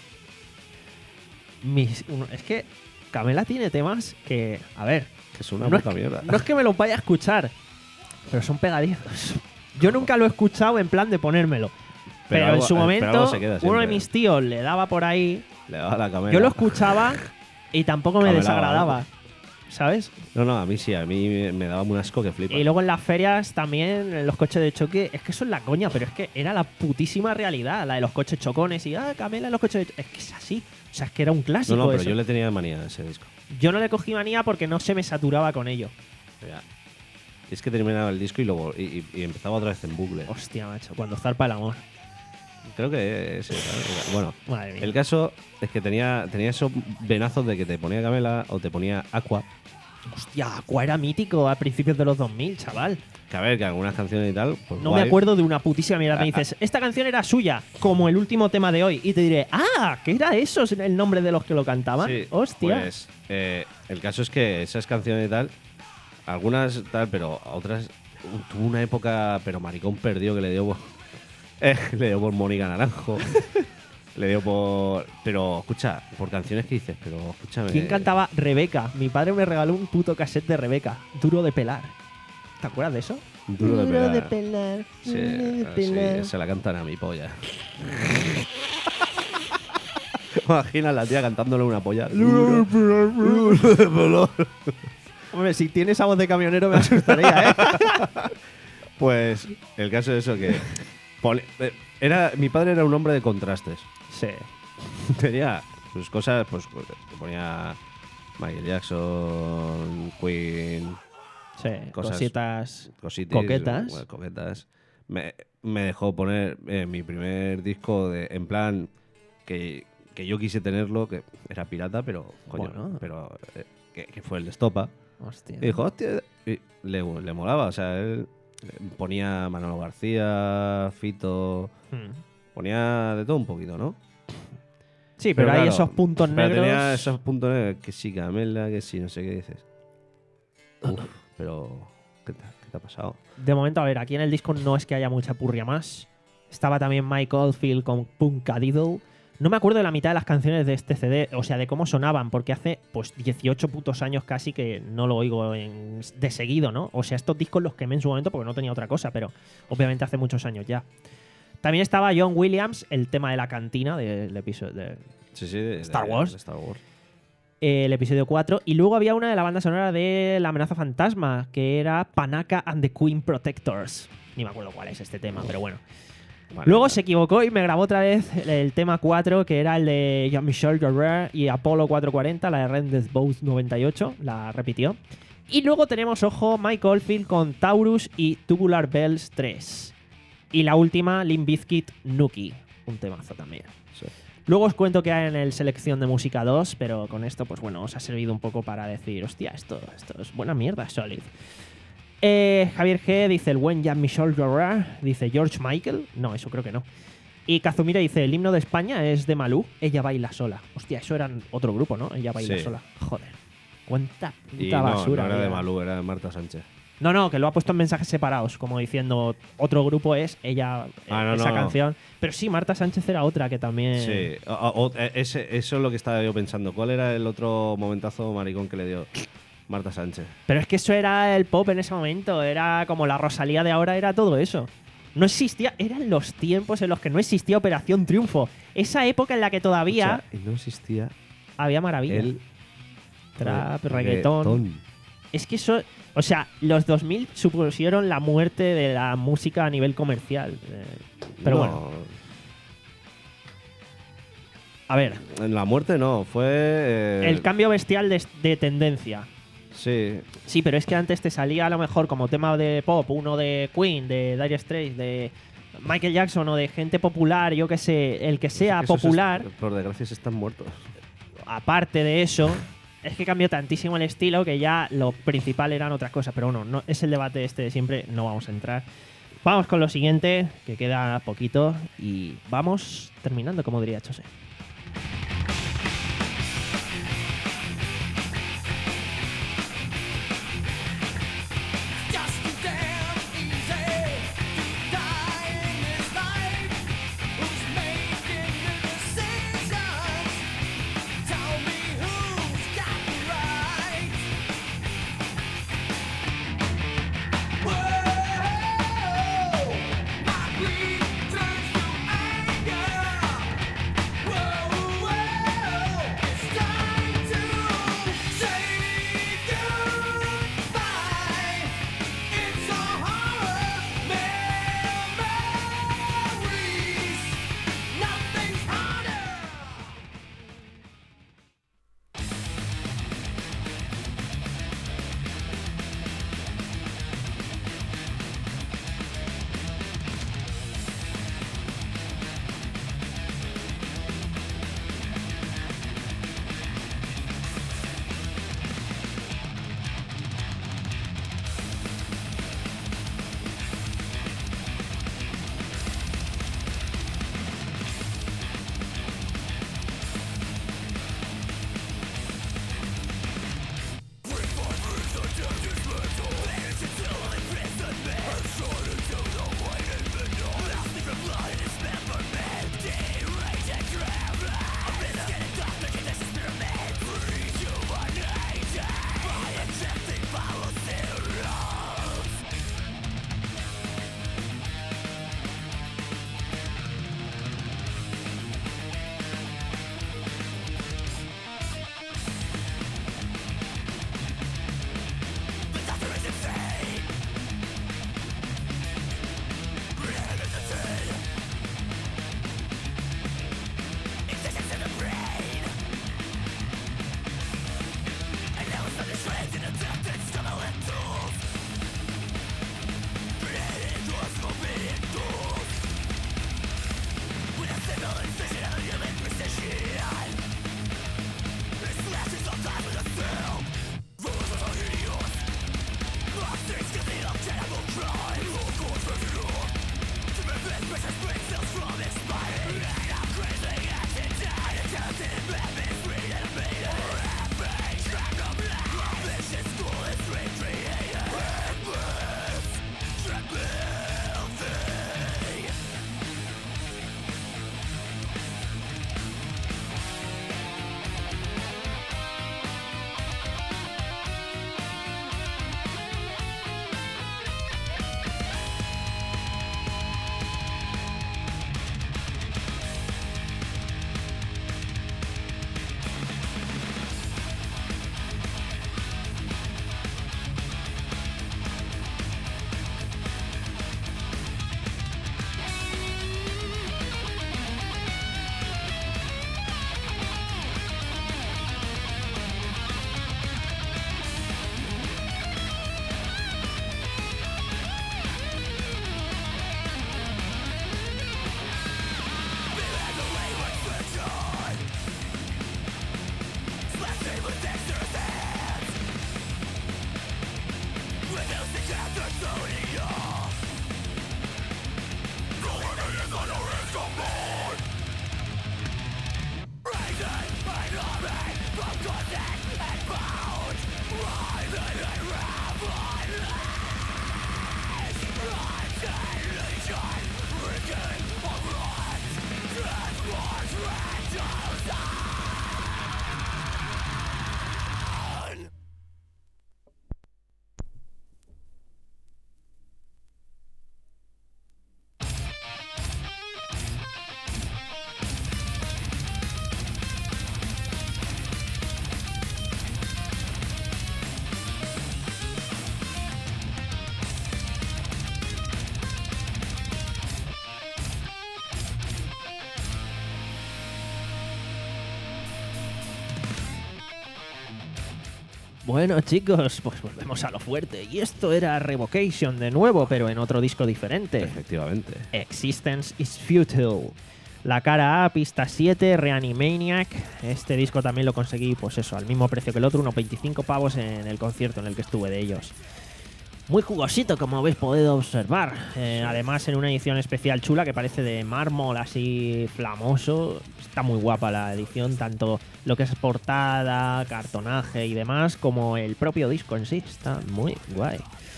Speaker 2: Mis- uno- es que Camela tiene temas que, a ver,
Speaker 3: Que es una
Speaker 2: no es,
Speaker 3: puta
Speaker 2: que,
Speaker 3: mierda.
Speaker 2: no es que me los vaya a escuchar, pero son pegadizos. Yo nunca lo he escuchado en plan de ponérmelo. Pero,
Speaker 3: Pero
Speaker 2: en
Speaker 3: algo-
Speaker 2: su
Speaker 3: pero
Speaker 2: momento,
Speaker 3: algo se queda
Speaker 2: uno
Speaker 3: siempre.
Speaker 2: de mis tíos le daba por ahí.
Speaker 3: Le daba la Camela.
Speaker 2: Yo lo escuchaba y tampoco me
Speaker 3: Camelaba,
Speaker 2: desagradaba. ¿Sabes?
Speaker 3: No, no, a mí sí, a mí me- me daba un asco que flipa.
Speaker 2: Y luego en las ferias también, en los coches de choque, es que eso es la coña, pero es que era la putísima realidad, la de los coches chocones y, ah, Camela en los coches de choque. Es que es así. O sea, es que era un clásico
Speaker 3: No, no, pero
Speaker 2: eso.
Speaker 3: yo le tenía manía a ese disco.
Speaker 2: Yo no le cogí manía porque no se me saturaba con ello.
Speaker 3: Ya. Es que terminaba el disco y luego y, y- y empezaba otra vez en bucle.
Speaker 2: Hostia, macho, cuando zarpa el amor.
Speaker 3: Creo que ese, ¿sabes? Bueno,
Speaker 2: Madre mía.
Speaker 3: el caso es que tenía, tenía esos venazos de que te ponía Camela o te ponía Aqua.
Speaker 2: Hostia, Aqua era mítico a principios de los dos mil, chaval.
Speaker 3: Que a ver, que algunas canciones y tal. Pues
Speaker 2: No
Speaker 3: guay.
Speaker 2: me acuerdo de una putísima mierda. Me
Speaker 3: Ah,
Speaker 2: dices, esta canción era suya, como el último tema de hoy. Y te diré, ah, ¿qué era eso? ¿El nombre de los que lo cantaban?
Speaker 3: Sí,
Speaker 2: Hostia.
Speaker 3: Pues eh, el caso es que esas canciones y tal, algunas tal, pero otras tuvo una época, pero maricón perdió que le dio por, eh, le dio por Mónica Naranjo. Le dio por... Pero, escucha, por canciones que dices, pero escúchame...
Speaker 2: ¿Quién cantaba Rebeca? Mi padre me regaló un puto cassette de Rebeca. Duro de pelar. ¿Te acuerdas de eso?
Speaker 3: Duro de pelar.
Speaker 2: pelar.
Speaker 3: Sí,
Speaker 2: duro de
Speaker 3: sí,
Speaker 2: pelar.
Speaker 3: se la cantan a mi polla. Imagina la tía cantándole una polla. Duro de pelar.
Speaker 2: Hombre, si tiene esa voz de camionero me asustaría, ¿eh?
Speaker 3: Pues el caso es eso que... pone- eh, era, mi padre era un hombre de contrastes.
Speaker 2: Sí.
Speaker 3: Tenía sus cosas, pues que ponía Michael Jackson, Queen,
Speaker 2: Sí,
Speaker 3: Cosas-
Speaker 2: cositas
Speaker 3: cositas
Speaker 2: coquetas.
Speaker 3: bueno, coquetas. Me, me dejó poner eh, mi primer disco de, en plan que, que yo quise tenerlo, que era pirata, pero coño,
Speaker 2: Bueno.
Speaker 3: pero eh, que, que fue el de Estopa.
Speaker 2: Hostia.
Speaker 3: Y dijo, hostia, y le, le molaba, o sea, él ponía Manolo García, Fito,
Speaker 2: Hmm.
Speaker 3: ponía de todo un poquito, ¿no?
Speaker 2: Sí, pero, hay
Speaker 3: claro,
Speaker 2: esos puntos
Speaker 3: pero
Speaker 2: negros.
Speaker 3: tenía esos puntos negros, que sí, Camela, que sí, no sé qué dices. Uf, pero, ¿qué te, qué te ha pasado?
Speaker 2: De momento, a ver, aquí en el disco no es que haya mucha purria más. Estaba también Mike Oldfield con Punkadiddle. No me acuerdo de la mitad de las canciones de este C D, o sea, de cómo sonaban, porque hace pues dieciocho putos años casi que no lo oigo en- de seguido, ¿no? O sea, estos discos los quemé en su momento porque no tenía otra cosa, pero obviamente hace muchos años ya. También estaba John Williams, el tema de la cantina del episodio, de-
Speaker 3: Sí, sí, de,
Speaker 2: Star
Speaker 3: de-
Speaker 2: Wars.
Speaker 3: de Star Wars.
Speaker 2: eh, el episodio cuatro. Y luego había una de la banda sonora de La amenaza fantasma, que era Panaka and the Queen Protectors. Ni me acuerdo cuál es este tema, pero bueno.
Speaker 3: Vale,
Speaker 2: Luego
Speaker 3: vale.
Speaker 2: se equivocó y me grabó otra vez el tema cuatro, que era el de Jean-Michel Jarre y Apollo cuatrocientos cuarenta, la de Rendes Both noventa y ocho, la repitió. Y luego tenemos, ojo, Mike Oldfield con Taurus y Tubular Bells tres. Y la última, Limp Bizkit, Nuki, un temazo también.
Speaker 3: Sí.
Speaker 2: Luego os cuento que hay en el selección de música dos, pero con esto, pues bueno, os ha servido un poco para decir, hostia, esto, esto es buena mierda, Solid. Eh, Javier G dice el buen Jean-Michel Jarre, dice George Michael, no, eso creo que no. Y Kazumira dice el himno de España es de Malú, ella baila sola. Hostia, eso era otro grupo, ¿no? Ella baila
Speaker 3: Sí.
Speaker 2: sola. Joder, cuánta puta
Speaker 3: Y no,
Speaker 2: basura.
Speaker 3: no era de
Speaker 2: había.
Speaker 3: Malú, era de Marta Sánchez.
Speaker 2: No, no, que lo ha puesto en mensajes separados, como diciendo otro grupo es ella, eh,
Speaker 3: Ah, no,
Speaker 2: esa
Speaker 3: no, no.
Speaker 2: canción. Pero sí, Marta Sánchez era otra que también.
Speaker 3: Sí, o- o- o- eh, ese- eso es lo que estaba yo pensando. ¿Cuál era el otro momentazo maricón que le dio Marta Sánchez?
Speaker 2: Pero es que eso era el pop en ese momento, era como la Rosalía de ahora, era todo eso. No existía, eran los tiempos en los que no existía Operación Triunfo. Esa época en la que todavía
Speaker 3: O sea, y no existía
Speaker 2: había maravilla.
Speaker 3: el
Speaker 2: Trap,
Speaker 3: eh,
Speaker 2: reggaetón. Es que eso, o sea, los dos mil supusieron la muerte de la música a nivel comercial. Eh, Pero
Speaker 3: No,
Speaker 2: bueno, a ver,
Speaker 3: en la muerte no, fue... eh,
Speaker 2: el cambio bestial de, de tendencia.
Speaker 3: Sí,
Speaker 2: Sí, pero es que antes te salía a lo mejor como tema de pop, uno de Queen, de Dire Straits, de Michael Jackson o de gente popular, yo que sé, el que sea
Speaker 3: es que esos
Speaker 2: popular,
Speaker 3: es- por desgracia se están muertos.
Speaker 2: aparte de eso, es que cambió tantísimo el estilo que ya lo principal eran otras cosas. Pero bueno, no, es el debate este de siempre, no vamos a entrar. Vamos con lo siguiente, que queda poquito, y vamos terminando, como diría José.
Speaker 4: Just too damn easy to die in this life. Who's making the decisions? Tell me who's got the right. Whoa, my greed turns to anger. Whoa.
Speaker 2: Bueno, chicos, pues volvemos a lo fuerte. Y esto era Revocation de nuevo, pero en otro disco diferente.
Speaker 3: Efectivamente.
Speaker 2: Existence is Futile. La cara A, pista siete, Reanimaniac. Este disco también lo conseguí, pues eso, al mismo precio que el otro, unos veinticinco pavos en el concierto en el que estuve de ellos. Muy jugosito, como habéis podido observar. Eh, además, en una edición especial chula que parece de mármol, así flamoso. Está muy guapa la edición, tanto lo que es portada, cartonaje y demás, como el propio disco en sí. Está muy guay.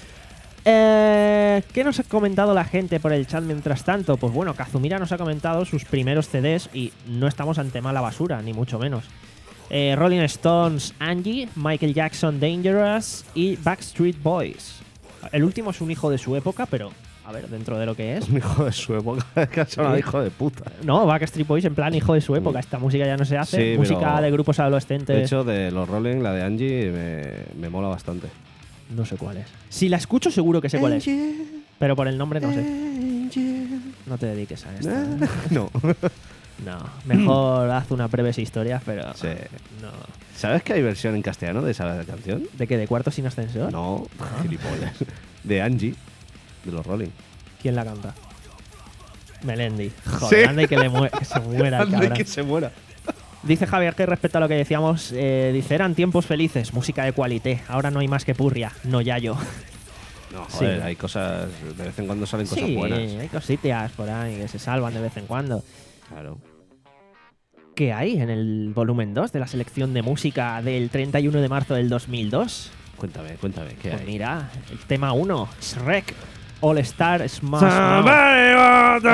Speaker 2: Eh, ¿Qué nos ha comentado la gente por el chat mientras tanto? Pues bueno, Kazumira nos ha comentado sus primeros C Ds y no estamos ante mala basura, ni mucho menos. Eh, Rolling Stones, Angie, Michael Jackson, Dangerous y Backstreet Boys. El último es un hijo de su época, pero a ver, dentro de lo que es.
Speaker 3: Un hijo de su época, que ha sonado hijo de puta.
Speaker 2: No, Backstreet Boys en plan hijo de su época. Esta música ya no se hace.
Speaker 3: Sí,
Speaker 2: música
Speaker 3: pero-
Speaker 2: de grupos adolescentes.
Speaker 3: De hecho, de los Rolling, la de Angie me, me mola bastante.
Speaker 2: No sé cuál es. Si la escucho, seguro que sé cuál es. Pero por el nombre no sé. No te dediques a esto. ¿eh?
Speaker 3: No.
Speaker 2: No, mejor haz una breves historia, pero.
Speaker 3: Sí.
Speaker 2: No.
Speaker 3: ¿Sabes que hay versión en castellano de esa canción?
Speaker 2: ¿De qué? ¿De Cuarto sin ascensor?
Speaker 3: No, gilipollas. De Angie, de los Rolling.
Speaker 2: ¿Quién la canta? Melendi. Joder,
Speaker 3: Sí.
Speaker 2: anda y que, le mue- que se muera el
Speaker 3: Anda,
Speaker 2: cabrón.
Speaker 3: que se muera.
Speaker 2: Dice Javier que respecto a lo que decíamos, eh, dice, eran tiempos felices, música de qualité, ahora no hay más que purria, no ya yo.
Speaker 3: No,
Speaker 2: Sí.
Speaker 3: joder, hay cosas. De vez en cuando salen cosas
Speaker 2: Sí,
Speaker 3: buenas.
Speaker 2: hay cositas por ahí que se salvan de vez en cuando.
Speaker 3: Claro.
Speaker 2: ¿Qué hay en el volumen dos de la selección de música del treinta y uno de marzo del dos mil dos?
Speaker 3: Cuéntame, cuéntame, ¿qué
Speaker 2: Pues
Speaker 3: hay?
Speaker 2: mira, el tema uno, Shrek, All Star Smash Mouth.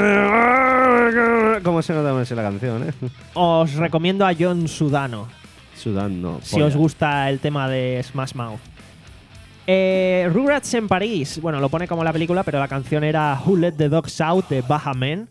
Speaker 3: ¿Cómo se nota más la canción, eh?
Speaker 2: Os recomiendo a John Sudano,
Speaker 3: Sudando.
Speaker 2: si os gusta el tema de Smash Mouth. Eh, Rugrats en París. Bueno, lo pone como la película, pero la canción era Who Let the Dogs Out de Baja Men.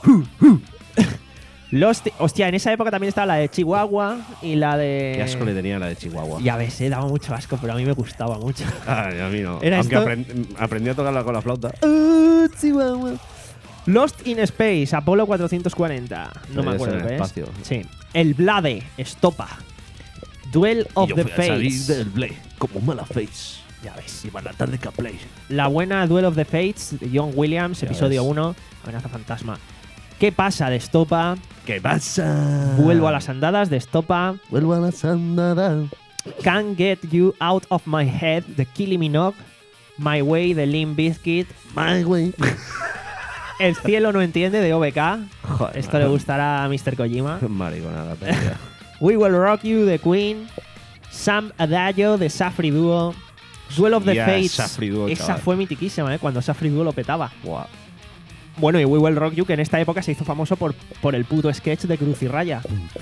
Speaker 2: Lost, hostia, en esa época también estaba la de Chihuahua y la de.
Speaker 3: Qué asco le tenía la de Chihuahua.
Speaker 2: Ya ves, eh, daba mucho asco, pero a mí me gustaba mucho.
Speaker 3: Ay, a mí no.
Speaker 2: ¿Era
Speaker 3: Aunque
Speaker 2: esto?
Speaker 3: aprend- aprendí a tocarla con la flauta.
Speaker 2: Uh, Chihuahua. Lost in Space, Apolo cuatrocientos cuarenta. No me
Speaker 3: Podría
Speaker 2: acuerdo
Speaker 3: ser en
Speaker 2: qué es.
Speaker 3: espacio.
Speaker 2: Sí. El Blade, Estopa. Duel of the Fates.
Speaker 3: Blade como mala face.
Speaker 2: Ya ves.
Speaker 3: Y para la tarde que play.
Speaker 2: La buena Duel of the Fates de John Williams,
Speaker 3: Ya
Speaker 2: episodio
Speaker 3: ves.
Speaker 2: uno, Amenaza Fantasma. ¿Qué pasa de Estopa?
Speaker 3: ¿Qué pasa?
Speaker 2: Vuelvo a las andadas de Estopa.
Speaker 3: Vuelvo a las andadas.
Speaker 2: Can't Get You Out of My Head de Kylie Minogue. My Way de Limp Bizkit.
Speaker 3: My way.
Speaker 2: El cielo no entiende de O B K.
Speaker 3: Joder,
Speaker 2: Esto le gustará a mister Kojima.
Speaker 3: Mariconada, perdida.
Speaker 2: We Will Rock You de Queen. Sam Adagio de Safri Duo. Duel of the
Speaker 3: Hostia,
Speaker 2: Fates.
Speaker 3: Safri Duo,
Speaker 2: Esa
Speaker 3: chaval.
Speaker 2: fue mitiquísima, ¿eh? Cuando Safri Duo lo petaba.
Speaker 3: Buah.
Speaker 2: Bueno, y We Will Rock You, que en esta época se hizo famoso por, por el puto sketch de Cruz y Raya.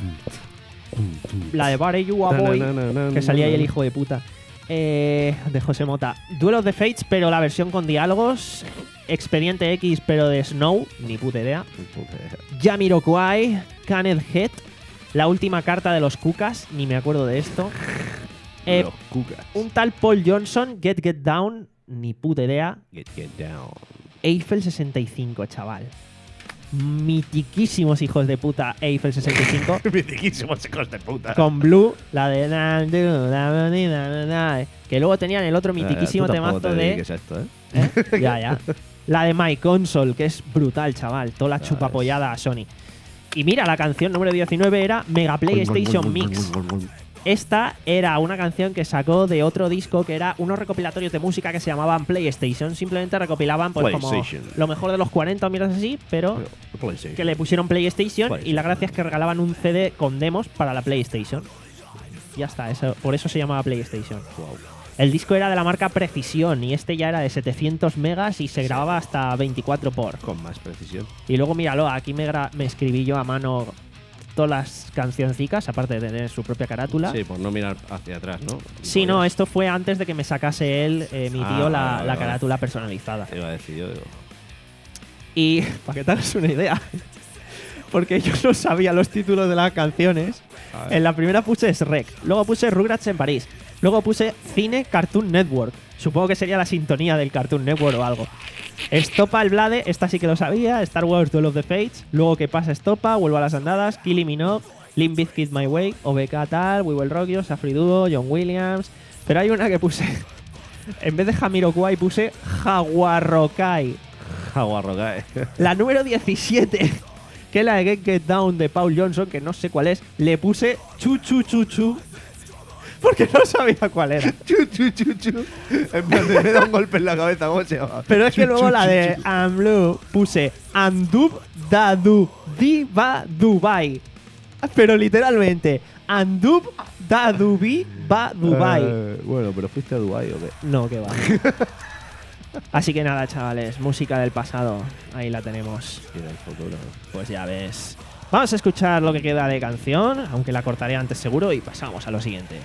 Speaker 2: La de Bare You a Boy,
Speaker 3: Na, na, na, na,
Speaker 2: que salía ahí
Speaker 3: na.
Speaker 2: el hijo de puta. Eh, de José Mota. Duel of the Fates, pero la versión con diálogos. Expediente X, pero de Snow. Ni puta idea. Jamiroquai, Caned Head. La última carta de los Cucas. Ni me acuerdo de esto. Eh,
Speaker 3: Los cucas.
Speaker 2: un tal Paul Johnson, Get Get Down. Ni puta idea.
Speaker 3: Get, get down.
Speaker 2: Eiffel sesenta y cinco, chaval. Mitiquísimos hijos de puta Eiffel sesenta y cinco.
Speaker 3: Mitiquísimos hijos de puta.
Speaker 2: Con Blue, la de na, du, na, na, na, na, na, que luego tenían el otro mitiquísimo
Speaker 3: Eh, tú tampoco
Speaker 2: temazo
Speaker 3: te
Speaker 2: de.
Speaker 3: dediques a esto, ¿eh?
Speaker 2: ¿Eh? Ya, ya. La de My Console, que es brutal, chaval. Toda la
Speaker 3: Ya
Speaker 2: chupapollada a Sony. Y mira, la canción número diecinueve era Mega PlayStation Mix. Esta era una canción que sacó de otro disco que era unos recopilatorios de música que se llamaban PlayStation. Simplemente recopilaban pues como
Speaker 3: PlayStation.
Speaker 2: lo mejor de los cuarenta o mierdas así, pero
Speaker 3: PlayStation.
Speaker 2: que le pusieron PlayStation y
Speaker 3: PlayStation.
Speaker 2: la gracia es que regalaban un C D con demos para la PlayStation. Ya está, eso, por eso se llamaba PlayStation. El disco era de la marca Precisión y este ya era de setecientos megas y se grababa hasta veinticuatro por.
Speaker 3: Con más precisión.
Speaker 2: Y luego míralo, aquí me, gra- me escribí yo a mano todas las cancioncicas, aparte de tener su propia carátula.
Speaker 3: Sí, por no mirar hacia atrás, ¿no?
Speaker 2: Sí, no, esto fue antes de que me sacase él, eh, mi
Speaker 3: Ah,
Speaker 2: tío, la,
Speaker 3: vale,
Speaker 2: la
Speaker 3: vale.
Speaker 2: carátula personalizada.
Speaker 3: Iba a decir yo, digo.
Speaker 2: Y para que te hagas una idea, porque yo no sabía los títulos de las canciones.
Speaker 3: A ver.
Speaker 2: En la primera puse Shrek, luego puse Rugrats en París, luego puse Cine Cartoon Network. Supongo que sería la sintonía del Cartoon Network o algo. Estopa el Blade, esta sí que lo sabía. Star Wars Duel of the Fates. Luego que pasa Estopa, Vuelvo a las Andadas, Killing Minogue, Limp Bizkit My Way, O B K Tal, We Will Rock You, Safri Duo, John Williams. Pero hay una que puse, en vez de Jamiroquai puse Jaguarroquai.
Speaker 3: Jaguarrocae.
Speaker 2: La número diecisiete, que es la de Get Get Down de Paul Johnson, que no sé cuál es, le puse Chu Chu Chu Chu, porque no sabía cuál era.
Speaker 3: Chu, chu, chu, chu. En plan, de me da un golpe en la cabeza, ¿cómo se llama?
Speaker 2: Pero es que
Speaker 3: Chu,
Speaker 2: luego
Speaker 3: chu,
Speaker 2: la
Speaker 3: chu,
Speaker 2: de
Speaker 3: chu.
Speaker 2: I'm Blue puse Andub Dadu Diva Dubai. Pero literalmente, Andub Dadubi Va Dubai.
Speaker 3: Eh, bueno, pero fuiste a Dubai o qué?
Speaker 2: No, que va. Así que nada, chavales, música del pasado. Ahí la tenemos.
Speaker 3: Y del futuro.
Speaker 2: Pues ya ves. Vamos a escuchar lo que queda de canción, aunque la cortaré antes seguro, y pasamos a lo siguiente.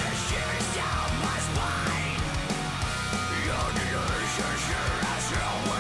Speaker 4: Your generation sure as hell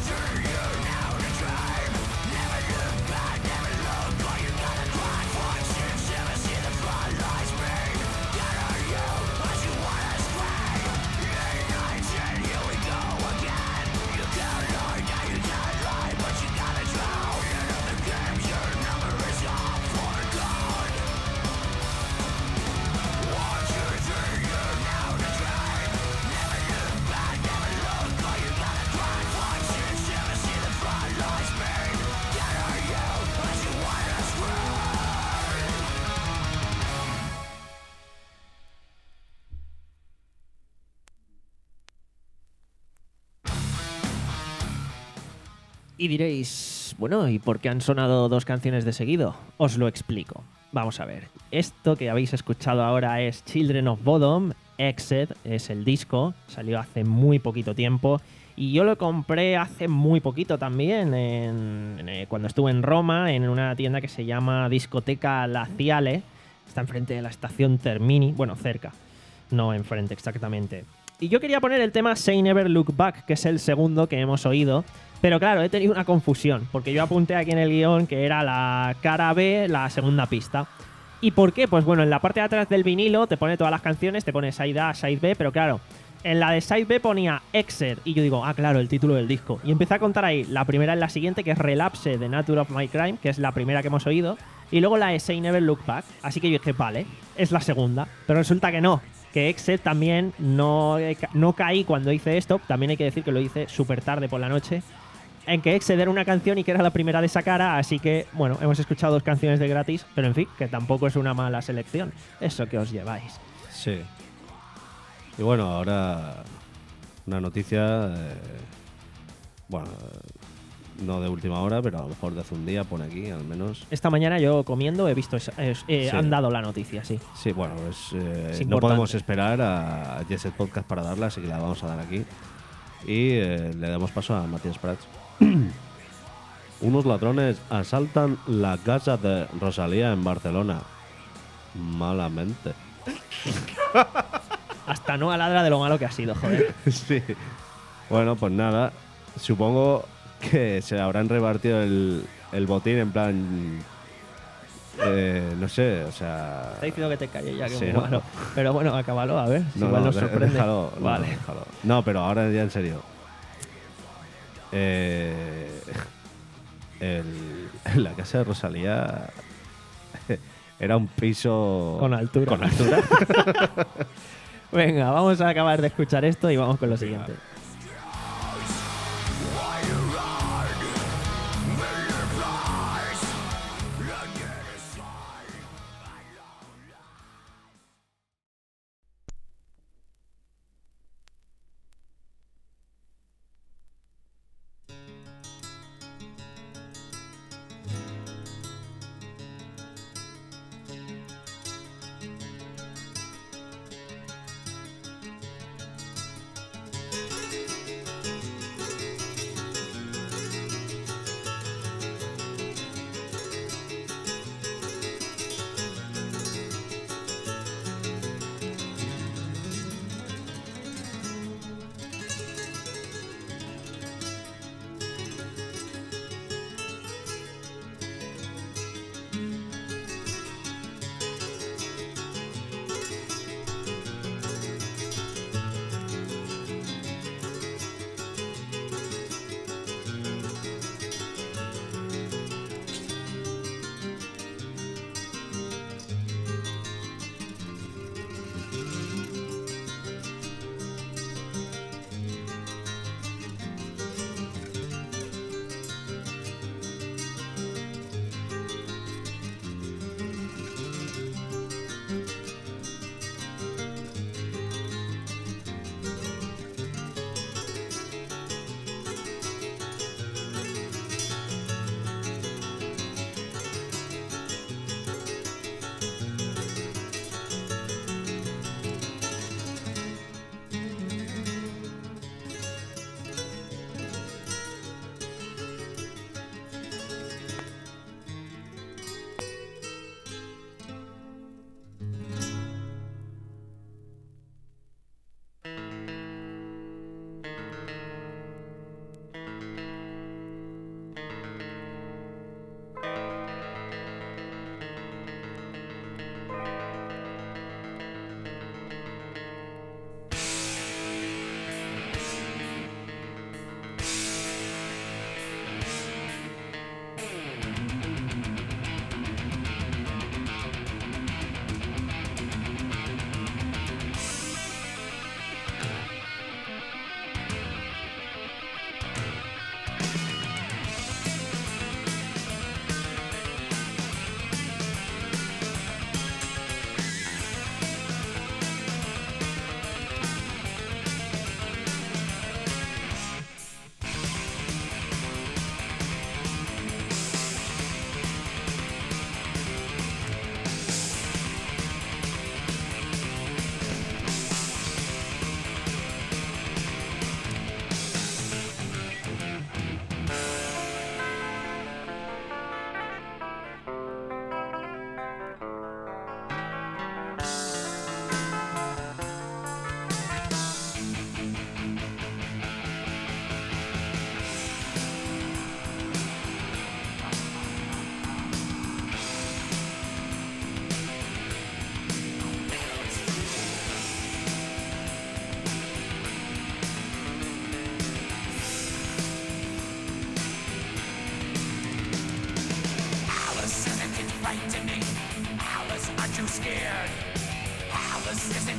Speaker 2: Y diréis, bueno, ¿y por qué han sonado dos canciones de seguido? Os lo explico. Vamos a ver. Esto que habéis escuchado ahora es Children of Bodom. Exed es el disco. Salió hace muy poquito tiempo. Y yo lo compré hace muy poquito también, en, en, eh, cuando estuve en Roma, en una tienda que se llama Discoteca Laziale. Está enfrente de la estación Termini. Bueno, cerca. No enfrente exactamente. Y yo quería poner el tema Say Never Look Back, que es el segundo que hemos oído. Pero claro, he tenido una confusión, porque yo apunté aquí en el guión que era la cara B, la segunda pista. ¿Y por qué? Pues bueno, en la parte de atrás del vinilo te pone todas las canciones, te pone Side A, Side B, pero claro, en la de Side B ponía Exed, y yo digo, ah, claro, el título del disco. Y empecé a contar ahí, la primera es la siguiente, que es Relapse, The Nature of My Crime, que es la primera que hemos oído, y luego la de Say Never Look Back. Así que yo dije, vale, es la segunda. Pero resulta que no, que Exed también no, no caí cuando hice esto, también hay que decir que lo hice súper tarde por la noche, en que Exed era una canción y que era la primera de esa cara, así que, bueno, hemos escuchado dos canciones de gratis, pero en fin, que tampoco es una mala selección. Eso que os lleváis.
Speaker 3: Sí. Y bueno, ahora una noticia, eh, bueno, no de última hora, pero a lo mejor de hace un día, pone aquí, al menos.
Speaker 2: Esta mañana yo comiendo he visto, esa, eh, eh,
Speaker 3: Sí.
Speaker 2: han dado la noticia, sí.
Speaker 3: Sí, bueno, pues eh,
Speaker 2: Es
Speaker 3: no
Speaker 2: importante.
Speaker 3: podemos esperar a Jesset Podcast para darla, así que la vamos a dar aquí. Y eh, le damos paso a Matías Prats. Unos ladrones asaltan la casa de Rosalía en Barcelona. Malamente.
Speaker 2: Hasta no aladra de lo malo que ha sido, joder.
Speaker 3: Sí. Bueno, pues nada. Supongo que se habrán repartido el, el botín en plan... eh, no sé, o sea...
Speaker 2: Está diciendo que te calles ya, que
Speaker 3: Sí,
Speaker 2: muy
Speaker 3: ¿no?
Speaker 2: malo. Pero bueno, acábalo, a ver, si
Speaker 3: No,
Speaker 2: igual
Speaker 3: no,
Speaker 2: nos
Speaker 3: de-
Speaker 2: sorprende.
Speaker 3: déjalo, no,
Speaker 2: vale.
Speaker 3: déjalo. No, pero ahora ya en serio. Eh, el- la casa de Rosalía era un piso
Speaker 2: Con altura.
Speaker 3: Con altura.
Speaker 2: Venga, vamos a acabar de escuchar esto y vamos con lo siguiente.
Speaker 4: Thank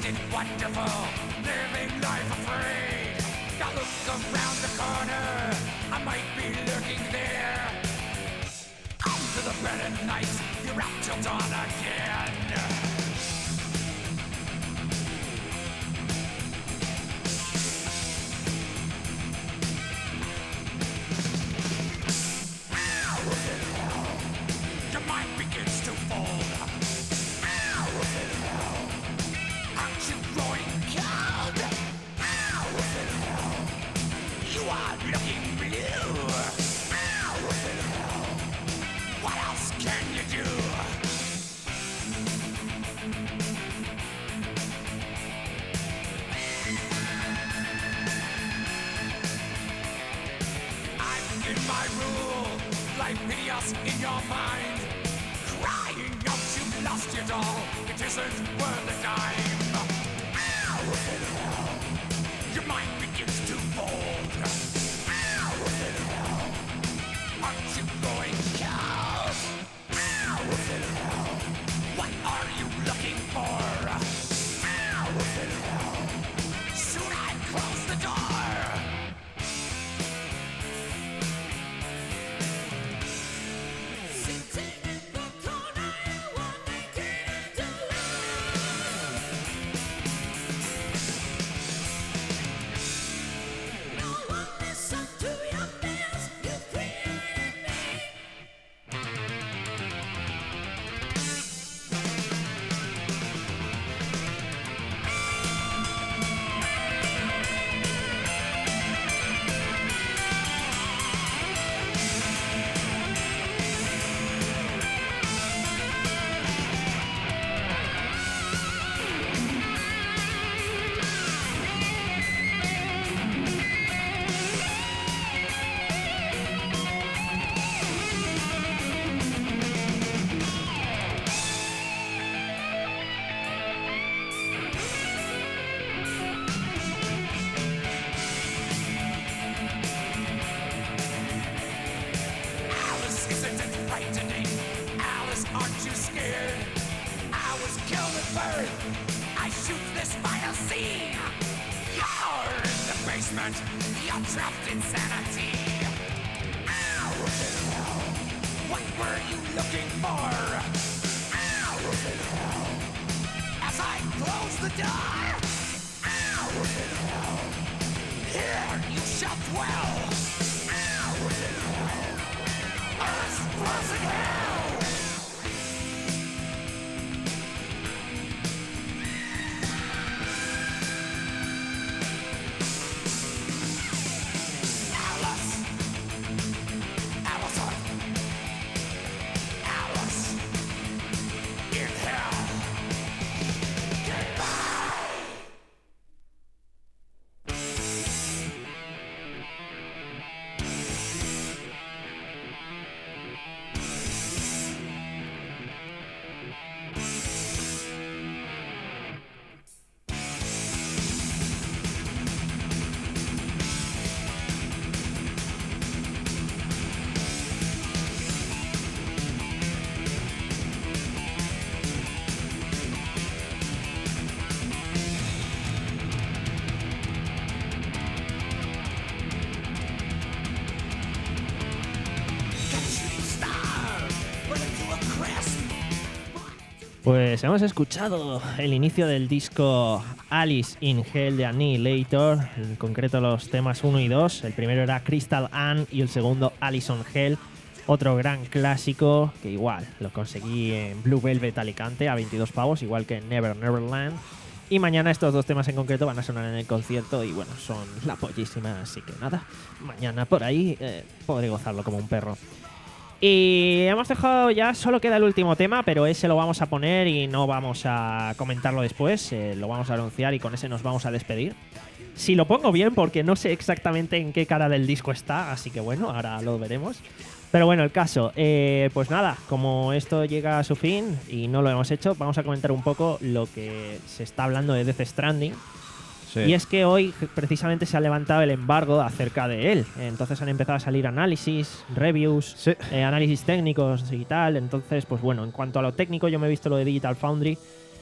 Speaker 6: it wonderful, living life afraid. Now look around the corner, I might be lurking there. Come to the bed at night, you're out till dawn again. Your mind begins to fold. Aren't you growing cold? You are looking blue. What else can you do? I'm in my rule, life hideous in your mind. Crying out you've lost it all, it isn't worth a dime. Your mind begins to fold. Aren't you going cold? What are you looking for? Soon I close the door. Alice, isn't it frightening? Alice, aren't you scared? I was killed at birth. I shoot this final scene. You're in the basement. You're trapped in sanity. What were you looking for? As I close the door, here you shall dwell. Earth's frozen hell. Alice, Allison, Alice, in hell. Goodbye.
Speaker 2: Pues hemos escuchado el inicio del disco Alice in Hell de Annihilator, en concreto los temas uno y dos. El primero era Crystal Ann y el segundo Alice on Hell, otro gran clásico que igual lo conseguí en Blue Velvet Alicante a veintidós pavos, igual que en Never Neverland. Y mañana estos dos temas en concreto van a sonar en el concierto y bueno, son la pollísima, así que nada, mañana por ahí eh, podré gozarlo como un perro. Y hemos dejado ya, solo queda el último tema, pero ese lo vamos a poner y no vamos a comentarlo después, eh, lo vamos a anunciar y con ese nos vamos a despedir. Si lo pongo bien, porque no sé exactamente en qué cara del disco está, así que bueno, ahora lo veremos. Pero bueno, el caso, eh, pues nada, como esto llega a su fin y no lo hemos hecho, vamos a comentar un poco lo que se está hablando de Death Stranding. Sí. Y es que hoy precisamente se ha levantado el embargo acerca de él. Entonces han empezado a salir análisis, reviews, sí. eh, análisis técnicos y tal. Entonces, pues bueno, en cuanto a lo técnico, yo me he visto lo de Digital Foundry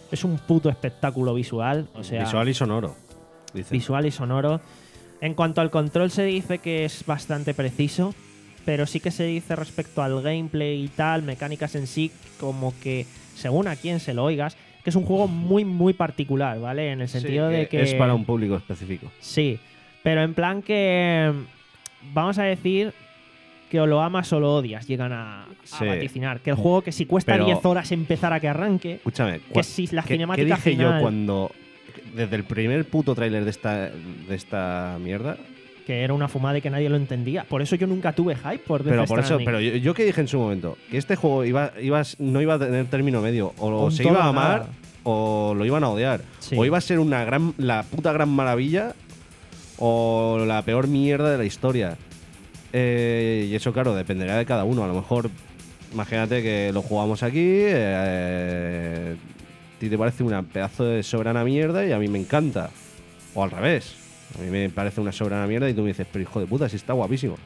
Speaker 2: es un puto espectáculo visual. O sea,
Speaker 3: Visual y sonoro. Dice.
Speaker 2: visual y sonoro. En cuanto al control se dice que es bastante preciso, pero sí que se dice respecto al gameplay y tal, mecánicas en sí, como que, según a quien se lo oigas, que es un juego muy, muy particular, ¿vale? En el sentido
Speaker 3: Sí,
Speaker 2: de que...
Speaker 3: Es para un público específico.
Speaker 2: Sí, pero en plan que... Vamos a decir que o lo amas o lo odias, llegan a, a
Speaker 3: Sí.
Speaker 2: vaticinar. Que el juego que si cuesta
Speaker 3: Pero-
Speaker 2: diez horas empezar a que arranque...
Speaker 3: Escúchame.
Speaker 2: Que
Speaker 3: cua-
Speaker 2: si la
Speaker 3: ¿qué-
Speaker 2: cinemática
Speaker 3: ¿Qué dije
Speaker 2: final-
Speaker 3: yo cuando... Desde el primer puto tráiler de esta, de esta mierda?
Speaker 2: Que era una fumada y que nadie lo entendía. Por eso yo nunca tuve hype por Death
Speaker 3: Pero por eso,
Speaker 2: Stranding.
Speaker 3: pero yo, yo que dije en su momento, que este juego iba, iba, no iba a tener término medio. O lo-
Speaker 2: Un
Speaker 3: se
Speaker 2: todo
Speaker 3: iba a
Speaker 2: o
Speaker 3: amar
Speaker 2: nada.
Speaker 3: o lo iban a odiar.
Speaker 2: Sí.
Speaker 3: O iba a ser una gran, la puta gran maravilla o la peor mierda de la historia. Eh, y eso, claro, dependerá de cada uno. A lo mejor, imagínate que lo jugamos aquí, eh, a ti te parece una pedazo de soberana mierda y a mí me encanta. O al revés. A mí me parece una soberana mierda y tú me dices, pero hijo de puta, si está guapísimo.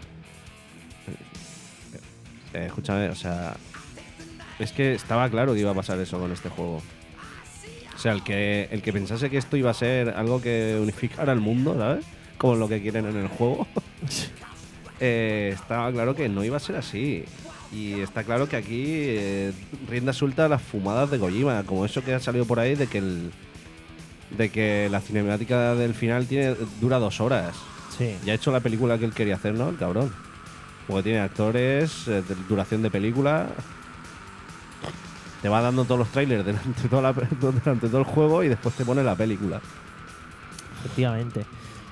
Speaker 3: Eh, escúchame, o sea, es que estaba claro que iba a pasar eso con este juego. O sea, el que, el que pensase que esto iba a ser algo que unificara el mundo, ¿sabes? Como lo que quieren en el juego. eh, estaba claro que no iba a ser así. Y está claro que aquí eh, rienda suelta a las fumadas de Kojima, como eso que ha salido por ahí de que el de que la cinemática del final tiene dura dos horas.
Speaker 2: Sí.
Speaker 3: Ya ha hecho la película que él quería hacer, ¿no? El cabrón. Porque tiene actores, eh, de- duración de película. Te va dando todos los trailers durante, toda la- durante todo el juego y después te pone la película.
Speaker 2: Efectivamente.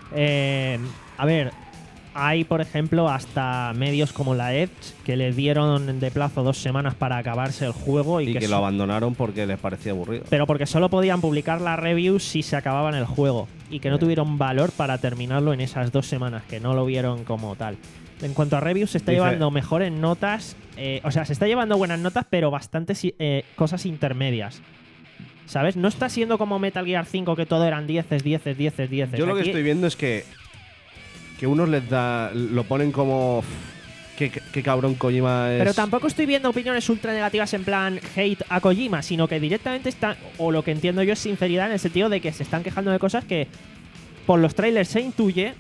Speaker 2: Eh, a ver, hay, por ejemplo, hasta medios como la Edge que le dieron de plazo dos semanas para acabarse el juego y,
Speaker 3: Y, que,
Speaker 2: so-
Speaker 3: lo abandonaron porque les parecía aburrido.
Speaker 2: pero porque solo podían publicar la review si se acababan el juego y que no
Speaker 3: Sí.
Speaker 2: tuvieron valor para terminarlo en esas dos semanas, que no lo vieron como tal. En cuanto a reviews, se está
Speaker 3: Dice-
Speaker 2: llevando mejores notas, eh, o sea, se está llevando buenas notas, pero bastantes eh, cosas intermedias. ¿Sabes? No está siendo como Metal Gear cinco, que todo eran dieces, dieces, dieces, dieces.
Speaker 3: Yo lo que
Speaker 2: Aquí-
Speaker 3: estoy viendo es que que unos les da lo ponen como qué, qué cabrón Kojima es.
Speaker 2: Pero tampoco estoy viendo opiniones ultra negativas en plan hate a Kojima, sino que directamente están, o lo que entiendo yo es sinceridad en el sentido de que se están quejando de cosas que por los trailers se intuye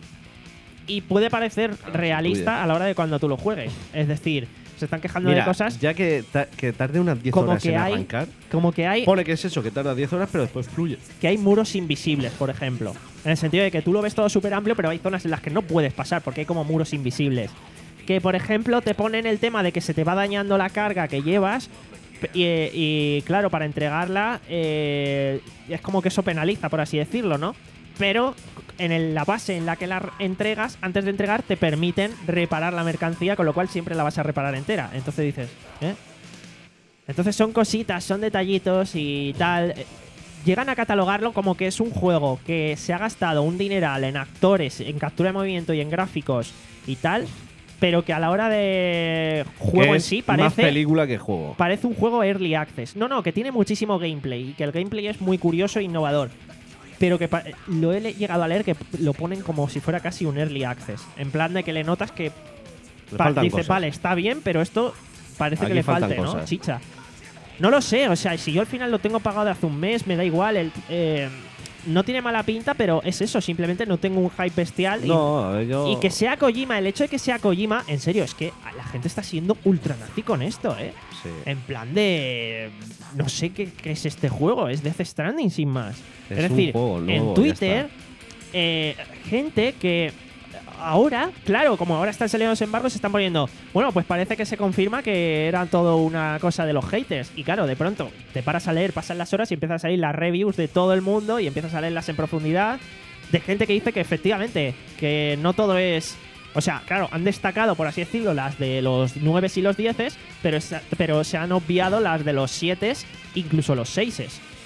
Speaker 2: y puede parecer realista
Speaker 3: intuye.
Speaker 2: a la hora de cuando tú lo juegues. Es decir, se están quejando
Speaker 3: Mira,
Speaker 2: de cosas
Speaker 3: ya que, ta- que tarde unas diez
Speaker 2: como
Speaker 3: horas
Speaker 2: que
Speaker 3: en
Speaker 2: hay,
Speaker 3: arrancar.
Speaker 2: como que hay
Speaker 3: Pone que es eso, que tarda diez horas, pero después fluye.
Speaker 2: que hay muros invisibles, por ejemplo. En el sentido de que tú lo ves todo súper amplio, pero hay zonas en las que no puedes pasar porque hay como muros invisibles. Que, por ejemplo, te ponen el tema de que se te va dañando la carga que llevas. p- Y, y, claro, para entregarla eh, es como que eso penaliza, por así decirlo, ¿no? Pero en el- la base en la que la r- entregas, antes de entregar, te permiten reparar la mercancía, con lo cual siempre la vas a reparar entera. Entonces dices, ¿eh? Entonces son cositas, son detallitos y tal. Eh, Llegan a catalogarlo como que es un juego que se ha gastado un dineral en actores, en captura de movimiento y en gráficos y tal, pero que a la hora de juego
Speaker 3: Que
Speaker 2: en
Speaker 3: es
Speaker 2: sí
Speaker 3: más
Speaker 2: parece,
Speaker 3: película que juego.
Speaker 2: parece un juego early access. No, no, que tiene muchísimo gameplay y que el gameplay es muy curioso e innovador. Pero que pa- lo he le- llegado a leer que lo ponen como si fuera casi un early access. En plan de que le notas que
Speaker 3: Le
Speaker 2: pa-
Speaker 3: faltan
Speaker 2: dice,
Speaker 3: cosas.
Speaker 2: vale, está bien, pero esto parece
Speaker 3: Aquí
Speaker 2: que le
Speaker 3: faltan
Speaker 2: falte, ¿no?
Speaker 3: cosas.
Speaker 2: Chicha. No lo sé, o sea, si yo al final lo tengo pagado de hace un mes, me da igual. El, eh, no tiene mala pinta, pero es eso, simplemente no tengo un hype bestial. y-
Speaker 3: No, a ver, yo.
Speaker 2: Y que sea Kojima, el hecho de que sea Kojima, en serio, es que la gente está siendo ultra nazi con esto, ¿eh?
Speaker 3: Sí.
Speaker 2: En plan de. No sé qué, qué es este juego, es Death Stranding sin más.
Speaker 3: Es
Speaker 2: Es,
Speaker 3: un
Speaker 2: decir,
Speaker 3: juego nuevo,
Speaker 2: en
Speaker 3: ya
Speaker 2: Twitter,
Speaker 3: está.
Speaker 2: eh, gente que ahora, claro, como ahora están saliendo los embargos, se están poniendo. Bueno, pues parece que se confirma que era todo una cosa de los haters. Y claro, de pronto te paras a leer, pasan las horas y empiezan a salir las reviews de todo el mundo y empiezas a leerlas en profundidad. De gente que dice que efectivamente, que no todo es. O sea, claro, han destacado, por así decirlo, las de los nueve y los diez, pero, esa- pero se han obviado las de los siete, incluso los seis.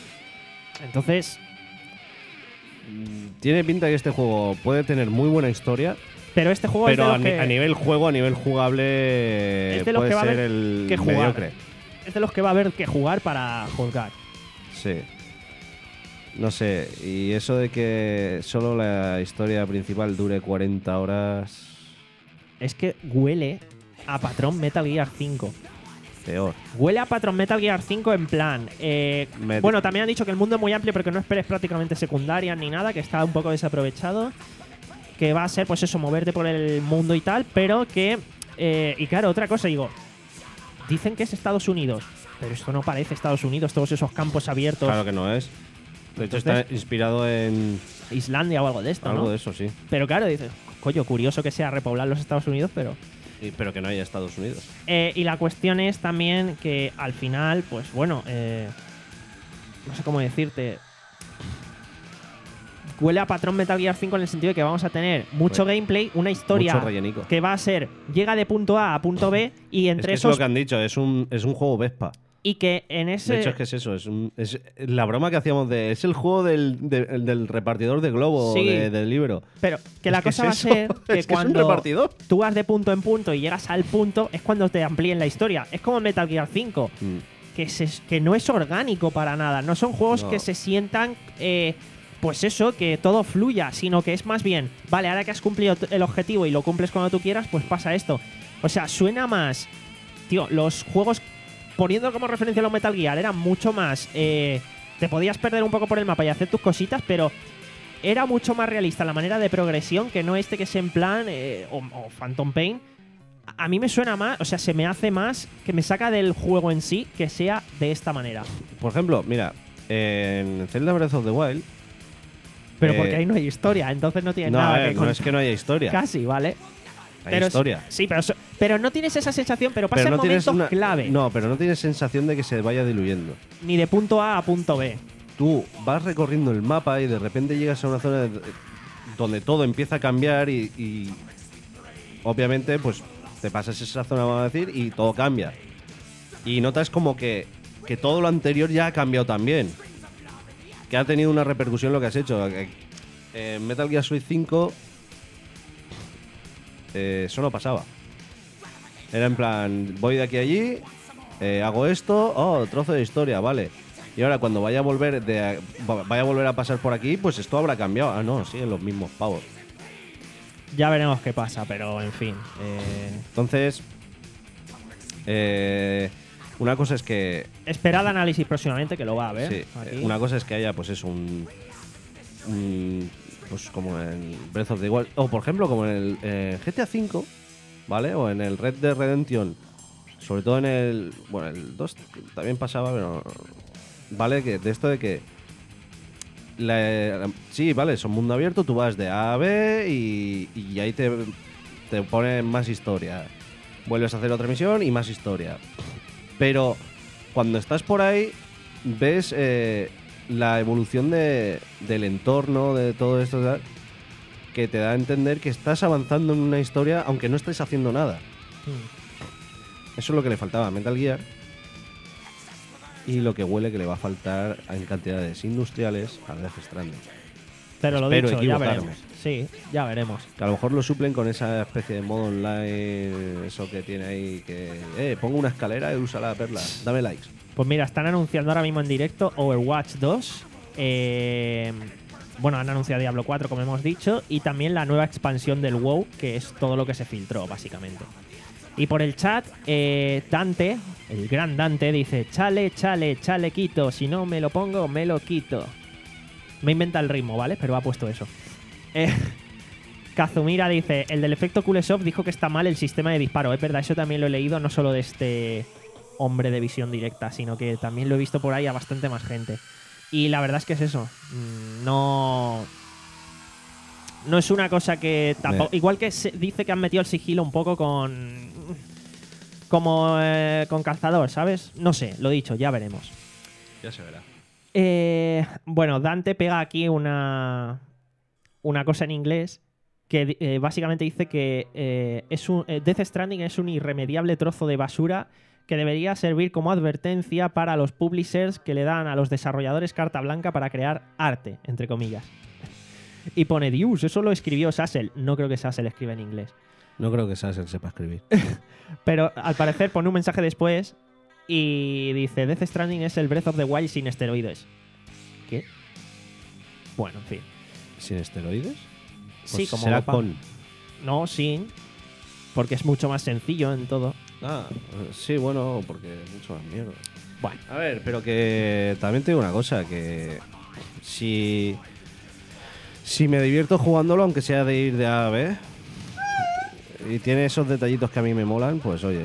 Speaker 2: Entonces,
Speaker 3: Tiene pinta que este juego puede tener muy buena historia,
Speaker 2: pero este juego
Speaker 3: pero
Speaker 2: es de
Speaker 3: a,
Speaker 2: los
Speaker 3: ni-
Speaker 2: que,
Speaker 3: a nivel juego, a nivel jugable,
Speaker 2: Es de los
Speaker 3: puede
Speaker 2: que va a
Speaker 3: ser
Speaker 2: haber
Speaker 3: el
Speaker 2: que jugar.
Speaker 3: mediocre.
Speaker 2: es de los que va a haber que jugar para juzgar.
Speaker 3: Sí. No sé, y eso de que solo la historia principal dure cuarenta horas.
Speaker 2: Es que huele a patrón Metal Gear cinco.
Speaker 3: Peor.
Speaker 2: Huele a patrón Metal Gear cinco en plan. eh,
Speaker 3: Me-
Speaker 2: bueno, también han dicho que el mundo es muy amplio, pero que no esperes prácticamente secundarias ni nada, que está un poco desaprovechado. Que va a ser, pues eso, moverte por el mundo y tal, pero que. eh, y claro, otra cosa, digo. Dicen que es Estados Unidos, pero esto no parece Estados Unidos, todos esos campos abiertos.
Speaker 3: Claro que no es. De hecho,
Speaker 2: Entonces-
Speaker 3: está inspirado en
Speaker 2: Islandia o algo de esto,
Speaker 3: algo
Speaker 2: ¿no?
Speaker 3: de eso, sí.
Speaker 2: Pero claro, dices, coño, curioso que sea repoblar los Estados Unidos, pero.
Speaker 3: Y- pero que no haya Estados Unidos.
Speaker 2: Eh, y la cuestión es también que al final, pues bueno, eh, no sé cómo decirte. Huele a patrón Metal Gear cinco en el sentido de que vamos a tener mucho
Speaker 3: Pues,
Speaker 2: gameplay, una historia
Speaker 3: mucho rellenico.
Speaker 2: que va a ser llega de punto A a punto B y
Speaker 3: Es
Speaker 2: entre
Speaker 3: que es
Speaker 2: esos
Speaker 3: lo que han dicho, es un, es un juego Vespa.
Speaker 2: y que en ese
Speaker 3: De hecho, es que es eso. Es, un- es la broma que hacíamos de. Es el juego del, de- del repartidor de globo
Speaker 2: Sí.
Speaker 3: de- del libro.
Speaker 2: pero que
Speaker 3: Es
Speaker 2: la
Speaker 3: que
Speaker 2: cosa
Speaker 3: es
Speaker 2: va a
Speaker 3: eso.
Speaker 2: ser que
Speaker 3: Es que es un
Speaker 2: cuando
Speaker 3: repartidor.
Speaker 2: tú vas de punto en punto y llegas al punto es cuando te amplíen la historia. Es como Metal Gear cinco.
Speaker 3: Mm.
Speaker 2: que, se, que no es orgánico para nada. No son juegos
Speaker 3: No.
Speaker 2: que se sientan, eh, pues eso, que todo fluya, sino que es más bien, vale, ahora que has cumplido t- el objetivo y lo cumples cuando tú quieras, pues pasa esto. O sea, suena más. Tío, los juegos, poniendo como referencia los Metal Gear, eran mucho más. Eh, te podías perder un poco por el mapa y hacer tus cositas, pero era mucho más realista la manera de progresión que no este que es en plan. Eh, o, o Phantom Pain. A mí me suena más, o sea, se me hace más que me saca del juego en sí que sea de esta manera.
Speaker 3: Por ejemplo, mira, en Zelda Breath of the Wild.
Speaker 2: Pero
Speaker 3: eh,
Speaker 2: porque ahí no hay historia, entonces no tiene
Speaker 3: No,
Speaker 2: nada
Speaker 3: a ver,
Speaker 2: que
Speaker 3: no
Speaker 2: con-
Speaker 3: es que no haya historia.
Speaker 2: Casi, ¿vale?
Speaker 3: Hay
Speaker 2: pero
Speaker 3: historia.
Speaker 2: Sí, pero, so- pero no tienes esa sensación, pero pasa
Speaker 3: Pero no
Speaker 2: en
Speaker 3: tienes
Speaker 2: momentos
Speaker 3: una.
Speaker 2: clave.
Speaker 3: No, pero no tienes sensación de que se vaya diluyendo.
Speaker 2: Ni de punto A a punto B.
Speaker 3: Tú vas recorriendo el mapa y de repente llegas a una zona de- donde todo empieza a cambiar y, y obviamente pues te pasas esa zona, vamos a decir, y todo cambia. Y notas como que, que todo lo anterior ya ha cambiado también. Que ha tenido una repercusión lo que has hecho. En Metal Gear Solid cinco eh, eso no pasaba. Era en plan, voy de aquí a allí, eh, hago esto, oh, trozo de historia, vale. Y ahora cuando vaya a volver de a- va- vaya a volver a pasar por aquí, pues esto habrá cambiado. Ah, no, siguen los mismos pavos.
Speaker 2: Ya veremos qué pasa, pero en fin. eh,
Speaker 3: Entonces, eh, una cosa es que
Speaker 2: esperad análisis próximamente, que lo va a ver.
Speaker 3: sí,
Speaker 2: aquí.
Speaker 3: eh, una cosa es que haya pues es un, un- pues como en Breath of the Wild o por ejemplo como en el eh, G T A cinco, ¿vale? O en el Red Dead Redemption, sobre todo en el, bueno, el dos también pasaba, pero vale, que de esto de que la- sí, vale, son mundo abierto, tú vas de A a B y, y ahí te, te ponen más historia. Vuelves a hacer otra misión y más historia. Pero cuando estás por ahí, ves eh, la evolución de, del entorno, de todo esto, tal, que te da a entender que estás avanzando en una historia aunque no estés haciendo nada.
Speaker 2: Hmm.
Speaker 3: Eso es lo que le faltaba a Metal Gear. Y lo que huele que le va a faltar en cantidades industriales a Death Stranding.
Speaker 2: Pero lo
Speaker 3: espero
Speaker 2: dicho, ya
Speaker 3: equivocarme.
Speaker 2: veremos. Sí, ya veremos.
Speaker 3: Que a lo mejor lo suplen con esa especie de modo online, eso que tiene ahí, que, eh, pongo una escalera y usa la perla, dame likes.
Speaker 2: Pues mira, están anunciando ahora mismo en directo Overwatch dos. eh, bueno, han anunciado Diablo cuatro, como hemos dicho, y también la nueva expansión del WoW, que es todo lo que se filtró, básicamente. Y por el chat, eh, Dante, el gran Dante, dice: chale, chale, chale, quito. Si no me lo pongo, me lo quito. Me inventa el ritmo, ¿vale? Pero ha puesto eso. Eh, Kazumira dice: el del efecto Kuleshov dijo que está mal el sistema de disparo. Es verdad, eso también lo he leído, no solo de este hombre de visión directa, sino que también lo he visto por ahí a bastante más gente. Y la verdad es que es eso. Mm, No. No es una cosa que tampoco.
Speaker 3: Me-
Speaker 2: Igual que se dice que han metido el sigilo un poco con. Como eh, con calzador, ¿sabes? No sé, lo dicho, ya veremos.
Speaker 3: Ya se verá.
Speaker 2: Eh, bueno, Dante pega aquí una, una cosa en inglés que eh, básicamente dice que eh, es un, eh, Death Stranding es un irremediable trozo de basura que debería servir como advertencia para los publishers que le dan a los desarrolladores carta blanca para crear arte, entre comillas. Y pone: Dios, eso lo escribió Sassel. No creo que Sassel escriba en inglés.
Speaker 3: No creo que Sassel sepa escribir.
Speaker 2: Pero al parecer pone un mensaje después y dice: Death Stranding es el Breath of the Wild sin esteroides. ¿Qué? Bueno, en fin.
Speaker 3: ¿Sin esteroides?
Speaker 2: Sí,
Speaker 3: Pues
Speaker 2: como
Speaker 3: será
Speaker 2: pa-
Speaker 3: con.
Speaker 2: No, sin. porque es mucho más sencillo en todo.
Speaker 3: Ah, sí, bueno, porque es mucho más mierda.
Speaker 2: Bueno,
Speaker 3: A ver, pero que también te digo una cosa, que si, si me divierto jugándolo, aunque sea de ir de A a B, y tiene esos detallitos que a mí me molan, pues oye.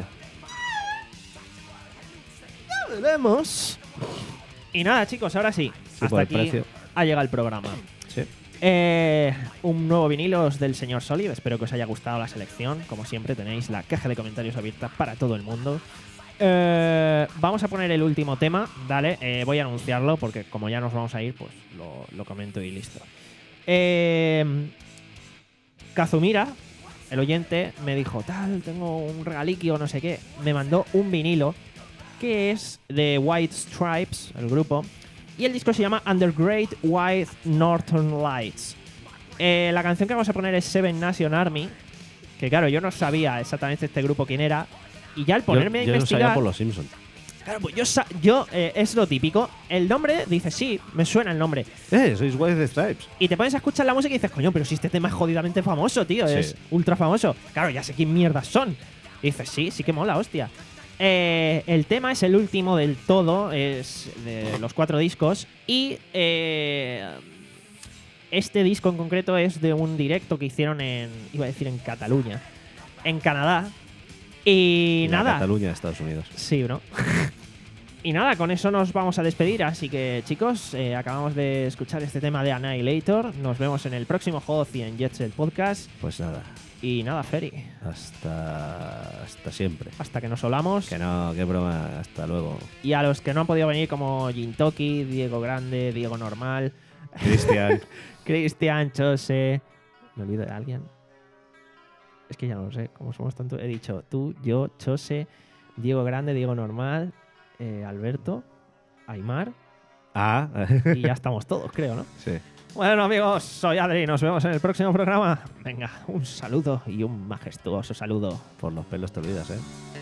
Speaker 2: veremos. Y nada, chicos, ahora sí.
Speaker 3: Sí,
Speaker 2: hasta
Speaker 3: por el
Speaker 2: aquí
Speaker 3: precio.
Speaker 2: ha llegado el programa.
Speaker 3: Sí.
Speaker 2: Eh, un nuevo vinilos del señor Solid. Espero que os haya gustado la selección. Como siempre, tenéis la caja de comentarios abierta para todo el mundo. Eh, vamos a poner el último tema. Dale, eh, voy a anunciarlo porque como ya nos vamos a ir, pues lo, lo comento y listo. Eh, Kazumira, el oyente, me dijo, tal, tengo un regaliqui o no sé qué. Me mandó un vinilo que es de White Stripes, el grupo. Y el disco se llama Under Great White Northern Lights. Eh, la canción que vamos a poner es Seven Nation Army. Que claro, yo no sabía exactamente este grupo quién era. Y ya al ponerme
Speaker 3: yo,
Speaker 2: a
Speaker 3: yo lo
Speaker 2: investigar.
Speaker 3: sabía por los Simpsons.
Speaker 2: Claro, pues yo, sa- yo eh, es lo típico. El nombre dice, sí, me suena el nombre.
Speaker 3: Eh, sois White Stripes.
Speaker 2: Y te pones a escuchar la música y dices, coño, pero si este tema es jodidamente famoso, tío.
Speaker 3: Sí.
Speaker 2: Es ultra famoso. Claro, ya sé quién mierdas son. Y dices, sí, sí que mola, hostia. Eh, el tema es el último del todo, es de los cuatro discos. Y eh, este disco en concreto es de un directo que hicieron en, iba a decir en Cataluña, en Canadá. Y
Speaker 3: En la
Speaker 2: nada.
Speaker 3: Cataluña, Estados Unidos.
Speaker 2: Sí, bro. Y nada, con eso nos vamos a despedir. Así que, chicos, eh, acabamos de escuchar este tema de Annihilator. Nos vemos en el próximo J O C en Jet Set Podcast.
Speaker 3: Pues nada,
Speaker 2: Y nada, Ferry.
Speaker 3: hasta, hasta siempre.
Speaker 2: Hasta que nos solamos.
Speaker 3: Que no, qué broma, hasta luego.
Speaker 2: Y a los que no han podido venir, como Jintoki, Diego Grande, Diego Normal,
Speaker 3: Cristian.
Speaker 2: Cristian, Chose. ¿Me olvido de alguien? Es que ya no lo sé. Como somos tantos, he dicho tú, yo, Chose, Diego Grande, Diego Normal, eh, Alberto, Aymar.
Speaker 3: Ah,
Speaker 2: Y ya estamos todos, creo, ¿no?
Speaker 3: sí.
Speaker 2: Bueno, amigos, soy Adri. Nos vemos en el próximo programa. Venga, un saludo y un majestuoso saludo.
Speaker 3: Por los pelos te olvidas, ¿eh?